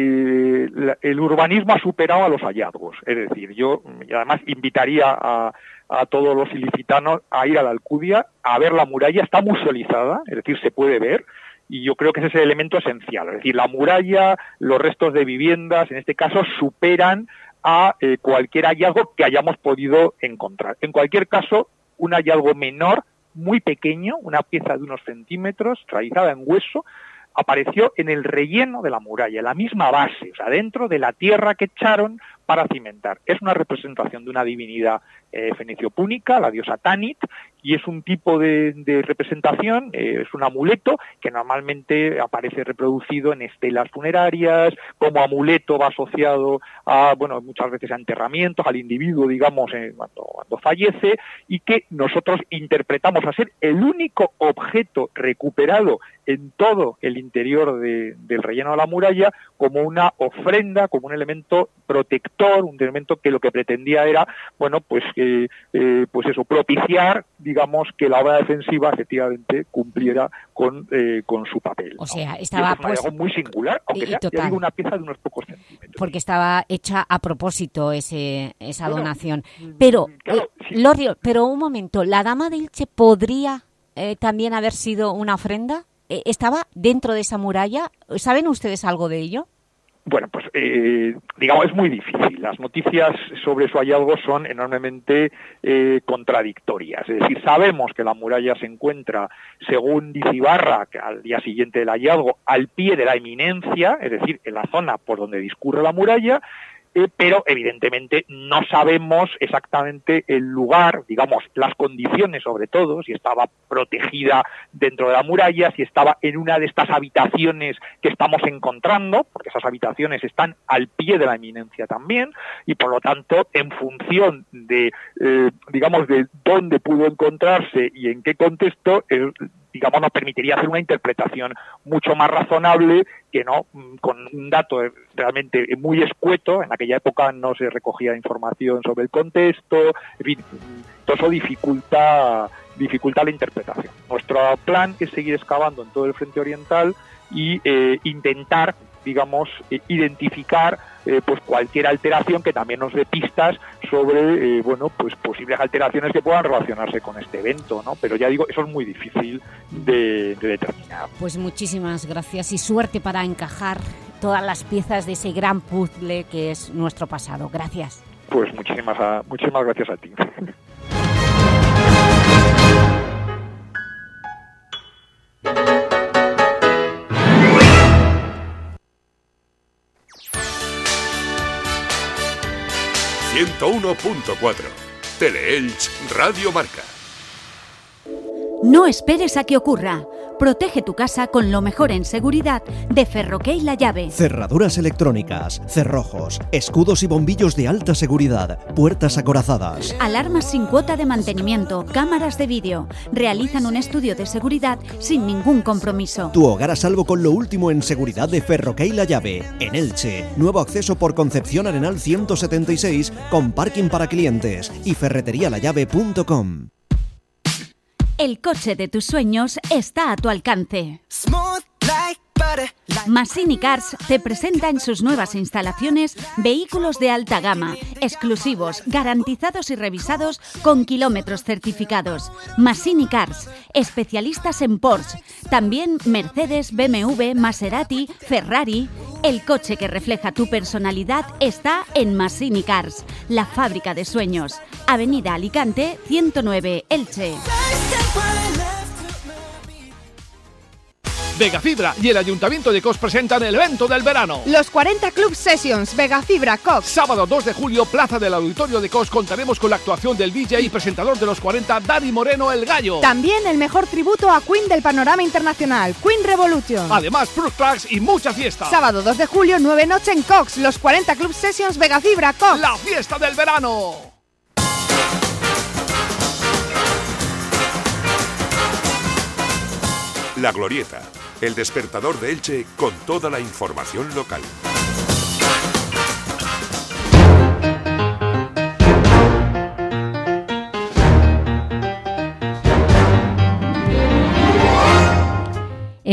Eh, la, el urbanismo ha superado a los hallazgos. Es decir, yo y además invitaría a, a todos los ilicitanos a ir a la Alcudia, a ver la muralla. Está musealizada, es decir, se puede ver, y yo creo que ese es el elemento esencial. Es decir, la muralla, los restos de viviendas, en este caso, superan a eh, cualquier hallazgo que hayamos podido encontrar. En cualquier caso, un hallazgo menor, muy pequeño, una pieza de unos centímetros, realizada en hueso, apareció en el relleno de la muralla, en la misma base, o sea, dentro de la tierra que echaron para cimentar. Es una representación de una divinidad eh, fenicio-púnica, la diosa Tanit, y es un tipo de, de representación, eh, es un amuleto que normalmente aparece reproducido en estelas funerarias, como amuleto va asociado a, bueno, muchas veces a enterramientos, al individuo, digamos, eh, cuando, cuando fallece, y que nosotros interpretamos a ser el único objeto recuperado en todo el interior de, del relleno de la muralla como una ofrenda, como un elemento protector, un elemento que lo que pretendía era, bueno, pues eh, eh, pues eso, propiciar, digamos, que la obra defensiva efectivamente cumpliera con, eh, con su papel, o sea, ¿no? estaba es pues, algo muy singular, aunque sea, ya digo, una pieza de unos pocos centímetros. Porque estaba hecha a propósito ese, esa bueno, donación. Pero, claro, eh, sí. Lorio, pero un momento, ¿la Dama de Elche podría eh, también haber sido una ofrenda? ¿Estaba dentro de esa muralla? ¿Saben ustedes algo de ello? Bueno, pues eh, digamos, es muy difícil. Las noticias sobre su hallazgo son enormemente eh, contradictorias. Es decir, sabemos que la muralla se encuentra, según dice Ibarra, que al día siguiente del hallazgo, al pie de la eminencia, es decir, en la zona por donde discurre la muralla, Eh, pero evidentemente no sabemos exactamente el lugar, digamos, las condiciones sobre todo, si estaba protegida dentro de la muralla, si estaba en una de estas habitaciones que estamos encontrando, porque esas habitaciones están al pie de la eminencia también, y por lo tanto, en función de, eh, digamos, de dónde pudo encontrarse y en qué contexto, eh, digamos, nos permitiría hacer una interpretación mucho más razonable que no con un dato realmente muy escueto. En aquella época no se recogía información sobre el contexto, en fin, todo eso dificulta, dificulta la interpretación. Nuestro plan es seguir excavando en todo el frente oriental y eh, intentar, digamos, eh, identificar eh, pues cualquier alteración que también nos dé pistas sobre eh, bueno, pues posibles alteraciones que puedan relacionarse con este evento, ¿no? Pero ya digo, eso es muy difícil de, de determinar. Pues muchísimas gracias y suerte para encajar todas las piezas de ese gran puzzle que es nuestro pasado. Gracias. Pues muchísimas, muchísimas gracias a ti. ciento uno punto cuatro Teleelch Radio Marca. No esperes a que ocurra. Protege tu casa con lo mejor en seguridad de Ferroquey La Llave. Cerraduras electrónicas, cerrojos, escudos y bombillos de alta seguridad, puertas acorazadas. Alarmas sin cuota de mantenimiento, cámaras de vídeo. Realizan un estudio de seguridad sin ningún compromiso. Tu hogar a salvo con lo último en seguridad de Ferroquey La Llave. En Elche, nuevo acceso por Concepción Arenal ciento setenta y seis con parking para clientes y ferretería la llave punto com. El coche de tus sueños está a tu alcance. Massini Cars te presenta en sus nuevas instalaciones vehículos de alta gama, exclusivos, garantizados y revisados con kilómetros certificados. Massini Cars, especialistas en Porsche, también Mercedes, B M W, Maserati, Ferrari. El coche que refleja tu personalidad está en Massini Cars, la fábrica de sueños. Avenida Alicante, ciento nueve, Elche. Vegafibra y el Ayuntamiento de Cos presentan el evento del verano. Los cuarenta Club Sessions Vegafibra Cos. Sábado dos de julio, Plaza del Auditorio de Cos, contaremos con la actuación del D J y presentador de los cuarenta, Dani Moreno el Gallo. También el mejor tributo a Queen del panorama internacional, Queen Revolution. Además, fruit tracks y mucha fiesta. Sábado dos de julio, nueve noche en Cox. Los cuarenta Club Sessions Vegafibra Cos. La fiesta del verano. La Glorieta, el despertador de Elche con toda la información local.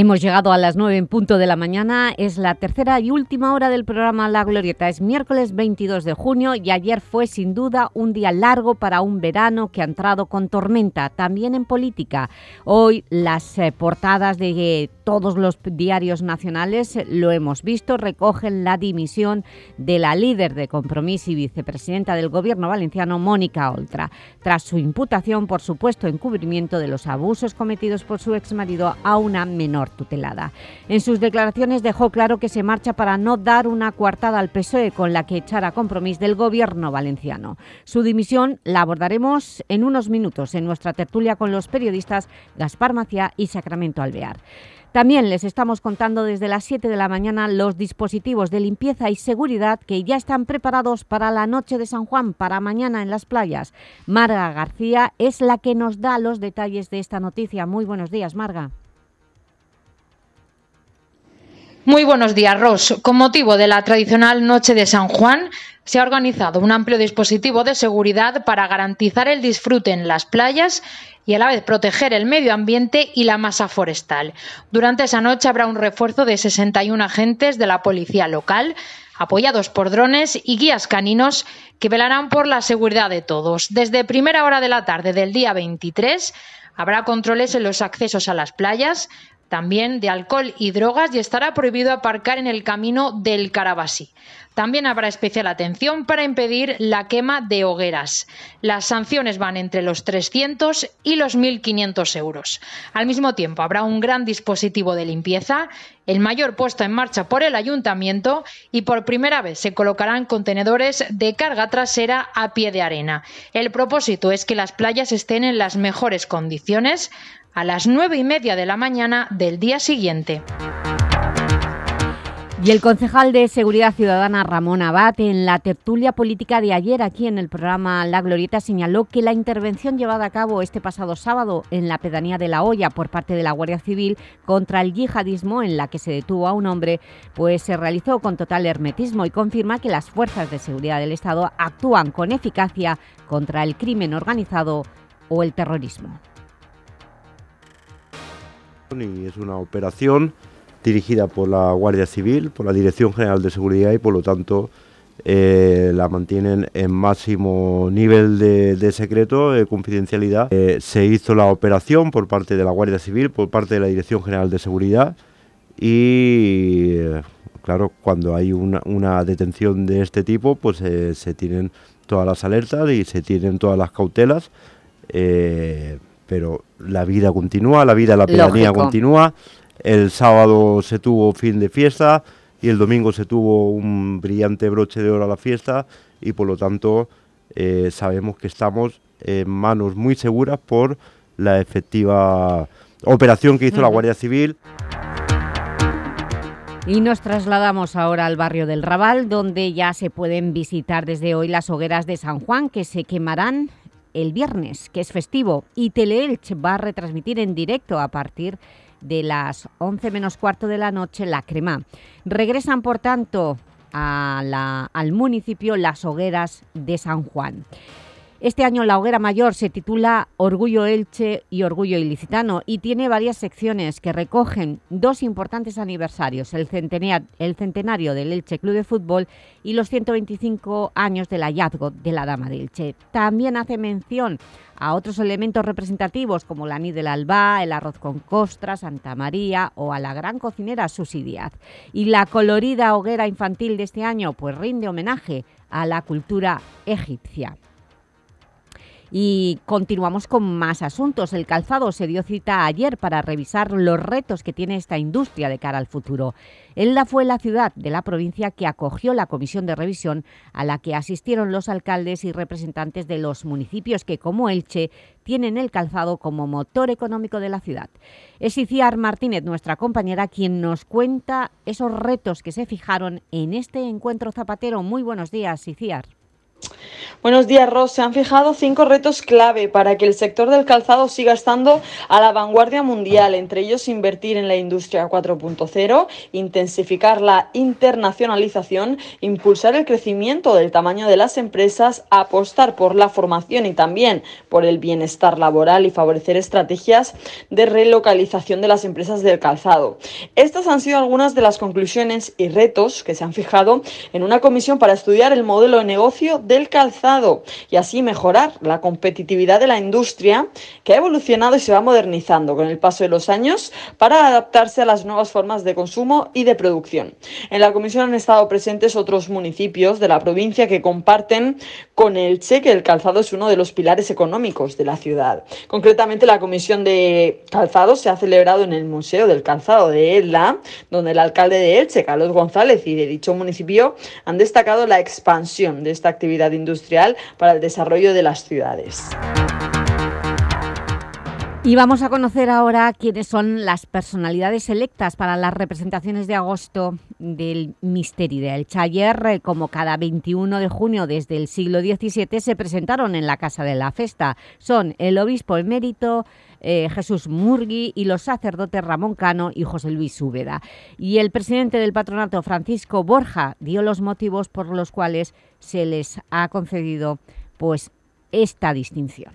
Hemos llegado a las nueve en punto de la mañana, es la tercera y última hora del programa La Glorieta. Es miércoles veintidós de junio y ayer fue sin duda un día largo para un verano que ha entrado con tormenta, también en política. Hoy las eh, portadas de eh, todos los diarios nacionales, lo hemos visto, recogen la dimisión de la líder de Compromís y vicepresidenta del Gobierno valenciano, Mónica Oltra, tras su imputación por supuesto encubrimiento de los abusos cometidos por su exmarido a una menor tutelada. En sus declaraciones dejó claro que se marcha para no dar una coartada al P S O E con la que echar a Compromís del Gobierno valenciano. Su dimisión la abordaremos en unos minutos en nuestra tertulia con los periodistas Gaspar Maciá y Sacramento Alvear. También les estamos contando desde las siete de la mañana los dispositivos de limpieza y seguridad que ya están preparados para la noche de San Juan, para mañana en las playas. Marga García es la que nos da los detalles de esta noticia. Muy buenos días, Marga. Muy buenos días, Ros. Con motivo de la tradicional Noche de San Juan, se ha organizado un amplio dispositivo de seguridad para garantizar el disfrute en las playas y a la vez proteger el medio ambiente y la masa forestal. Durante esa noche habrá un refuerzo de sesenta y un agentes de la policía local, apoyados por drones y guías caninos que velarán por la seguridad de todos. Desde primera hora de la tarde del día veintitrés habrá controles en los accesos a las playas, también de alcohol y drogas, y estará prohibido aparcar en el camino del Carabasí. También habrá especial atención para impedir la quema de hogueras. Las sanciones van entre los trescientos y los mil quinientos euros. Al mismo tiempo habrá un gran dispositivo de limpieza, el mayor puesto en marcha por el Ayuntamiento, y por primera vez se colocarán contenedores de carga trasera a pie de arena. El propósito es que las playas estén en las mejores condiciones a las nueve y media de la mañana del día siguiente. Y el concejal de Seguridad Ciudadana, Ramón Abad, en la tertulia política de ayer aquí en el programa La Glorieta, señaló que la intervención llevada a cabo este pasado sábado en la pedanía de La Hoya por parte de la Guardia Civil contra el yihadismo, en la que se detuvo a un hombre, pues se realizó con total hermetismo, y confirma que las fuerzas de seguridad del Estado actúan con eficacia contra el crimen organizado o el terrorismo. Y es una operación dirigida por la Guardia Civil, por la Dirección General de Seguridad, y por lo tanto eh, la mantienen en máximo nivel de, de secreto, de confidencialidad. Eh, se hizo la operación por parte de la Guardia Civil, por parte de la Dirección General de Seguridad, y eh, claro, cuando hay una, una detención de este tipo, pues eh, se tienen todas las alertas y se tienen todas las cautelas, eh, pero la vida continúa, la vida en la pedanía Lógico. continúa. El sábado se tuvo fin de fiesta y el domingo se tuvo un brillante broche de oro a la fiesta, y por lo tanto eh, sabemos que estamos en manos muy seguras por la efectiva operación que hizo uh-huh. la Guardia Civil. Y nos trasladamos ahora al barrio del Raval, donde ya se pueden visitar desde hoy las hogueras de San Juan, que se quemarán el viernes, que es festivo, y Teleelch va a retransmitir en directo a partir de las once menos cuarto de la noche la crema. Regresan, por tanto, a la, al municipio las hogueras de San Juan. Este año la hoguera mayor se titula Orgullo Elche y Orgullo Ilicitano, y tiene varias secciones que recogen dos importantes aniversarios, el centenario, el centenario del Elche Club de Fútbol y los ciento veinticinco años del hallazgo de la Dama de Elche. También hace mención a otros elementos representativos como la Nid del Albá, el arroz con costra, Santa María o a la gran cocinera Susi Díaz. Y la colorida hoguera infantil de este año pues rinde homenaje a la cultura egipcia. Y continuamos con más asuntos. El calzado se dio cita ayer para revisar los retos que tiene esta industria de cara al futuro. Elda fue la ciudad de la provincia que acogió la comisión de revisión, a la que asistieron los alcaldes y representantes de los municipios que, como Elche, tienen el calzado como motor económico de la ciudad. Es Iciar Martínez, nuestra compañera, quien nos cuenta esos retos que se fijaron en este encuentro zapatero. Muy buenos días, Iciar. Buenos días, Ros. Se han fijado cinco retos clave para que el sector del calzado siga estando a la vanguardia mundial. Entre ellos, invertir en la industria cuatro punto cero, intensificar la internacionalización, impulsar el crecimiento del tamaño de las empresas, apostar por la formación y también por el bienestar laboral y favorecer estrategias de relocalización de las empresas del calzado. Estas han sido algunas de las conclusiones y retos que se han fijado en una comisión para estudiar el modelo de negocio del calzado y así mejorar la competitividad de la industria, que ha evolucionado y se va modernizando con el paso de los años para adaptarse a las nuevas formas de consumo y de producción. En la comisión han estado presentes otros municipios de la provincia que comparten con Elche que el calzado es uno de los pilares económicos de la ciudad. Concretamente, la comisión de calzado se ha celebrado en el Museo del Calzado de Edla, donde el alcalde de Elche, Carlos González, y de dicho municipio han destacado la expansión de esta actividad industrial para el desarrollo de las ciudades. Y vamos a conocer ahora quiénes son las personalidades electas para las representaciones de agosto del Misteri de Elche. Ayer, como cada veintiuno de junio desde el siglo diecisiete, se presentaron en la Casa de la Festa. Son el obispo emérito eh, Jesús Murgui y los sacerdotes Ramón Cano y José Luis Úbeda. Y el presidente del patronato, Francisco Borja, dio los motivos por los cuales se les ha concedido pues, esta distinción.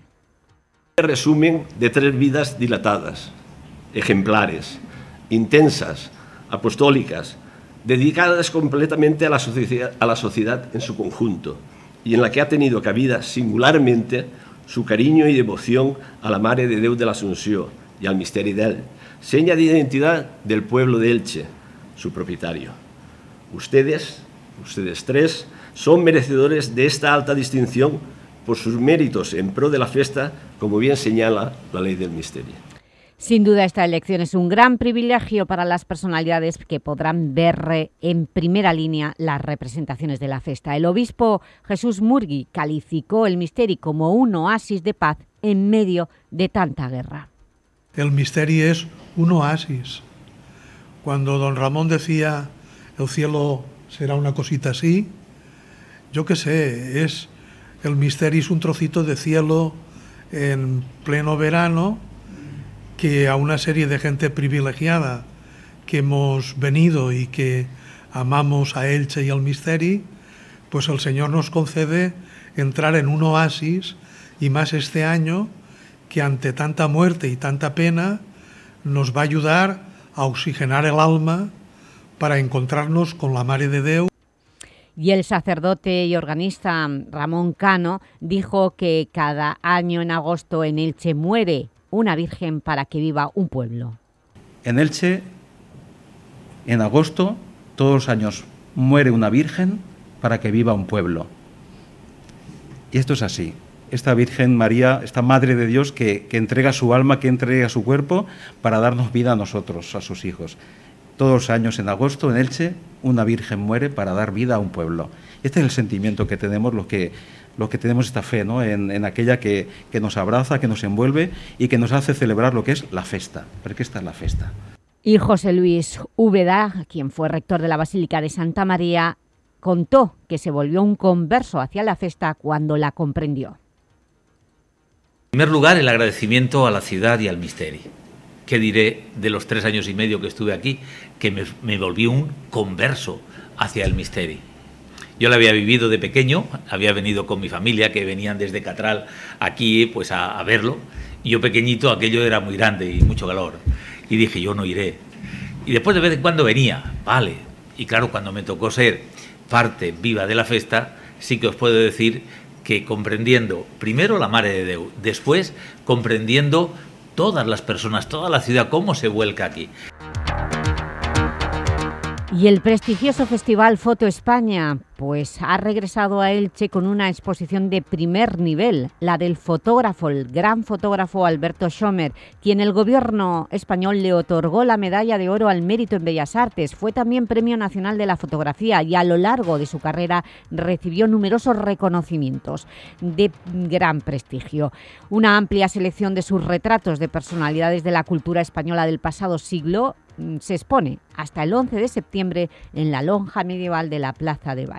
Resumen de tres vidas dilatadas, ejemplares, intensas, apostólicas, dedicadas completamente a la sociedad, a la sociedad en su conjunto y en la que ha tenido cabida singularmente su cariño y devoción a la Mare de Déu de l'Assumpció y al Misteri d'El, seña de identidad del pueblo de Elche, su propietario. Ustedes, ustedes tres, son merecedores de esta alta distinción por sus méritos en pro de la fiesta, como bien señala la ley del Misteri. Sin duda, esta elección es un gran privilegio para las personalidades que podrán ver en primera línea las representaciones de la fiesta. El obispo Jesús Murgui calificó el Misteri como un oasis de paz en medio de tanta guerra. El Misteri es un oasis. Cuando don Ramón decía el cielo será una cosita así, yo qué sé, es... El Misteri es un trocito de cielo en pleno verano que a una serie de gente privilegiada que hemos venido y que amamos a Elche y al Misteri, pues el Señor nos concede entrar en un oasis, y más este año, que ante tanta muerte y tanta pena nos va a ayudar a oxigenar el alma para encontrarnos con la Mare de Déu. Y el sacerdote y organista Ramón Cano dijo que cada año en agosto en Elche muere una virgen para que viva un pueblo. En Elche, en agosto, todos los años muere una virgen para que viva un pueblo. Y esto es así. Esta Virgen María, esta Madre de Dios que, que entrega su alma, que entrega su cuerpo para darnos vida a nosotros, a sus hijos. Todos los años en agosto, en Elche, una virgen muere para dar vida a un pueblo. Este es el sentimiento que tenemos los que, los que tenemos esta fe, ¿no? en, en aquella que, que nos abraza, que nos envuelve y que nos hace celebrar lo que es la festa, porque esta es la festa. Y José Luis Úbeda, quien fue rector de la Basílica de Santa María, contó que se volvió un converso hacia la festa cuando la comprendió. En primer lugar, el agradecimiento a la ciudad y al Misteri. ¿Qué diré de los tres años y medio que estuve aquí? Que me, me volví un converso hacia el Misteri. Yo lo había vivido de pequeño, había venido con mi familia, que venían desde Catral aquí pues a, a verlo, y yo pequeñito, aquello era muy grande y mucho calor, y dije, yo no iré. Y después de vez en cuando venía, vale, y claro, cuando me tocó ser parte viva de la fiesta, sí que os puedo decir que comprendiendo primero la Mare de Déu, después comprendiendo todas las personas, toda la ciudad, cómo se vuelca aquí. Y el prestigioso festival Foto España pues ha regresado a Elche con una exposición de primer nivel, la del fotógrafo, el gran fotógrafo Alberto Schomer, quien el gobierno español le otorgó la medalla de oro al mérito en Bellas Artes. Fue también Premio Nacional de la Fotografía y a lo largo de su carrera recibió numerosos reconocimientos de gran prestigio. Una amplia selección de sus retratos de personalidades de la cultura española del pasado siglo se expone hasta el once de septiembre en la lonja medieval de la Plaza de Baix.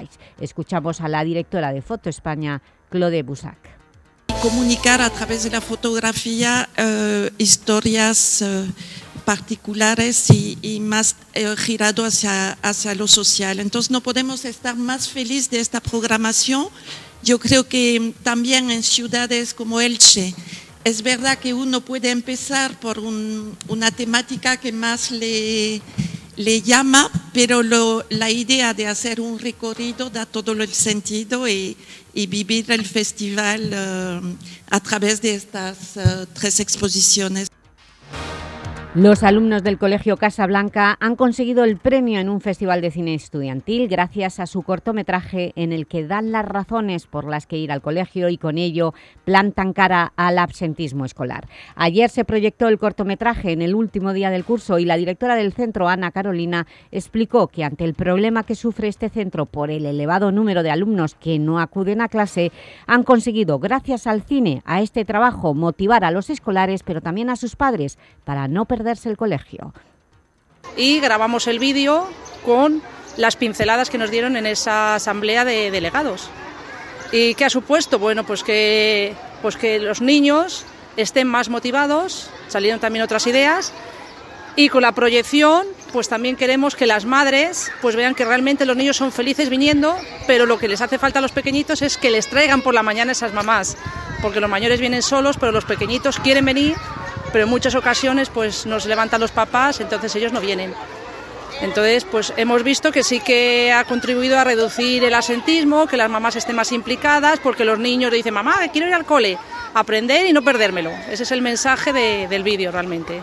Price. Escuchamos a la directora de Foto España, Claude Boussac. Comunicar a través de la fotografía eh, historias eh, particulares y, y más eh, girado hacia, hacia lo social. Entonces no podemos estar más felices de esta programación. Yo creo que también en ciudades como Elche, es verdad que uno puede empezar por un, una temática que más le, le llama, pero lo, la idea de hacer un recorrido da todo el sentido y, y vivir el festival uh, a través de estas uh, tres exposiciones. Los alumnos del Colegio Casablanca han conseguido el premio en un festival de cine estudiantil gracias a su cortometraje en el que dan las razones por las que ir al colegio y con ello plantan cara al absentismo escolar. Ayer se proyectó el cortometraje en el último día del curso y la directora del centro, Ana Carolina, explicó que ante el problema que sufre este centro por el elevado número de alumnos que no acuden a clase, han conseguido, gracias al cine, a este trabajo, motivar a los escolares, pero también a sus padres, para no perder el colegio. Y grabamos el vídeo con las pinceladas que nos dieron en esa asamblea de delegados. ¿Y qué ha supuesto? Bueno, pues que, pues que los niños estén más motivados, salieron también otras ideas, y con la proyección pues también queremos que las madres pues vean que realmente los niños son felices viniendo, pero lo que les hace falta a los pequeñitos es que les traigan por la mañana esas mamás, porque los mayores vienen solos, pero los pequeñitos quieren venir, pero en muchas ocasiones pues nos levantan los papás, entonces ellos no vienen. Entonces pues hemos visto que sí que ha contribuido a reducir el absentismo, que las mamás estén más implicadas, porque los niños le dicen, mamá, quiero ir al cole, aprender y no perdérmelo. Ese es el mensaje de, del vídeo realmente.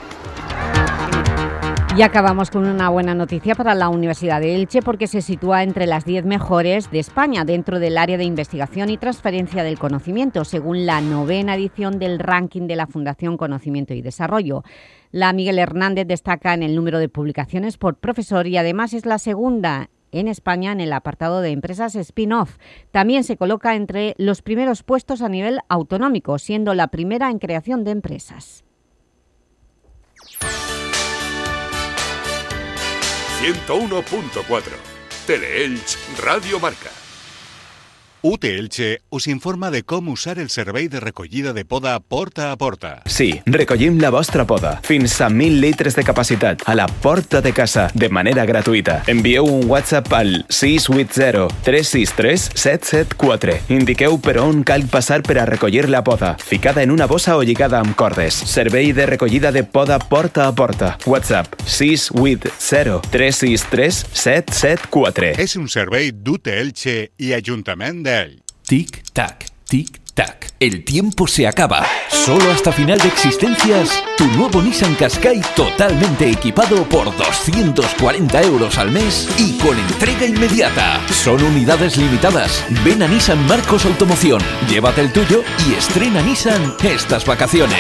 Y acabamos con una buena noticia para la Universidad de Elche porque se sitúa entre las diez mejores de España dentro del área de investigación y transferencia del conocimiento, según la novena edición del ranking de la Fundación Conocimiento y Desarrollo. La Miguel Hernández destaca en el número de publicaciones por profesor y además es la segunda en España en el apartado de empresas spin-off. También se coloca entre los primeros puestos a nivel autonómico, siendo la primera en creación de empresas. ciento uno punto cuatro. Teleelch Radio Marca. U T Elche us informa de com usar el servei de recollida de poda porta a porta. Sí, recollim la vostra poda. Fins a mil litres de capacitat a la porta de casa, de manera gratuïta. Envieu un WhatsApp al sis vuit zero tres sis tres set set quatre. Indiqueu per on cal passar per a recollir la poda, ficada en una bossa o lligada amb cordes. Servei de recollida de poda porta a porta. WhatsApp sis vuit zero tres sis tres set set quatre. És un servei d'U T Elche i Ajuntament de Tic-tac, tic-tac. El tiempo se acaba. Solo hasta final de existencias, tu nuevo Nissan Qashqai totalmente equipado por doscientos cuarenta euros al mes y con entrega inmediata. Son unidades limitadas. Ven a Nissan Marcos Automoción, llévate el tuyo y estrena Nissan estas vacaciones.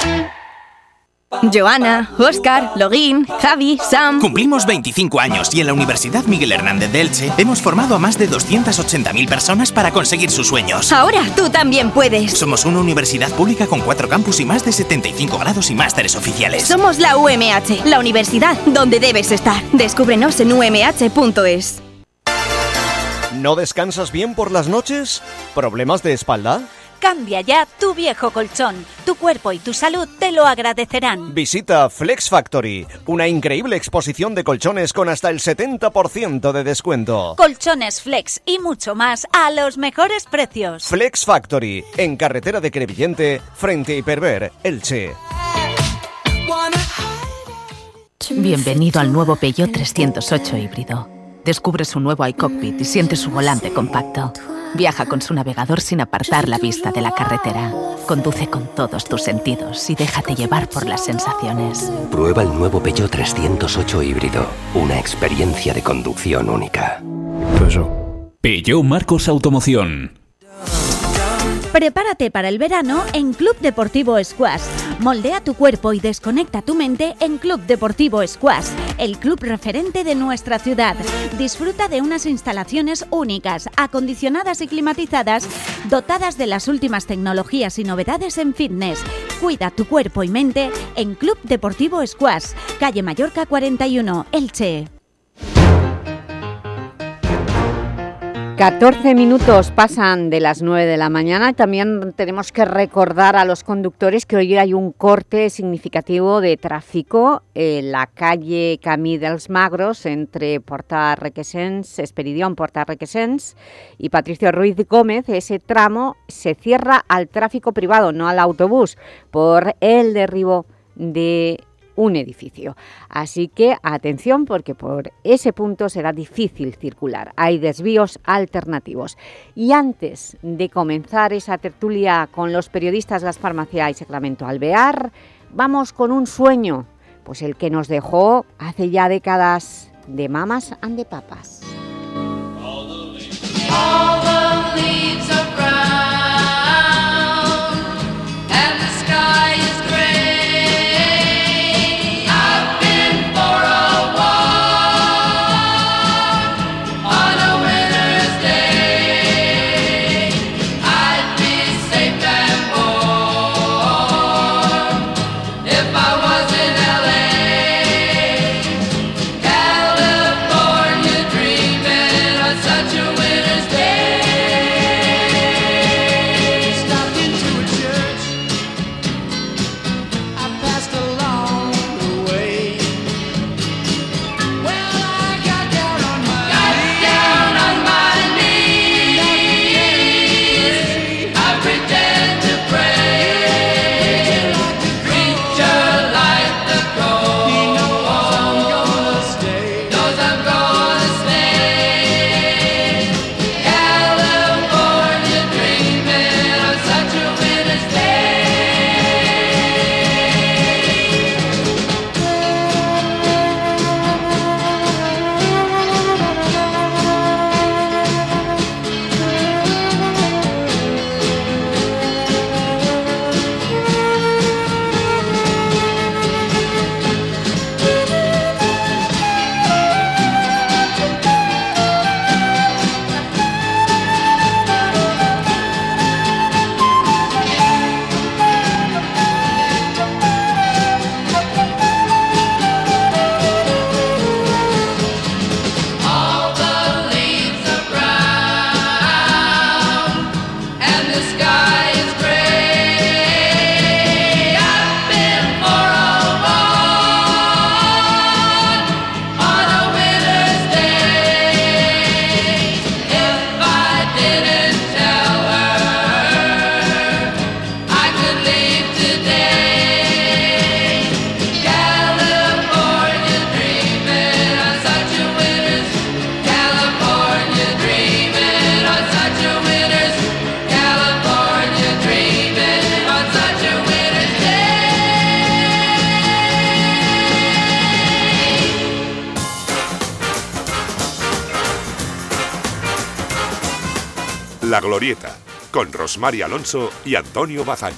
Joana, Óscar, Login, Javi, Sam... Cumplimos veinticinco años y en la Universidad Miguel Hernández de Elche hemos formado a más de doscientas ochenta mil personas para conseguir sus sueños. Ahora tú también puedes. Somos una universidad pública con cuatro campus y más de setenta y cinco grados y másteres oficiales. Somos la U M H, la universidad donde debes estar. Descúbrenos en u m h punto es. ¿No descansas bien por las noches? ¿Problemas de espalda? Cambia ya tu viejo colchón. Tu cuerpo y tu salud te lo agradecerán. Visita Flex Factory, una increíble exposición de colchones con hasta el setenta por ciento de descuento. Colchones Flex y mucho más a los mejores precios. Flex Factory, en carretera de Crevillente, frente a Hiperver, Elche. Bienvenido al nuevo Peugeot trescientos ocho híbrido. Descubre su nuevo iCockpit y siente su volante compacto. Viaja con su navegador sin apartar la vista de la carretera. Conduce con todos tus sentidos y déjate llevar por las sensaciones. Prueba el nuevo Peugeot trescientos ocho híbrido. Una experiencia de conducción única. Peugeot Marcos Automoción. Prepárate para el verano en Club Deportivo Squash. Moldea tu cuerpo y desconecta tu mente en Club Deportivo Squash, el club referente de nuestra ciudad. Disfruta de unas instalaciones únicas, acondicionadas y climatizadas, dotadas de las últimas tecnologías y novedades en fitness. Cuida tu cuerpo y mente en Club Deportivo Squash, calle Mallorca cuarenta y uno, Elche. catorce minutos pasan de las nueve de la mañana. También tenemos que recordar a los conductores que hoy hay un corte significativo de tráfico en la calle Camí dels Magros entre Porta Requesens, Esperidión, Porta Requesens y Patricio Ruiz Gómez. Ese tramo se cierra al tráfico privado, no al autobús, por el derribo de un edificio. Así que atención, porque por ese punto será difícil circular. Hay desvíos alternativos. Y antes de comenzar esa tertulia con los periodistas Gaspar Maciá y Sacramento Alvear, vamos con un sueño, pues el que nos dejó hace ya décadas, de Mamas and the Papas. La Glorieta, con Rosmar Alonso y Antonio Bazán.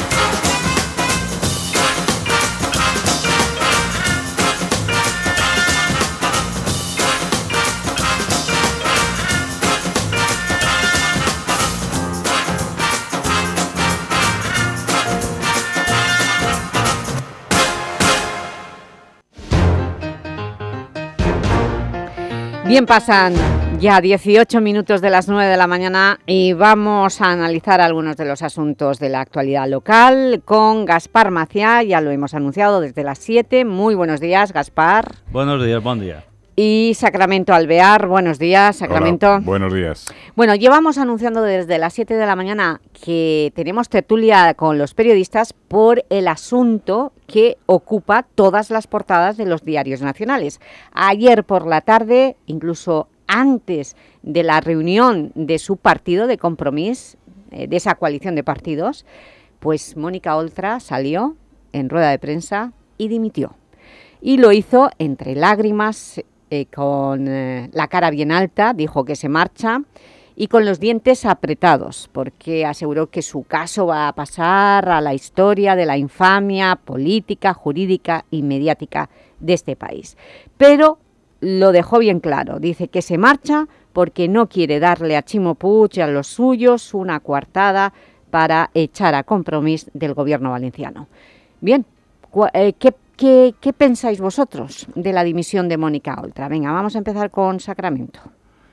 Bien, pasan ya dieciocho minutos de las nueve de la mañana y vamos a analizar algunos de los asuntos de la actualidad local con Gaspar Maciá. Ya lo hemos anunciado desde las siete. Muy buenos días, Gaspar. Buenos días, buen día. Y Sacramento Alvear, buenos días, Sacramento. Hola, buenos días. Bueno, llevamos anunciando desde las siete de la mañana que tenemos tertulia con los periodistas por el asunto que ocupa todas las portadas de los diarios nacionales. Ayer por la tarde, incluso antes de la reunión de su partido de Compromís, eh, de esa coalición de partidos, pues Mónica Oltra salió en rueda de prensa y dimitió. Y lo hizo entre lágrimas, Eh, con eh, la cara bien alta, dijo que se marcha, y con los dientes apretados, porque aseguró que su caso va a pasar a la historia de la infamia política, jurídica y mediática de este país. Pero lo dejó bien claro, dice que se marcha porque no quiere darle a Ximo Puig y a los suyos una coartada para echar a Compromís del gobierno valenciano. Bien, eh, ¿qué ¿Qué, ¿Qué pensáis vosotros de la dimisión de Mónica Oltra? Venga, vamos a empezar con Sacramento.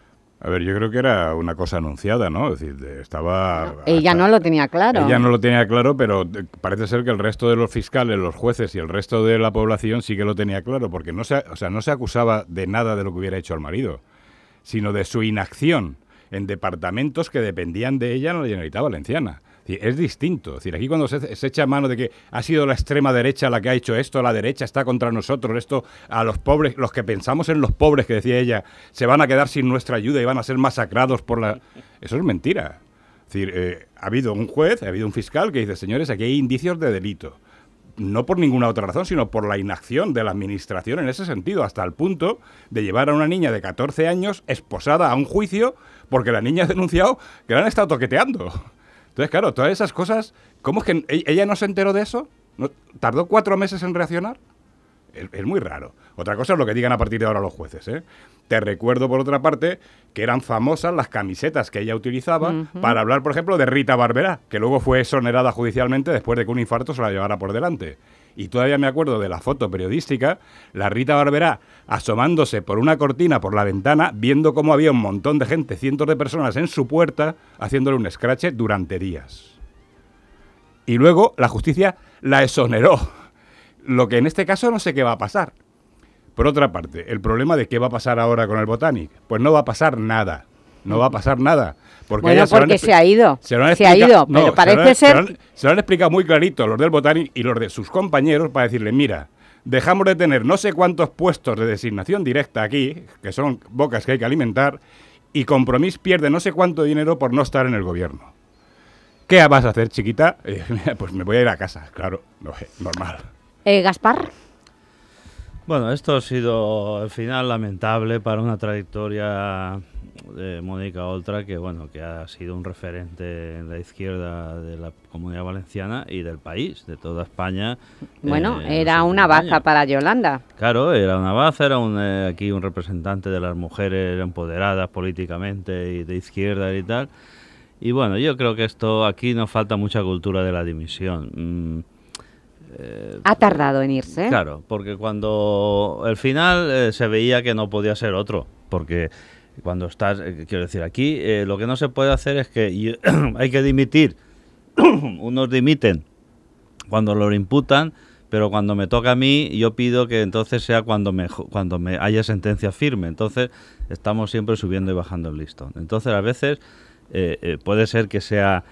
A ver, yo creo que era una cosa anunciada, ¿no? Es decir, estaba... No, ella hasta, no lo tenía claro. Ella no lo tenía claro, pero parece ser que el resto de los fiscales, los jueces y el resto de la población sí que lo tenía claro, porque no se, o sea, no se acusaba de nada de lo que hubiera hecho el marido, sino de su inacción en departamentos que dependían de ella en la Generalitat Valenciana. Es distinto. Es decir, aquí cuando se, se echa mano de que ha sido la extrema derecha la que ha hecho esto, la derecha está contra nosotros, esto a los pobres, los que pensamos en los pobres, que decía ella, se van a quedar sin nuestra ayuda y van a ser masacrados por la... Eso es mentira. Es decir, eh, ha habido un juez, ha habido un fiscal que dice, señores, aquí hay indicios de delito. No por ninguna otra razón, sino por la inacción de la administración en ese sentido, hasta el punto de llevar a una niña de catorce años esposada a un juicio porque la niña ha denunciado que la han estado toqueteando. Entonces, claro, todas esas cosas, ¿cómo es que ella no se enteró de eso? ¿No? ¿Tardó cuatro meses en reaccionar? Es, es muy raro. Otra cosa es lo que digan a partir de ahora los jueces, ¿eh? Te recuerdo, por otra parte, que eran famosas las camisetas que ella utilizaba uh-huh. para hablar, por ejemplo, de Rita Barberá, que luego fue exonerada judicialmente después de que un infarto se la llevara por delante. Y todavía me acuerdo de la foto periodística, la Rita Barberá asomándose por una cortina por la ventana, viendo cómo había un montón de gente, cientos de personas en su puerta, haciéndole un escrache durante días. Y luego la justicia la exoneró. Lo que en este caso no sé qué va a pasar. Por otra parte, el problema de qué va a pasar ahora con el Botanic, pues no va a pasar nada. No va a pasar nada. Porque bueno, porque se, se ha ido. Se, se ha ido, no, pero parece se ser... Se lo, han, se lo han explicado muy clarito los del Botanic y los de sus compañeros para decirle, mira, dejamos de tener no sé cuántos puestos de designación directa aquí, que son bocas que hay que alimentar, y Compromís pierde no sé cuánto dinero por no estar en el gobierno. ¿Qué vas a hacer, chiquita? Eh, pues me voy a ir a casa, claro, no, normal. Eh, ¿Gaspar? Bueno, esto ha sido al final lamentable para una trayectoria de Mónica Oltra, que bueno, que ha sido un referente en la izquierda de la Comunidad Valenciana y del país, de toda España. Bueno, eh, era una baza para Yolanda. Claro, era una baza, era un, eh, aquí un representante de las mujeres empoderadas políticamente y de izquierda y tal. Y bueno, yo creo que esto aquí nos falta mucha cultura de la dimisión. Mm, Eh, ha tardado en irse. Claro, porque cuando al final eh, se veía que no podía ser otro, porque cuando estás, eh, quiero decir, aquí eh, lo que no se puede hacer es que y, hay que dimitir, unos dimiten cuando lo imputan, pero cuando me toca a mí yo pido que entonces sea cuando me, cuando me haya sentencia firme, entonces estamos siempre subiendo y bajando el listón. Entonces a veces eh, eh, puede ser que sea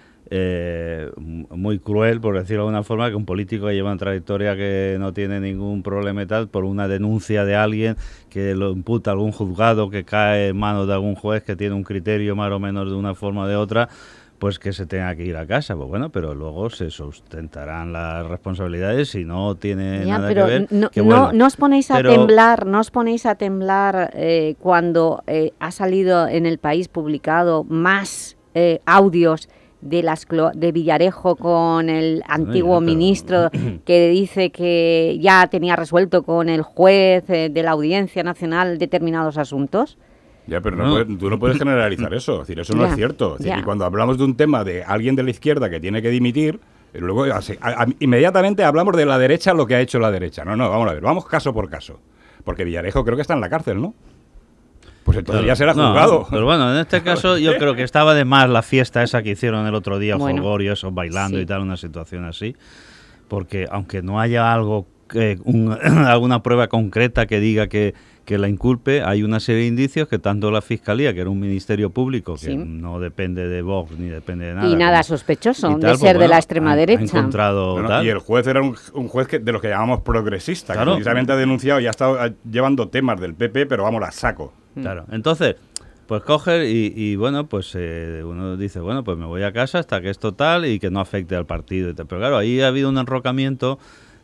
Eh, muy cruel, por decirlo de alguna forma, que un político que lleva una trayectoria que no tiene ningún problema y tal, por una denuncia de alguien que lo imputa a algún juzgado, que cae en manos de algún juez que tiene un criterio más o menos de una forma o de otra, pues que se tenga que ir a casa. Pues bueno, pero luego se sustentarán las responsabilidades y no tiene ya, nada pero que ver. No, que, no, bueno, no os ponéis a pero... temblar, no os ponéis a temblar eh, cuando eh, ha salido en El País publicado más eh, audios de las de Villarejo con el antiguo Ay, ministro que dice que ya tenía resuelto con el juez eh, de la Audiencia Nacional determinados asuntos. Ya, pero no. No puedes, tú no puedes generalizar eso, es decir, eso no ya, es cierto. Es decir, y cuando hablamos de un tema de alguien de la izquierda que tiene que dimitir, luego así, a, a, inmediatamente hablamos de la derecha, lo que ha hecho la derecha. No, no, vamos a ver, vamos caso por caso. Porque Villarejo creo que está en la cárcel, ¿no? Pues entonces pero, ya será juzgado. No, pero bueno, en este caso yo creo que estaba de más la fiesta esa que hicieron el otro día, bueno, Holgorio, eso, bailando sí. y tal, una situación así. Porque aunque no haya algo, eh, un, alguna prueba concreta que diga que, que la inculpe, hay una serie de indicios que tanto la Fiscalía, que era un ministerio público, que sí. no depende de Vox ni depende de nada. Y nada como, sospechoso y tal, de pues, ser bueno, de la extrema ha, derecha. Ha encontrado bueno, tal. Y el juez era un, un juez que, de los que llamamos progresista, claro. que precisamente ha denunciado y ha estado llevando temas del P P, pero vamos, la saco. Claro, entonces, pues coger y, y bueno, pues eh, uno dice, bueno, pues me voy a casa hasta que esto tal y que no afecte al partido y tal. Pero claro, ahí ha habido un enrocamiento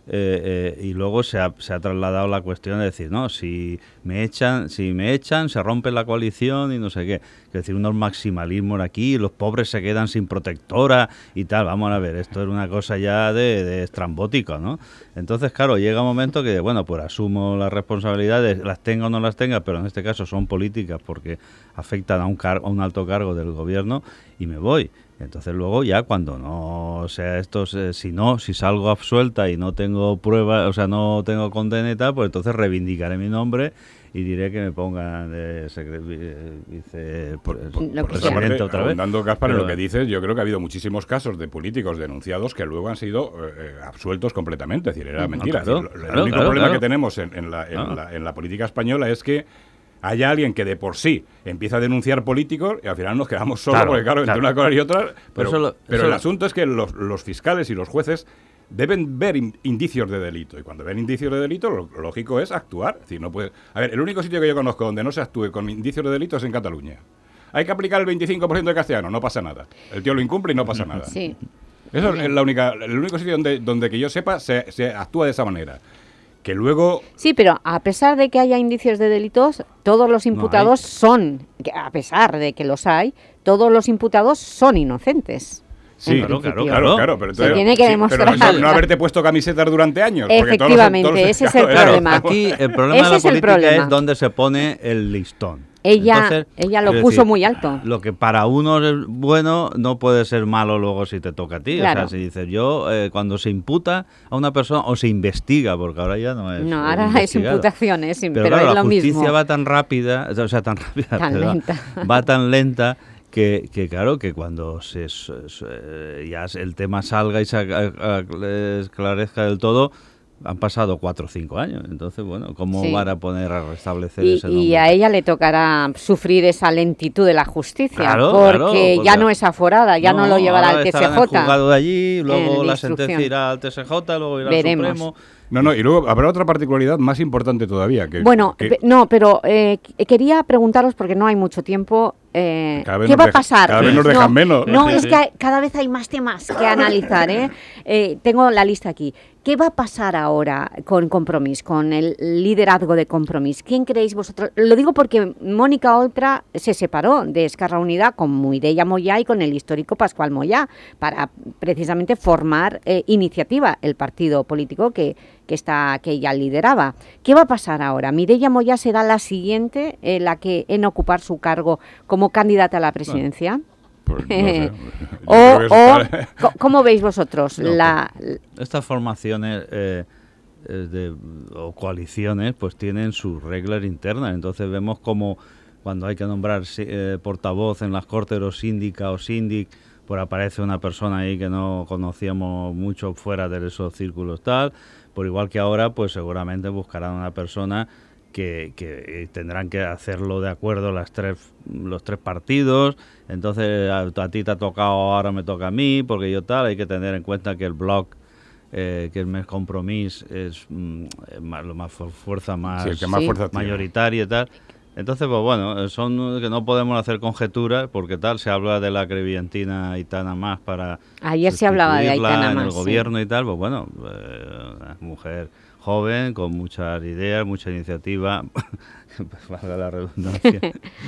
eh, eh, y luego se ha, se ha trasladado la cuestión de decir, no, si me echan, si me echan, se rompe la coalición y no sé qué. Es decir, unos maximalismos aquí, los pobres se quedan sin protectora y tal. Vamos a ver, esto es una cosa ya de, de estrambótica, ¿no? Entonces, claro, llega un momento que, bueno, pues asumo las responsabilidades, las tenga o no las tenga, pero en este caso son políticas porque afectan a un, car- a un alto cargo del gobierno y me voy. Entonces luego ya cuando no sea esto, si no, si salgo absuelta y no tengo pruebas, o sea, no tengo condena y tal, pues entonces reivindicaré mi nombre y diré que me pongan de vicepresidente otra vez. Dando Gaspar, en Pero, lo que dices, yo creo que ha habido muchísimos casos de políticos denunciados que luego han sido eh, absueltos completamente. Es decir, era mentira. claro, es decir, lo, claro, el único claro, problema claro. que tenemos en, en, la, en, Ah. la, en la política española es que haya alguien que de por sí empieza a denunciar políticos y al final nos quedamos solos, Claro, porque claro, claro. entre una cosa y otra. Pero, eso lo- pero eso el lo- asunto es que los, los fiscales y los jueces deben ver in- indicios de delito. Y cuando ven indicios de delito, lo, lo lógico es actuar. Es decir, no puede... A ver, el único sitio que yo conozco donde no se actúe con indicios de delito es en Cataluña. Hay que aplicar el veinticinco por ciento de castellano, no pasa nada. El tío lo incumple y no pasa nada. Sí. Eso es la única, el único sitio donde, donde que yo sepa se, se actúa de esa manera. Que luego... Sí, pero a pesar de que haya indicios de delitos, todos los imputados son, que a pesar de que los hay, todos los imputados son inocentes. Sí, claro, claro, claro, claro, pero Se entonces- tiene que sí, demostrar. pero no, no haberte puesto camisetas durante años. porque todos los- Efectivamente, todos los- ese es el claro, problema. Aquí el problema Ese de la es el política problema. es donde se pone el listón. Ella, Entonces, ella lo quiero puso decir, muy alto. Lo que para uno es bueno no puede ser malo luego si te toca a ti. Claro. O sea, si dices yo, eh, cuando se imputa a una persona o se investiga, porque ahora ya no es. No, eh, ahora es investigado. imputaciones, Pero, pero, claro, es la lo justicia mismo. va tan rápida, o sea, tan rápida, Tan perdón, lenta. va tan lenta que, que claro, que cuando se, se- se- ya el tema salga y se a- a- esclarezca del todo, han pasado cuatro o cinco años. Entonces, bueno, ¿cómo Sí. van a poner a restablecer Y, ese y nombre? a ella le tocará sufrir esa lentitud de la justicia, Claro, porque claro, ya porque- no es aforada, ya no, lo llevará ahora al estará T en S el J. juzgado de allí, luego en la instrucción. sentencia irá al T S J, luego irá Veremos. al Supremo. No, no, y luego habrá otra particularidad más importante todavía. Que, Bueno, que pe- no, pero eh, qu- quería preguntaros, porque no hay mucho tiempo, eh, Cada vez ¿qué nos va a deja- pasar? cada vez nos no, dejan menos. No, Sí, es sí. que hay- cada vez hay más temas que analizar, ¿eh? Eh, tengo la lista aquí. ¿Qué va a pasar ahora con Compromís, con el liderazgo de Compromís? ¿Quién creéis vosotros? Lo digo porque Mónica Oltra se separó de Esquerra Unida con Mireia Moyà y con el histórico Pascual Moyà para precisamente formar eh, Iniciativa, el partido político que, que, está, que ella lideraba. ¿Qué va a pasar ahora? ¿Mireia Moyà será la siguiente eh, la que en ocupar su cargo como candidata a la presidencia? Pues no sé. Yo o, creo que eso o está- co- ¿cómo veis vosotros? No, la, Estas formaciones eh, eh, de, o coaliciones pues tienen sus reglas internas. Entonces vemos como cuando hay que nombrar sí, eh, portavoz en las Cortes o síndica o síndic, pues aparece una persona ahí que no conocíamos mucho fuera de esos círculos tal. Por igual que ahora, pues seguramente buscarán una persona que, que tendrán que hacerlo de acuerdo las tres, los tres partidos. Entonces a, a ti te ha tocado, ahora me toca a mí, porque yo tal. Hay que tener en cuenta que el bloc, eh, que es más Compromís, es mm, más, lo más fu- fuerza más, Sí, el que más fuerza tiene. mayoritaria y tal. Entonces, pues bueno, son que no podemos hacer conjeturas, porque tal, se habla de la crevientina Aitana Mas para Ayer se hablaba de sustituirla Aitana en el Mas, sí. gobierno y tal. Pues bueno, eh, una mujer joven, con muchas ideas, mucha iniciativa, valga la redundancia,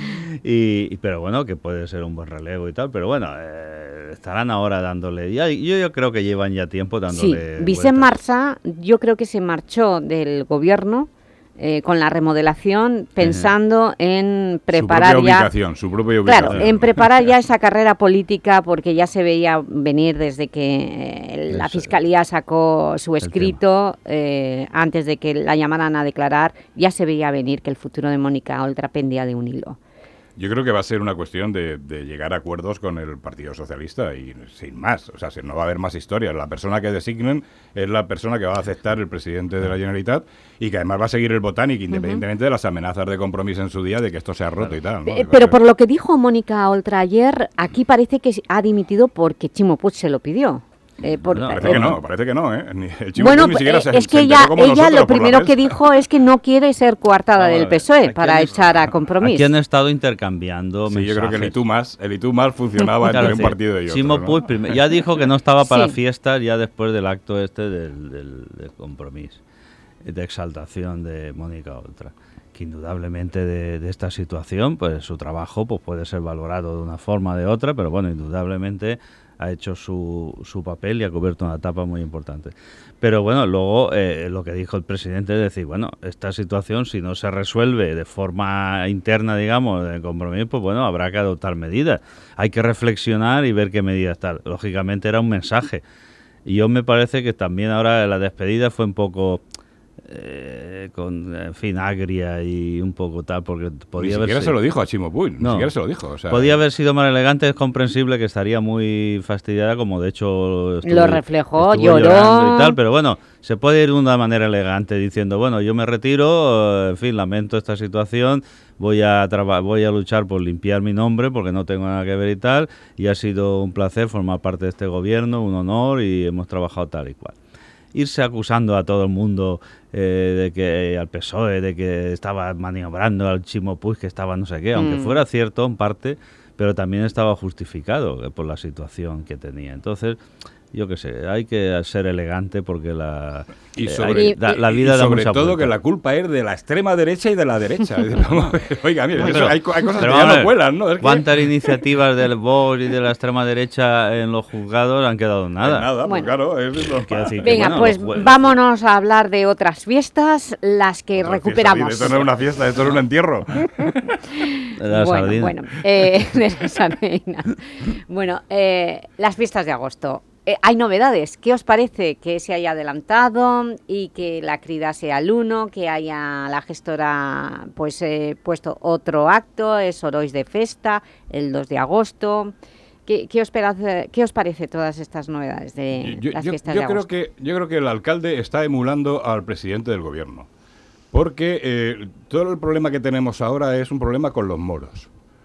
y, y- pero bueno, que puede ser un buen relevo y tal, pero bueno, eh, estarán ahora dándole, ya, yo, yo creo que llevan ya tiempo sí, dándole Vicent vueltas. Marsá, yo creo que se marchó del gobierno eh, con la remodelación, pensando en preparar su propia ya... ubicación, su propia ubicación. Claro, en preparar ya esa carrera política, porque ya se veía venir desde que eh, la Eso, Fiscalía sacó su escrito, eh, antes de que la llamaran a declarar, ya se veía venir que el futuro de Mónica Oltra pendía de un hilo. Yo creo que va a ser una cuestión de, de llegar a acuerdos con el Partido Socialista y sin más. O sea, si no va a haber más historias. La persona que designen es la persona que va a aceptar el presidente de la Generalitat y que además va a seguir el Botánic, independientemente de las amenazas de Compromiso en su día de que esto sea roto y tal, ¿no? Eh, Pero por lo que dijo Mónica Oltra ayer, aquí parece que ha dimitido porque Chimo Puig se lo pidió. Eh, por- Parece eh, que no, parece que no, ¿eh? Ni, el Chimo Bueno, Puig ni siquiera eh, se, es se que enteró ella, como ella nosotros lo por la primero que prensa. dijo es que no quiere ser coartada No, del a P S O E ver, para aquí han- echar a Compromís. Aquí han estado intercambiando Sí, mensajes. yo creo que el y tú más, el y tú más funcionaba Claro, entre un sí. partido y otro. Chimo ¿no? Puig prim- ya dijo que no estaba para Sí. fiestas ya después del acto este del, del, del Compromís, de exaltación de Mónica Oltra. Que indudablemente de, de esta situación, pues su trabajo pues puede ser valorado de una forma o de otra, pero bueno, indudablemente ha hecho su, su papel y ha cubierto una etapa muy importante. Pero bueno, luego eh, lo que dijo el presidente es decir, bueno, esta situación si no se resuelve de forma interna, digamos, de Compromís, pues bueno, habrá que adoptar medidas. Hay que reflexionar y ver qué medidas tal. Lógicamente era un mensaje. Y yo me parece que también ahora la despedida fue un poco... eh, con, en fin, agria y un poco tal, porque podía Ni haber siquiera sido... se lo dijo a Chimo Puig, ni No. siquiera se lo dijo. O sea, Podía haber sido más elegante, es comprensible que estaría muy fastidiada, como de hecho estuvo, Lo reflejó, estuvo lloró. llorando y tal, pero bueno, se puede ir de una manera elegante diciendo, bueno, yo me retiro, eh, en fin, lamento esta situación, voy a traba- voy a luchar por limpiar mi nombre porque no tengo nada que ver y tal, y ha sido un placer formar parte de este gobierno, un honor, y hemos trabajado tal y cual. Irse acusando a todo el mundo eh, de que al P S O E, de que estaba maniobrando al Chimo Puig, que estaba no sé qué, aunque Mm. fuera cierto en parte, pero también estaba justificado eh, por la situación que tenía. Entonces, yo qué sé, hay que ser elegante porque la, Y eh, sobre, hay- da- la y vida da sobre mucha todo vuelta. que la culpa es de la extrema derecha y de la derecha. Vamos a ver, Oiga, mire, Pero- eso, hay, co- hay cosas pero que ya vamos a no ver, cuelan, ¿no? Es que- ¿cuántas iniciativas del Vox y de la extrema derecha en los juzgados han quedado en nada? Pues nada, pues Bueno. claro, es lo- Quiero decir que, Venga, bueno, pues los jue- vámonos a hablar de otras fiestas, las que Otra recuperamos. fiesta, esto no es una fiesta, esto es un entierro. La bueno, sardina. bueno, eh, de la sardina. Bueno, eh, las fiestas de agosto. Eh, hay novedades. ¿Qué os parece que se haya adelantado y que la crida sea el uno, que haya la gestora pues eh, puesto otro acto, es Orois de Festa, el dos de agosto? ¿Qué, qué, os, parece, ¿Qué os parece todas estas novedades de Yo, las yo- fiestas yo de creo agosto? que, yo creo que el alcalde está emulando al presidente del gobierno. Porque eh, todo el problema que tenemos ahora es un problema con los moros.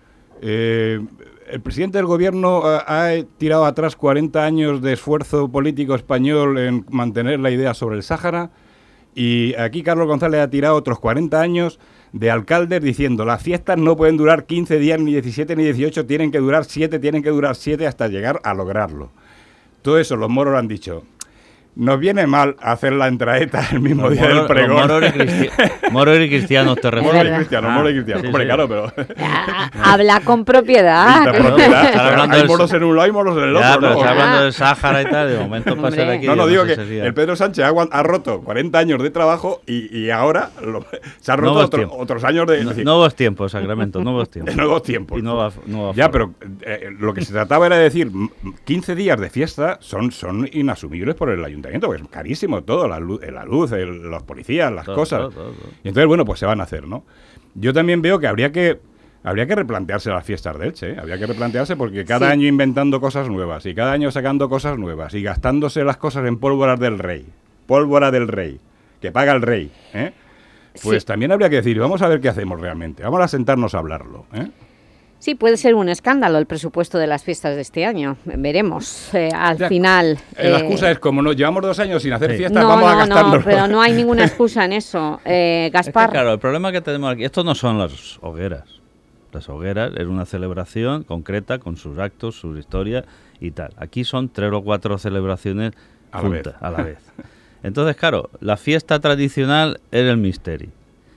Eh, el presidente del gobierno ha, ha tirado atrás cuarenta años de esfuerzo político español en mantener la idea sobre el Sáhara, y aquí Carlos González ha tirado otros cuarenta años de alcaldes diciendo las fiestas no pueden durar quince días, ni diecisiete, ni dieciocho, tienen que durar siete, tienen que durar siete hasta llegar a lograrlo. Todo eso los moros lo han dicho. Nos viene mal hacer la entraeta el mismo Los día moros- del pregón. los moros y cristi- moros y cristianos te refieres. Moros y cristianos, Ah, moros y cristianos. sí, Hombre, sí. claro, pero... Ah, habla con propiedad. Está propiedad. Estás hablando Hay del- moros en un lado y moros en el Ya, otro, pero ¿no? estás hablando Ah. del Sáhara y tal, de momento para ser Hombre. aquí. No, no, yo digo sé que si sería- el Pedro Sánchez ha, aguant- ha roto cuarenta años de trabajo y, y ahora lo- se ha roto Nuevos otro- tiempos. otros años de... es No- decir, nuevos tiempos, Sacramento, nuevos tiempos. de nuevos tiempos. Y nueva, nueva Ya, forma. pero eh, lo que se trataba era de decir, m- quince días de fiesta son, son inasumibles por el ayuntamiento, porque es carísimo todo, la luz, la luz el- los policías, las Todo, cosas. todo, todo, todo. Y entonces, bueno, pues se van a hacer, ¿no? Yo también veo que habría que habría que replantearse las fiestas de Elche, ¿eh? Habría que replantearse porque cada Sí. año inventando cosas nuevas y cada año sacando cosas nuevas y gastándose las cosas en pólvora del rey, pólvora del rey, que paga el rey, ¿eh? Pues Sí. también habría que decir, vamos a ver qué hacemos realmente, vamos a sentarnos a hablarlo, ¿eh? Sí, puede ser un escándalo el presupuesto de las fiestas de este año. Veremos. Eh, al Ya, final... Eh, la eh, excusa es, como no llevamos dos años sin hacer Sí. fiestas, no, vamos a no, gastarnos. no, pero no hay ninguna excusa en eso. Eh, Es que, Gaspar, claro, el problema que tenemos aquí, esto no son las hogueras. Las hogueras es una celebración concreta con sus actos, sus historias y tal. Aquí son tres o cuatro celebraciones A la juntas, vez. a la vez. Entonces, claro, la fiesta tradicional era el Misteri.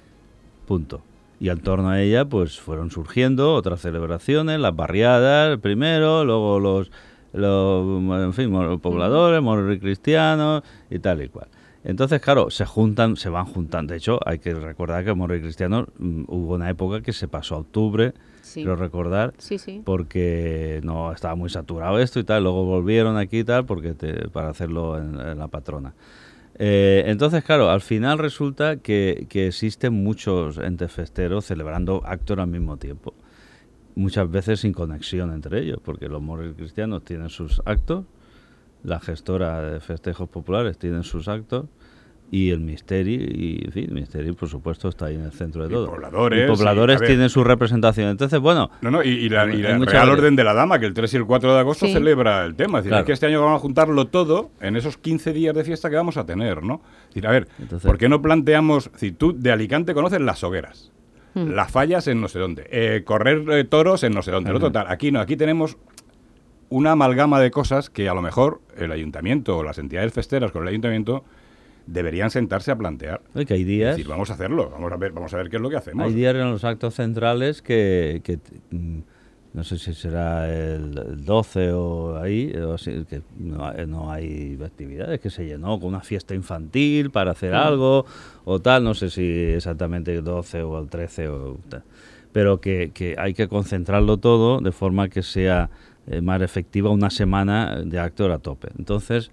Punto. Y en torno a ella, pues fueron surgiendo otras celebraciones, las barriadas primero, luego los, los en fin, mor- pobladores, moros y cristianos y tal y cual. Entonces, claro, se juntan, se van juntando. De hecho, hay que recordar que moros y cristianos mm, hubo una época que se pasó a octubre, Sí. quiero recordar, Sí, sí. porque no estaba muy saturado esto y tal. Luego volvieron aquí y tal porque te- para hacerlo en, en la patrona. Eh, entonces, claro, al final resulta que, que existen muchos entes festeros celebrando actos al mismo tiempo. Muchas veces sin conexión entre ellos, porque los moros y cristianos tienen sus actos, la gestora de festejos populares tiene sus actos, y el Misteri, y en fin, el Misteri, por supuesto, está ahí en el centro de Y todo. pobladores, Y pobladores y, a ver. tienen su representación. Entonces, bueno... No, no, y, y la, y hay la mucha Real variedad. Orden de la Dama, que el tres y el cuatro de agosto Sí. celebra el tema. Es decir, Claro. es que este año vamos a juntarlo todo en esos quince días de fiesta que vamos a tener, ¿no? Es decir, a ver, Entonces- ¿por qué no planteamos... Es decir, tú de Alicante conoces las hogueras, Mm. las fallas en no sé dónde, eh, correr eh, toros en no sé dónde, lo Ujú. total. Aquí no, aquí tenemos una amalgama de cosas que a lo mejor el ayuntamiento o las entidades festeras con el ayuntamiento deberían sentarse a plantear. Oye, que hay Es días... decir, vamos a hacerlo, vamos a ver, vamos a ver qué es lo que hacemos. Hay días en los actos centrales que, que, mm, no sé si será el, el doce o ahí, o así, que no, hay- no hay actividades, que se llenó con una fiesta infantil para hacer algo o tal, no sé si exactamente el doce o el trece o tal, pero que, que hay que concentrarlo todo de forma que sea eh, más efectiva una semana de actor a tope. Entonces,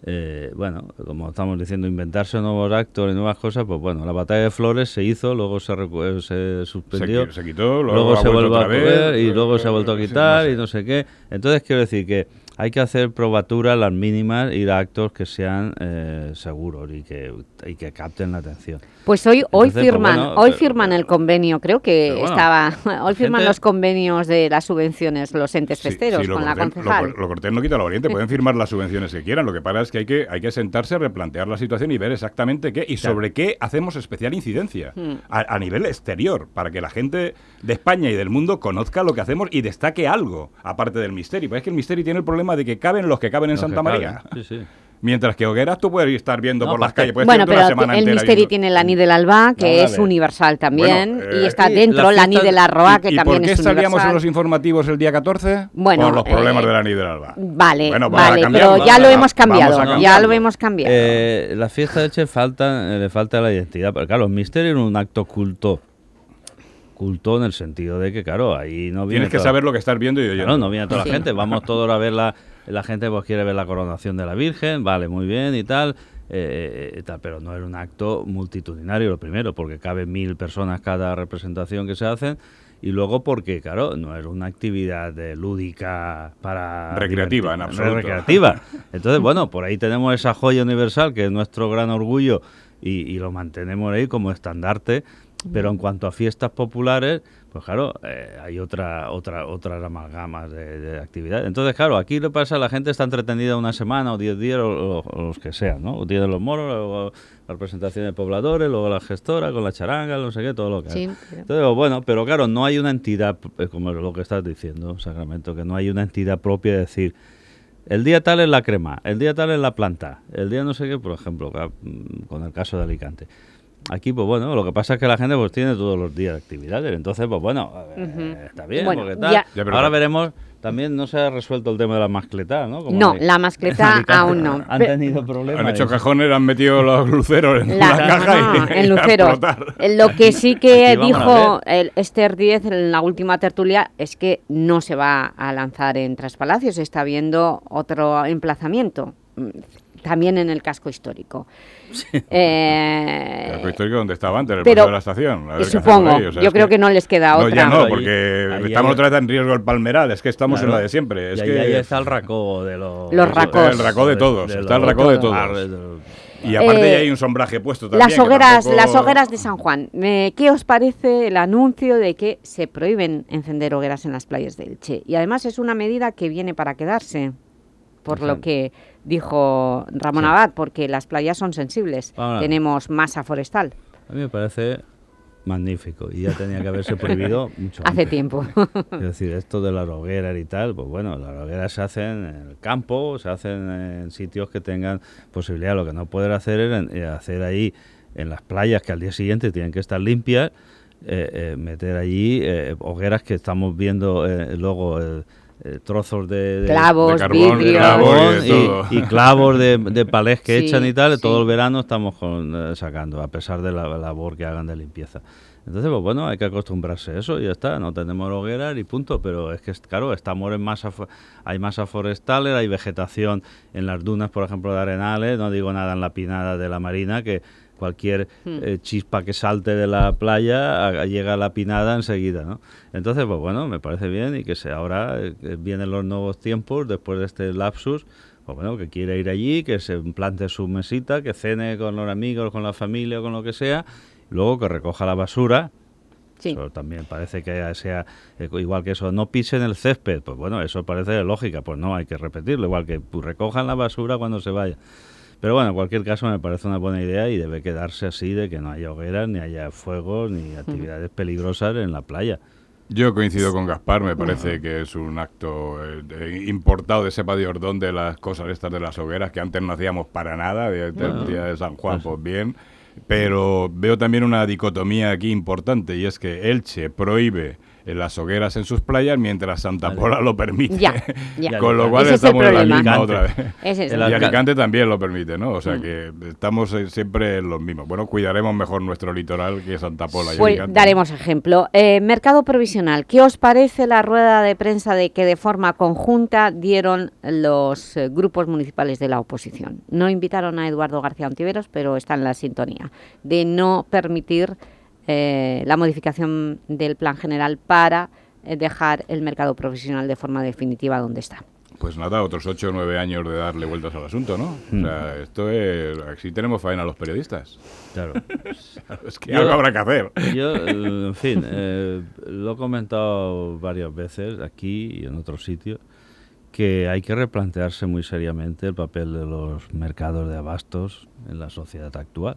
Eh, bueno, como estamos diciendo, inventarse nuevos actos y nuevas cosas, pues bueno, la batalla de Flores se hizo, luego se, recu- se suspendió, se, se quitó, luego, luego se vuelve a poner y luego se ha vuelto a quitar no sé. y no sé qué. Entonces quiero decir que hay que hacer probaturas las mínimas, ir a actos que sean eh, seguros y que, y que capten la atención. Pues hoy hoy Entonces, firman pues bueno, hoy pero, firman el convenio, creo que pero bueno, estaba hoy firman gente, los convenios de las subvenciones, los entes Sí, festeros sí, lo con la cortés- concejal. Lo, lo cortés no quita lo valiente, pueden firmar las subvenciones que quieran, lo que pasa es que hay que hay que sentarse a replantear la situación y ver exactamente qué y Claro. sobre qué hacemos especial incidencia Hmm. a, a nivel exterior, para que la gente de España y del mundo conozca lo que hacemos y destaque algo, aparte del misterio. Pues es que el misterio tiene el problema de que caben los que caben en Los que Santa caben, María. sí, sí. Mientras que hogueras tú puedes estar viendo No, por las aparte- calles, puedes Bueno, tirarte una pero semana el entera misterio viendo- tiene la Ni de la Alba, que Vamos a es ver. universal también, Bueno, y eh, está y dentro la la Ni fiesta- de la Roa, que ¿Y también por qué es salíamos en universal. los informativos el día catorce? Bueno, por los problemas eh, de la Ni de la Alba. Vale, Bueno, pues ahora vale, cambiamos. pero ya lo Vamos hemos a cambiado, ya cambiarlo. lo hemos cambiado. Eh, la fiesta de Elche falta, eh, le falta la identidad, pero claro, el misterio era un acto culto. Culto en el sentido de que, claro, ahí no viene Tienes que toda- saber lo que estás viendo y oyendo. Claro, no viene toda Sí. la gente, vamos todos a ver la, la gente pues quiere ver la coronación de la Virgen, vale, muy bien y tal, eh, eh, tal, pero no era un acto multitudinario lo primero, porque caben mil personas cada representación que se hacen, y luego porque, claro, no era una actividad de lúdica para... Recreativa, divertir- en no absoluto. es recreativa. Entonces, bueno, por ahí tenemos esa joya universal que es nuestro gran orgullo y, y lo mantenemos ahí como estandarte, pero en cuanto a fiestas populares, pues claro, eh, hay otra otra otras amalgamas de, de actividades. Entonces, claro, aquí lo que pasa, la gente está entretenida una semana o diez días o, o- o los que sean, ¿no? O Día de los Moros, luego la representación de pobladores, luego la gestora con la charanga, no sé qué, todo lo que Sí, hay. pero- Entonces, bueno, pero claro, no hay una entidad, eh, como lo que estás diciendo, Sacramento, que no hay una entidad propia de decir... El día tal es la crema, el día tal es la planta, el día no sé qué, por ejemplo, ca- mm, con el caso de Alicante. Aquí, pues bueno, lo que pasa es que la gente pues tiene todos los días actividades, entonces, pues bueno, eh, Ujú. está bien, Bueno, porque tal. ya- Ya, pero- Ahora veremos, también no se ha resuelto el tema de la mascleta, ¿no? Como No, en- la en mascleta Alicante aún no. Han Pe- tenido problemas. Han hecho de- cajones, han metido los luceros en La- una caja no, y, no, y en a luceros. explotar. Eh, Lo que sí que Aquí vamos a dijo el Esther Díez en la última tertulia es que no se va a lanzar en Traspalacios, está viendo otro emplazamiento, mm, también en el casco histórico. Eh, El casco histórico donde estaba antes, el pero- paseo de la estación. A ver qué supongo, hacemos ahí, o sea, yo es creo que no les queda No, otra. ya no, Pero ahí- porque ahí estamos hay- otra vez en riesgo el palmeral, es que estamos Claro. en la de siempre. Es y ahí, que ahí está el racó de los... Los de- racós. El racó de todos, está el racó de todos. Ah, de los- Y aparte Eh, ya hay un sombraje puesto también. Las que hogueras, tampoco- las hogueras de San Juan. Eh, ¿Qué os parece el anuncio de que se prohíben encender hogueras en las playas de Elche? Y además es una medida que viene para quedarse, por lo Exacto. que dijo Ramón Sí. Abad, porque las playas son sensibles. Ahora. Tenemos masa forestal. A mí me parece magnífico y ya tenía que haberse prohibido mucho Hace antes. tiempo. Es decir, esto de las hogueras y tal, pues bueno, las hogueras se hacen en el campo, se hacen en sitios que tengan posibilidad. Lo que no pueden hacer es en- eh, hacer ahí en las playas que al día siguiente tienen que estar limpias, eh, eh, meter allí eh, hogueras que estamos viendo eh, luego eh, eh, trozos de, de- Clavos, de carbón, vidrios. clavos y de y, todo. y clavos de, de palés que Sí, echan y tal, sí. todo el verano estamos con, eh, sacando, a pesar de la labor que hagan de limpieza. Entonces, pues bueno, hay que acostumbrarse a eso y ya está, no tenemos hogueras y punto, pero es que, claro, estamos en masa, fo- hay masa forestales, hay vegetación en las dunas, por ejemplo, de Arenales, no digo nada en la pinada de la Marina, que cualquier Hmm. eh, chispa que salte de la playa a- llega a la pinada enseguida, ¿no? Entonces, pues bueno, me parece bien y que se ahora eh, que vienen los nuevos tiempos después de este lapsus, pues bueno, que quiere ir allí, que se plante su mesita, que cene con los amigos, con la familia o con lo que sea, luego que recoja la basura. Sí. Eso también parece que sea eh, igual que eso, no pisen el césped, pues bueno, eso parece de lógica, pues no, hay que repetirlo, igual que pues, recojan la basura cuando se vaya. Pero bueno, en cualquier caso me parece una buena idea y debe quedarse así, de que no haya hogueras, ni haya fuegos, ni actividades peligrosas en la playa. Yo coincido con Gaspar, me parece que es un acto eh, de- importado de cepa de Ordón de las cosas estas de las hogueras, que antes no hacíamos para nada, de, de- Bueno, el día de San Juan, pues- pues bien. Pero veo también una dicotomía aquí importante, y es que Elche prohíbe en las hogueras en sus playas mientras Santa vale. Pola lo permite. Ya, ya. Con lo cual ese estamos es en la misma otra vez. Es y Alicante también lo permite, ¿no? O sea mm. que estamos siempre en los mismos. Bueno, cuidaremos mejor nuestro litoral que Santa Pola y pues Alicante. Daremos ejemplo. Eh, mercado provisional. ¿Qué os parece la rueda de prensa de que de forma conjunta dieron los eh, grupos municipales de la oposición? No invitaron a Eduardo García Ontiveros, pero está en la sintonía de no permitir eh, la modificación del plan general para dejar el mercado profesional de forma definitiva donde está. Pues nada, otros ocho o nueve años de darle vueltas al asunto, ¿no? Mm. O sea, esto es... Aquí tenemos faena a los periodistas. Claro. Es que yo, algo habrá que hacer. Yo, en fin, eh, lo he comentado varias veces aquí y en otros sitios, que hay que replantearse muy seriamente el papel de los mercados de abastos en la sociedad actual.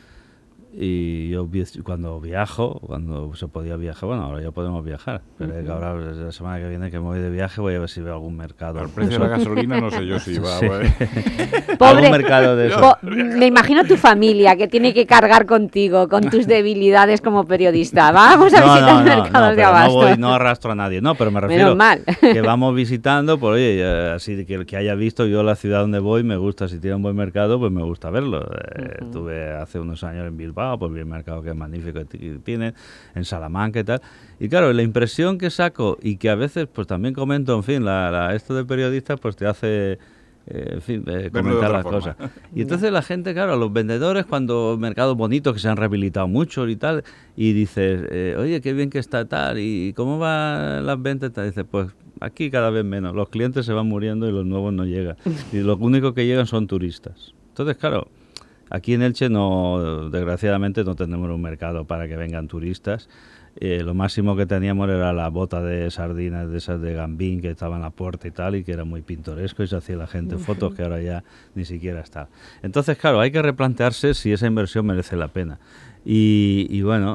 Y yo cuando viajo, cuando se podía viajar, bueno, ahora ya podemos viajar, pero uh-huh. ahora desde la semana que viene que me voy de viaje voy a ver si veo algún mercado. Al precio de la gasolina no sé yo si va. Sí. Bueno. Pobre, mercado de eso. Po me imagino tu familia que tiene que cargar contigo, con tus debilidades como periodista. Vamos a no, visitar no, no, mercados no, de abasto. No, voy, no arrastro a nadie, no, pero me refiero Menos mal. que vamos visitando, por oye, así que el que haya visto yo la ciudad donde voy me gusta, si tiene un buen mercado, pues me gusta verlo. Eh, uh-huh. Estuve hace unos años en Bilbao, pues vi el mercado que es magnífico que tienen, en Salamanca y tal. Y claro, la impresión que saco y que a veces pues también comento, en fin, la, la, esto de periodistas pues te hace, eh, en fin, eh, comentar las forma. cosas. Y entonces la gente, claro, los vendedores cuando mercados bonitos que se han rehabilitado mucho y tal, y dices, eh, oye, qué bien que está tal, y cómo van las ventas, tal, dices, pues aquí cada vez menos, los clientes se van muriendo y los nuevos no llegan. Y lo único que llegan son turistas. Entonces, claro, aquí en Elche, no, desgraciadamente, no tenemos un mercado para que vengan turistas. Eh, lo máximo que teníamos era la bota de sardinas de esas de Gambín que estaba en la puerta y tal, y que era muy pintoresco y se hacía la gente fotos que ahora ya ni siquiera está. Entonces, claro, hay que replantearse si esa inversión merece la pena. Y, y bueno,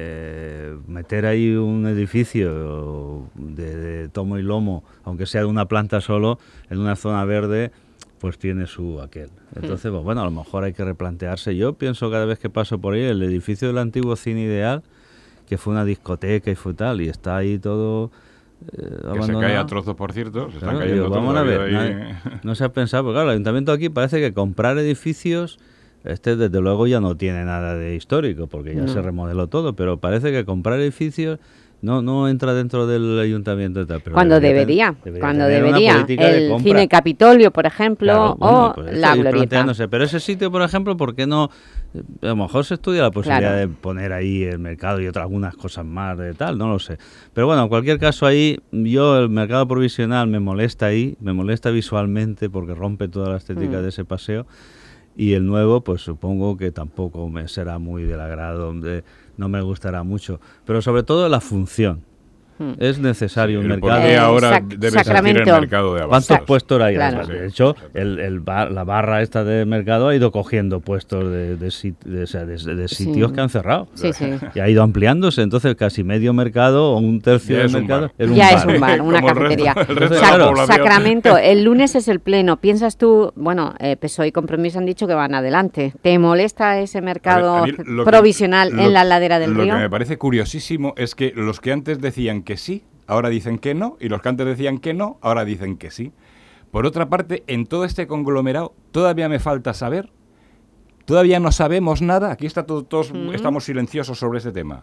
eh, meter ahí un edificio de, de tomo y lomo, aunque sea de una planta solo, en una zona verde, pues tiene su aquel. Entonces, pues bueno, a lo mejor hay que replantearse. Yo pienso cada vez que paso por ahí, el edificio del antiguo Cine Ideal, que fue una discoteca y fue tal, y está ahí todo eh, que se cae a trozos, por cierto. Se están claro, cayendo digo, vamos a ver, ahí. nadie, no se ha pensado, porque claro, el ayuntamiento aquí parece que comprar edificios, este desde luego ya no tiene nada de histórico, porque ya no. se remodeló todo, pero parece que comprar edificios no no entra dentro del ayuntamiento. Tal, pero cuando debería, debería cuando debería. El de Cine Capitolio, por ejemplo, claro, bueno, o pues la Glorieta. Pero ese sitio, por ejemplo, ¿por qué no? A lo mejor se estudia la posibilidad claro. de poner ahí el mercado y otras algunas cosas más de tal, no lo sé. Pero bueno, en cualquier caso ahí, yo el mercado provisional me molesta ahí, me molesta visualmente porque rompe toda la estética mm. de ese paseo. Y el nuevo, pues supongo que tampoco me será muy del agrado, de, no me gustará mucho. Pero sobre todo la función. Hmm. Es necesario sí, un mercado. Eh, ahora sac debe Sacramento. Ser el mercado de abastos. ¿Cuántos puestos hay? Claro. De hecho, el, el bar, la barra esta de mercado ha ido cogiendo puestos de, de, sit de, de, de, de sitios sí. que han cerrado. Sí, sí. Y ha ido ampliándose. Entonces, casi medio mercado o un tercio ya del mercado es un ya bar. es un bar, una cafetería. El resto, el resto Sac de la Sacramento, el lunes es el pleno. ¿Piensas tú, bueno, eh, P S O E y Compromiso han dicho que van adelante? ¿Te molesta ese mercado a ver, a mí provisional que, en lo, la ladera del lo río? Lo que me parece curiosísimo es que los que antes decían que sí, ahora dicen que no, y los que antes decían que no, ahora dicen que sí. Por otra parte, en todo este conglomerado, todavía me falta saber, todavía no sabemos nada, aquí está todo, todos mm. estamos silenciosos sobre ese tema.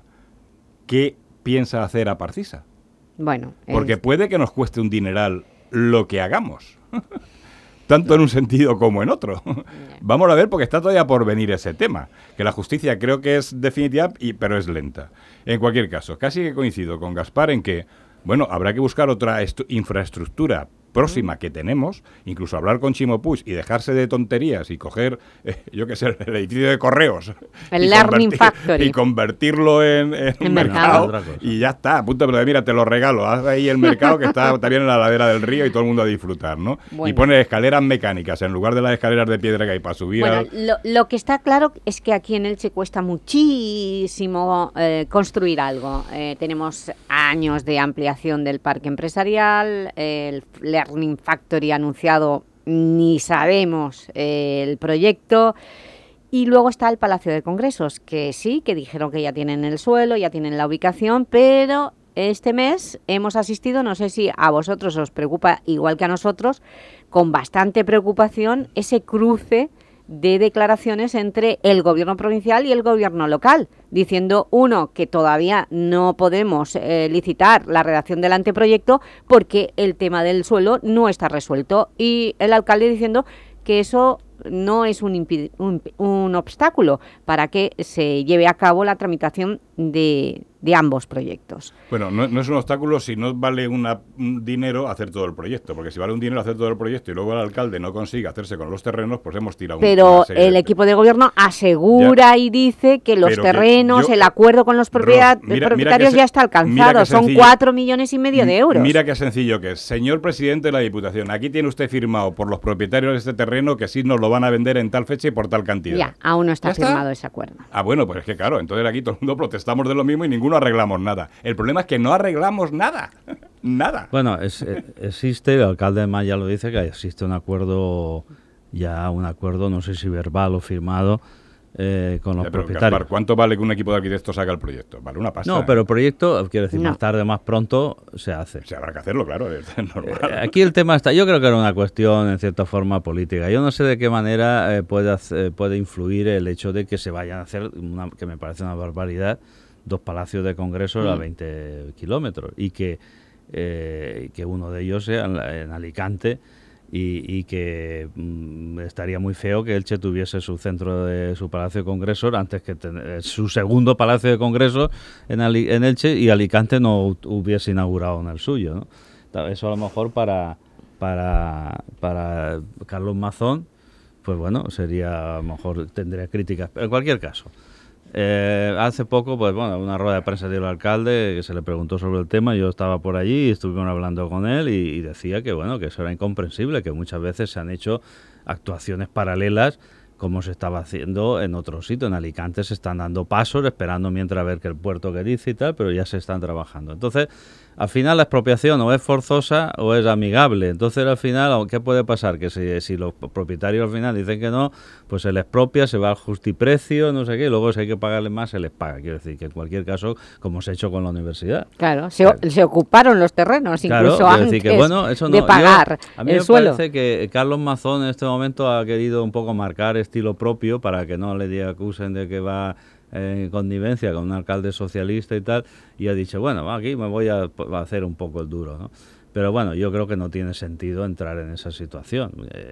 ¿Qué piensa hacer Aparcisa? Bueno, porque es... puede que nos cueste un dineral lo que hagamos, tanto en un sentido como en otro. Vamos a ver, porque está todavía por venir ese tema, que la justicia creo que es definitiva, y, pero es lenta. En cualquier caso, casi que coincido con Gaspar en que bueno, habrá que buscar otra infraestructura próxima que tenemos, incluso hablar con Chimo Puig y dejarse de tonterías y coger, eh, yo qué sé, el edificio de correos. El Learning Factory. Y convertirlo en, en un mercado. mercado y ya está, a punto, pero mira, te lo regalo, haz ahí el mercado que está también en la ladera del río y todo el mundo a disfrutar, ¿no? Bueno. Y pone escaleras mecánicas en lugar de las escaleras de piedra que hay para subir. Bueno, al... lo, lo que está claro es que aquí en Elche cuesta muchísimo eh, construir algo. Eh, tenemos años de ampliación del parque empresarial, el Learning Factory anunciado, ni sabemos eh, el proyecto, y luego está el Palacio de Congresos, que sí, que dijeron que ya tienen el suelo, ya tienen la ubicación, pero este mes hemos asistido, no sé si a vosotros os preocupa igual que a nosotros, con bastante preocupación ese cruce de declaraciones entre el gobierno provincial y el gobierno local, diciendo, uno, que todavía no podemos eh, licitar la redacción del anteproyecto porque el tema del suelo no está resuelto, y el alcalde diciendo que eso no es un, un, un obstáculo para que se lleve a cabo la tramitación de, de ambos proyectos. Bueno, no, no es un obstáculo si no vale una, un dinero hacer todo el proyecto, porque si vale un dinero hacer todo el proyecto y luego el alcalde no consigue hacerse con los terrenos, pues hemos tirado Pero una serie el de... equipo de gobierno asegura ya. y dice que los Pero terrenos, que yo, el acuerdo con los propietarios, Ros, mira, propietarios mira ya está alcanzado, son cuatro millones y medio de euros. Mira qué sencillo que es. Señor presidente de la Diputación, aquí tiene usted firmado por los propietarios de este terreno que sí nos lo van a vender en tal fecha y por tal cantidad. Ya, aún no está ¿Ya firmado está? ese acuerdo. Ah, bueno, pues es que claro, entonces aquí todo el mundo protestamos de lo mismo y ninguno arreglamos nada. El problema es que no arreglamos nada. Nada. Bueno, es, existe, el alcalde de Maya lo dice, que existe un acuerdo, ya un acuerdo, no sé si verbal o firmado, eh, con los ya, pero, propietarios. Gaspar, ¿cuánto vale que un equipo de arquitectos haga el proyecto? Vale una pasta. No, pero el proyecto, quiero decir, no. más tarde, más pronto, se hace. Se habrá que hacerlo, claro, es normal. Eh, aquí el tema está, yo creo que era una cuestión, en cierta forma, política. Yo no sé de qué manera eh, puede, hacer, puede influir el hecho de que se vayan a hacer, una, que me parece una barbaridad, dos palacios de congresos mm. a veinte kilómetros y que, eh, que uno de ellos sea en, en Alicante y, y que mm, estaría muy feo que Elche tuviese su centro de su palacio de congresos antes que tener su segundo palacio de congresos en, Ali, en Elche y Alicante no hubiese inaugurado en el suyo, ¿no? Eso a lo mejor para, para, para Carlos Mazón, pues bueno, sería, a lo mejor tendría críticas, pero en cualquier caso. Eh, hace poco, pues bueno, una rueda de prensa dio el alcalde que se le preguntó sobre el tema, yo estaba por allí y estuvimos hablando con él y, y decía que bueno, que eso era incomprensible, que muchas veces se han hecho actuaciones paralelas como se estaba haciendo en otros sitios. En Alicante se están dando pasos, esperando mientras a ver que el puerto que dice y tal, pero ya se están trabajando. Entonces, al final la expropiación o es forzosa o es amigable. Entonces, al final, ¿qué puede pasar? Que si, si los propietarios al final dicen que no, pues se les expropia, se va al justiprecio, no sé qué, y luego si hay que pagarle más, se les paga. Quiero decir que en cualquier caso, como se ha hecho con la universidad. Claro, se, claro. se ocuparon los terrenos, incluso claro, antes decir que, bueno, eso no, de pagar yo, a mí el me suelo. parece que Carlos Mazón en este momento ha querido un poco marcar estilo propio para que no le acusen de que va en connivencia con un alcalde socialista y tal, y ha dicho, bueno, aquí me voy a, a hacer un poco el duro, ¿no? Pero bueno, yo creo que no tiene sentido entrar en esa situación,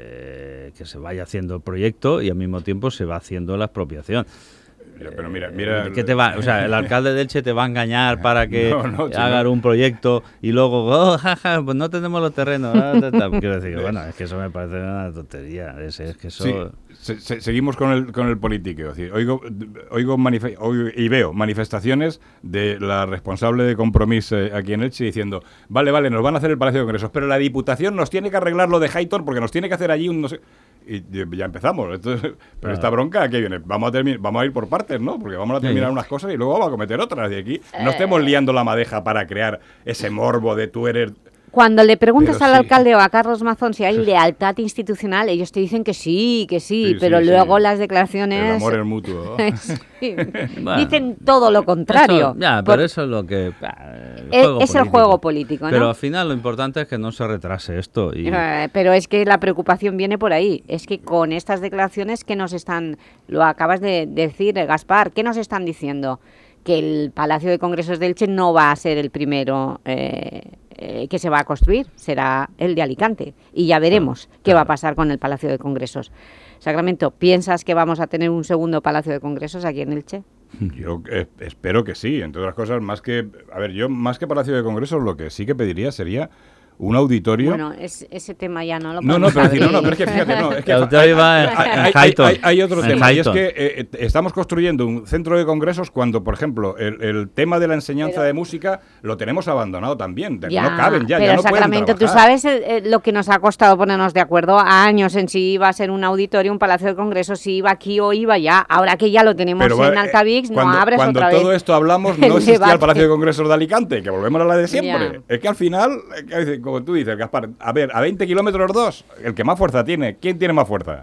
eh, que se vaya haciendo el proyecto y al mismo tiempo se va haciendo la expropiación. Pero mira, mira, ¿qué te va? O sea, el alcalde de Elche te va a engañar para que no, no, hagan no. un proyecto y luego, oh, jaja, pues no tenemos los terrenos. Quiero decir, bueno, es que eso me parece una tontería. Es, es que eso... Sí, se, se, seguimos con el con el político. Es decir, oigo, oigo, manife- oigo y veo manifestaciones de la responsable de Compromís eh, aquí en Elche diciendo, vale, vale, nos van a hacer el Palacio de Congresos, pero la Diputación nos tiene que arreglar lo de Highton porque nos tiene que hacer allí un no sé... Y ya empezamos. Entonces, pero claro. Esta bronca, ¿qué viene? Vamos a terminar, vamos a ir por partes, ¿no? Porque vamos a terminar sí, unas cosas y luego vamos a cometer otras. De aquí no estemos liando la madeja para crear ese morbo de tú eres... Cuando le preguntas pero al sí. alcalde o a Carlos Mazón si hay lealtad institucional, ellos te dicen que sí, que sí, sí pero sí, luego sí. las declaraciones... El amor es mutuo. sí. bueno, dicen todo lo contrario. Eso, ya, por... pero eso es lo que... El es es el juego político, ¿no? Pero al final lo importante es que no se retrase esto. Y... Eh, pero es que la preocupación viene por ahí. Es que con estas declaraciones que nos están... Lo acabas de decir, Gaspar, ¿qué nos están diciendo? Que el Palacio de Congresos de Elche no va a ser el primero... Eh, Eh, que se va a construir, será el de Alicante y ya veremos claro, qué claro. va a pasar con el Palacio de Congresos. Sacramento, ¿piensas que vamos a tener un segundo Palacio de Congresos aquí en Elche? Yo eh, espero que sí, entre otras cosas, más que, a ver, yo más que Palacio de Congresos lo que sí que pediría sería un auditorio. Bueno, es, ese tema ya no lo No, no, pero, decir, no, no, pero es que fíjate, no, es que hay, hay, hay, hay, hay otro tema, y es que eh, estamos construyendo un centro de congresos cuando, por ejemplo, el, el tema de la enseñanza pero, de música lo tenemos abandonado también, ya, no caben ya, pero ya no Sacramento, tú sabes eh, lo que nos ha costado ponernos de acuerdo a años en si iba a ser un auditorio, un palacio de congresos, si iba aquí o iba allá, ahora que ya lo tenemos pero, en Altavix, eh, cuando, no abres cuando otra vez. Cuando todo esto hablamos, no existía debate. El Palacio de Congresos de Alicante, que volvemos a la de siempre, ya. Es que al final, como tú dices, Gaspar, a ver, a veinte kilómetros dos, el que más fuerza tiene, ¿quién tiene más fuerza?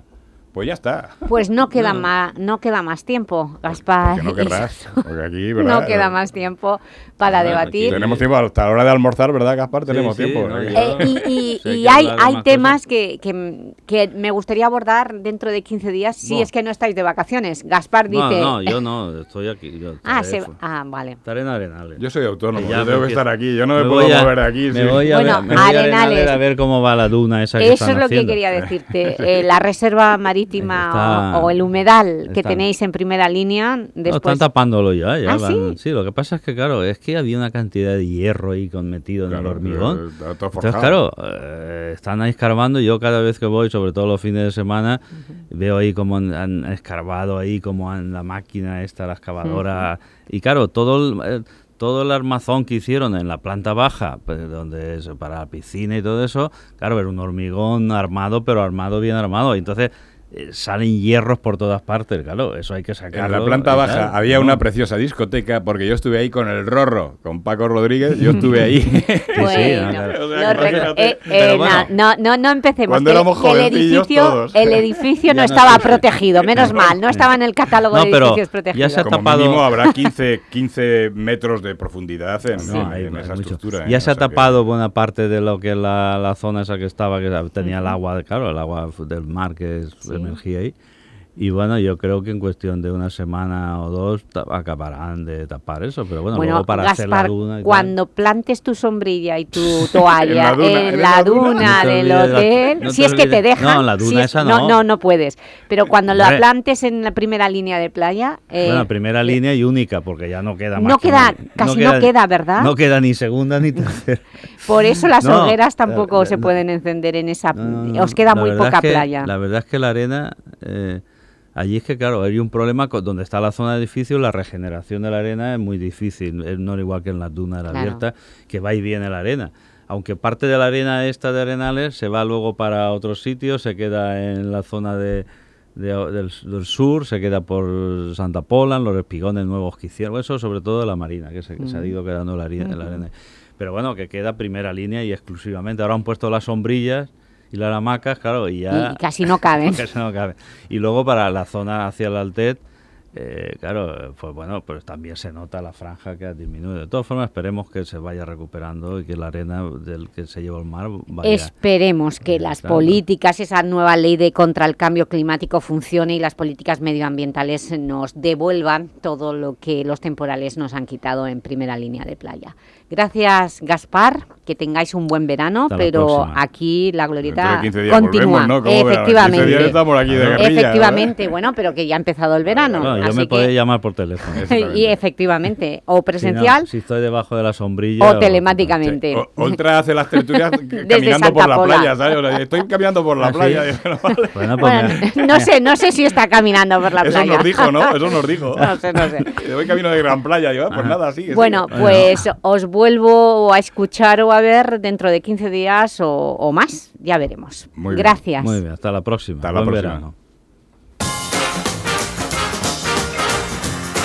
Pues ya está. Pues no queda, no. Más, no queda más tiempo, Gaspar. Porque no querrás. Porque aquí, ¿verdad? No queda más tiempo para ah, debatir. Tenemos tiempo hasta la hora de almorzar, ¿verdad, Gaspar? Tenemos sí, tiempo. Sí, no, eh, y y, sí, y hay, hay temas que, que, que me gustaría abordar dentro de quince días, si no. es que no estáis de vacaciones. Gaspar dice... No, no, yo no, estoy aquí. Yo ah, se, ah, vale. Estaré en Arenales. Yo soy autónomo, yo tengo que estar aquí. Yo no me, me puedo a, mover de aquí. Me sí. voy a, bueno, ver, me voy a Arenales, a ver cómo va la duna esa que Eso es lo haciendo. que quería decirte. Eh, la reserva marítima está, o, o el humedal que está, tenéis en primera línea. Después... No, están tapándolo ya. ya ¿Ah, van, sí? sí, lo que pasa es que, claro, es que había una cantidad de hierro ahí con metido claro, en el hormigón. Entonces, claro, eh, están ahí escarbando. Yo cada vez que voy, sobre todo los fines de semana, uh-huh. veo ahí como han, han escarbado ahí, como en la máquina esta, la excavadora. Uh-huh. Y claro, todo el, todo el armazón que hicieron en la planta baja, pues, donde es para la piscina y todo eso, claro, era un hormigón armado, pero armado bien armado. Y entonces... salen hierros por todas partes, claro, eso hay que sacarlo. En la planta baja había no. una preciosa discoteca, porque yo estuve ahí con el Rorro, con Paco Rodríguez, yo estuve ahí. sí, bueno, sí, no, claro. o sea, rec- eh, eh, bueno, no, no, no empecemos. Cuando éramos jovencillos el edificio, todos. El edificio no estaba protegido, menos mal, no estaba en el catálogo no, de edificios protegidos. Ya se ha Como tapado... mínimo habrá quince, quince metros de profundidad en, no, en, hay, en esa mucho. estructura. Ya ¿eh? se ha o sea tapado que... buena parte de lo que es la, la zona esa que estaba, que tenía uh-huh. el agua, claro, el agua del mar que sí. emergía ahí. Y bueno, yo creo que en cuestión de una semana o dos ta- acabarán de tapar eso, pero bueno, bueno luego para Gaspar, hacer la duna y cuando tal. plantes tu sombrilla y tu toalla en la duna, en ¿en la la duna, duna? No del hotel, no si es que te dejan, no, en la duna si es, esa no. no, no, no puedes, pero cuando Hombre. la plantes en la primera línea de playa, eh, bueno, primera eh, línea y única, porque ya no queda más. No queda, que, casi no queda, no queda, ¿verdad? No queda ni segunda ni tercera. Por eso las no, hogueras tampoco la, se no, pueden encender en esa, no, no, os queda muy poca es que, playa. La verdad es que la arena... Eh, allí es que, claro, hay un problema con, donde está la zona de edificio, la regeneración de la arena es muy difícil, es no igual que en las dunas claro. abiertas, que va y viene la arena. Aunque parte de la arena esta de Arenales se va luego para otros sitios, se queda en la zona de, de, del, del sur, se queda por Santa Pola, en los espigones nuevos que hicieron, eso sobre todo de la Marina, que se, que mm. se ha ido quedando la, arena, mm. la arena. Pero bueno, que queda primera línea y exclusivamente. Ahora han puesto las sombrillas y las hamacas, claro, y ya... Y casi no caben. casi no caben. Y luego para la zona hacia el Altet, eh, claro, pues bueno, pues también se nota la franja que ha disminuido. De todas formas, esperemos que se vaya recuperando y que la arena del que se lleva el mar vaya... Esperemos que las claro. políticas, esa nueva ley de contra el cambio climático funcione y las políticas medioambientales nos devuelvan todo lo que los temporales nos han quitado en primera línea de playa. Gracias, Gaspar, que tengáis un buen verano, hasta pero la aquí la glorieta continúa. Volvemos, ¿no? Efectivamente. quince días estamos aquí de guerrilla, efectivamente, ¿verdad? Bueno, pero que ya ha empezado el verano. No, yo así me que... podéis llamar por teléfono. y efectivamente, o presencial. Si, no, si estoy debajo de la sombrilla. O, o telemáticamente. O, Oltra hace las tertulias caminando por la Pola. playa, ¿sabes? O sea, estoy caminando por la ¿Ah, playa. ¿sí? Bueno, vale. Bueno, pues bueno, no sé, no sé si está caminando por la Eso playa. Eso nos dijo, ¿no? Eso nos dijo. no sé, no sé. Que voy camino de Gran Playa. Yo, pues nada, sigue. Bueno, sigue. pues bueno. os vuelvo a escuchar o a ver dentro de quince días o, o más. Ya veremos. Muy Gracias. Bien. Muy bien, hasta la próxima. Hasta la Buen próxima. Verano.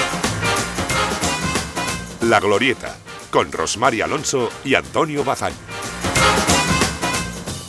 La Glorieta, con Rosmar Alonso y Antonio Bazán.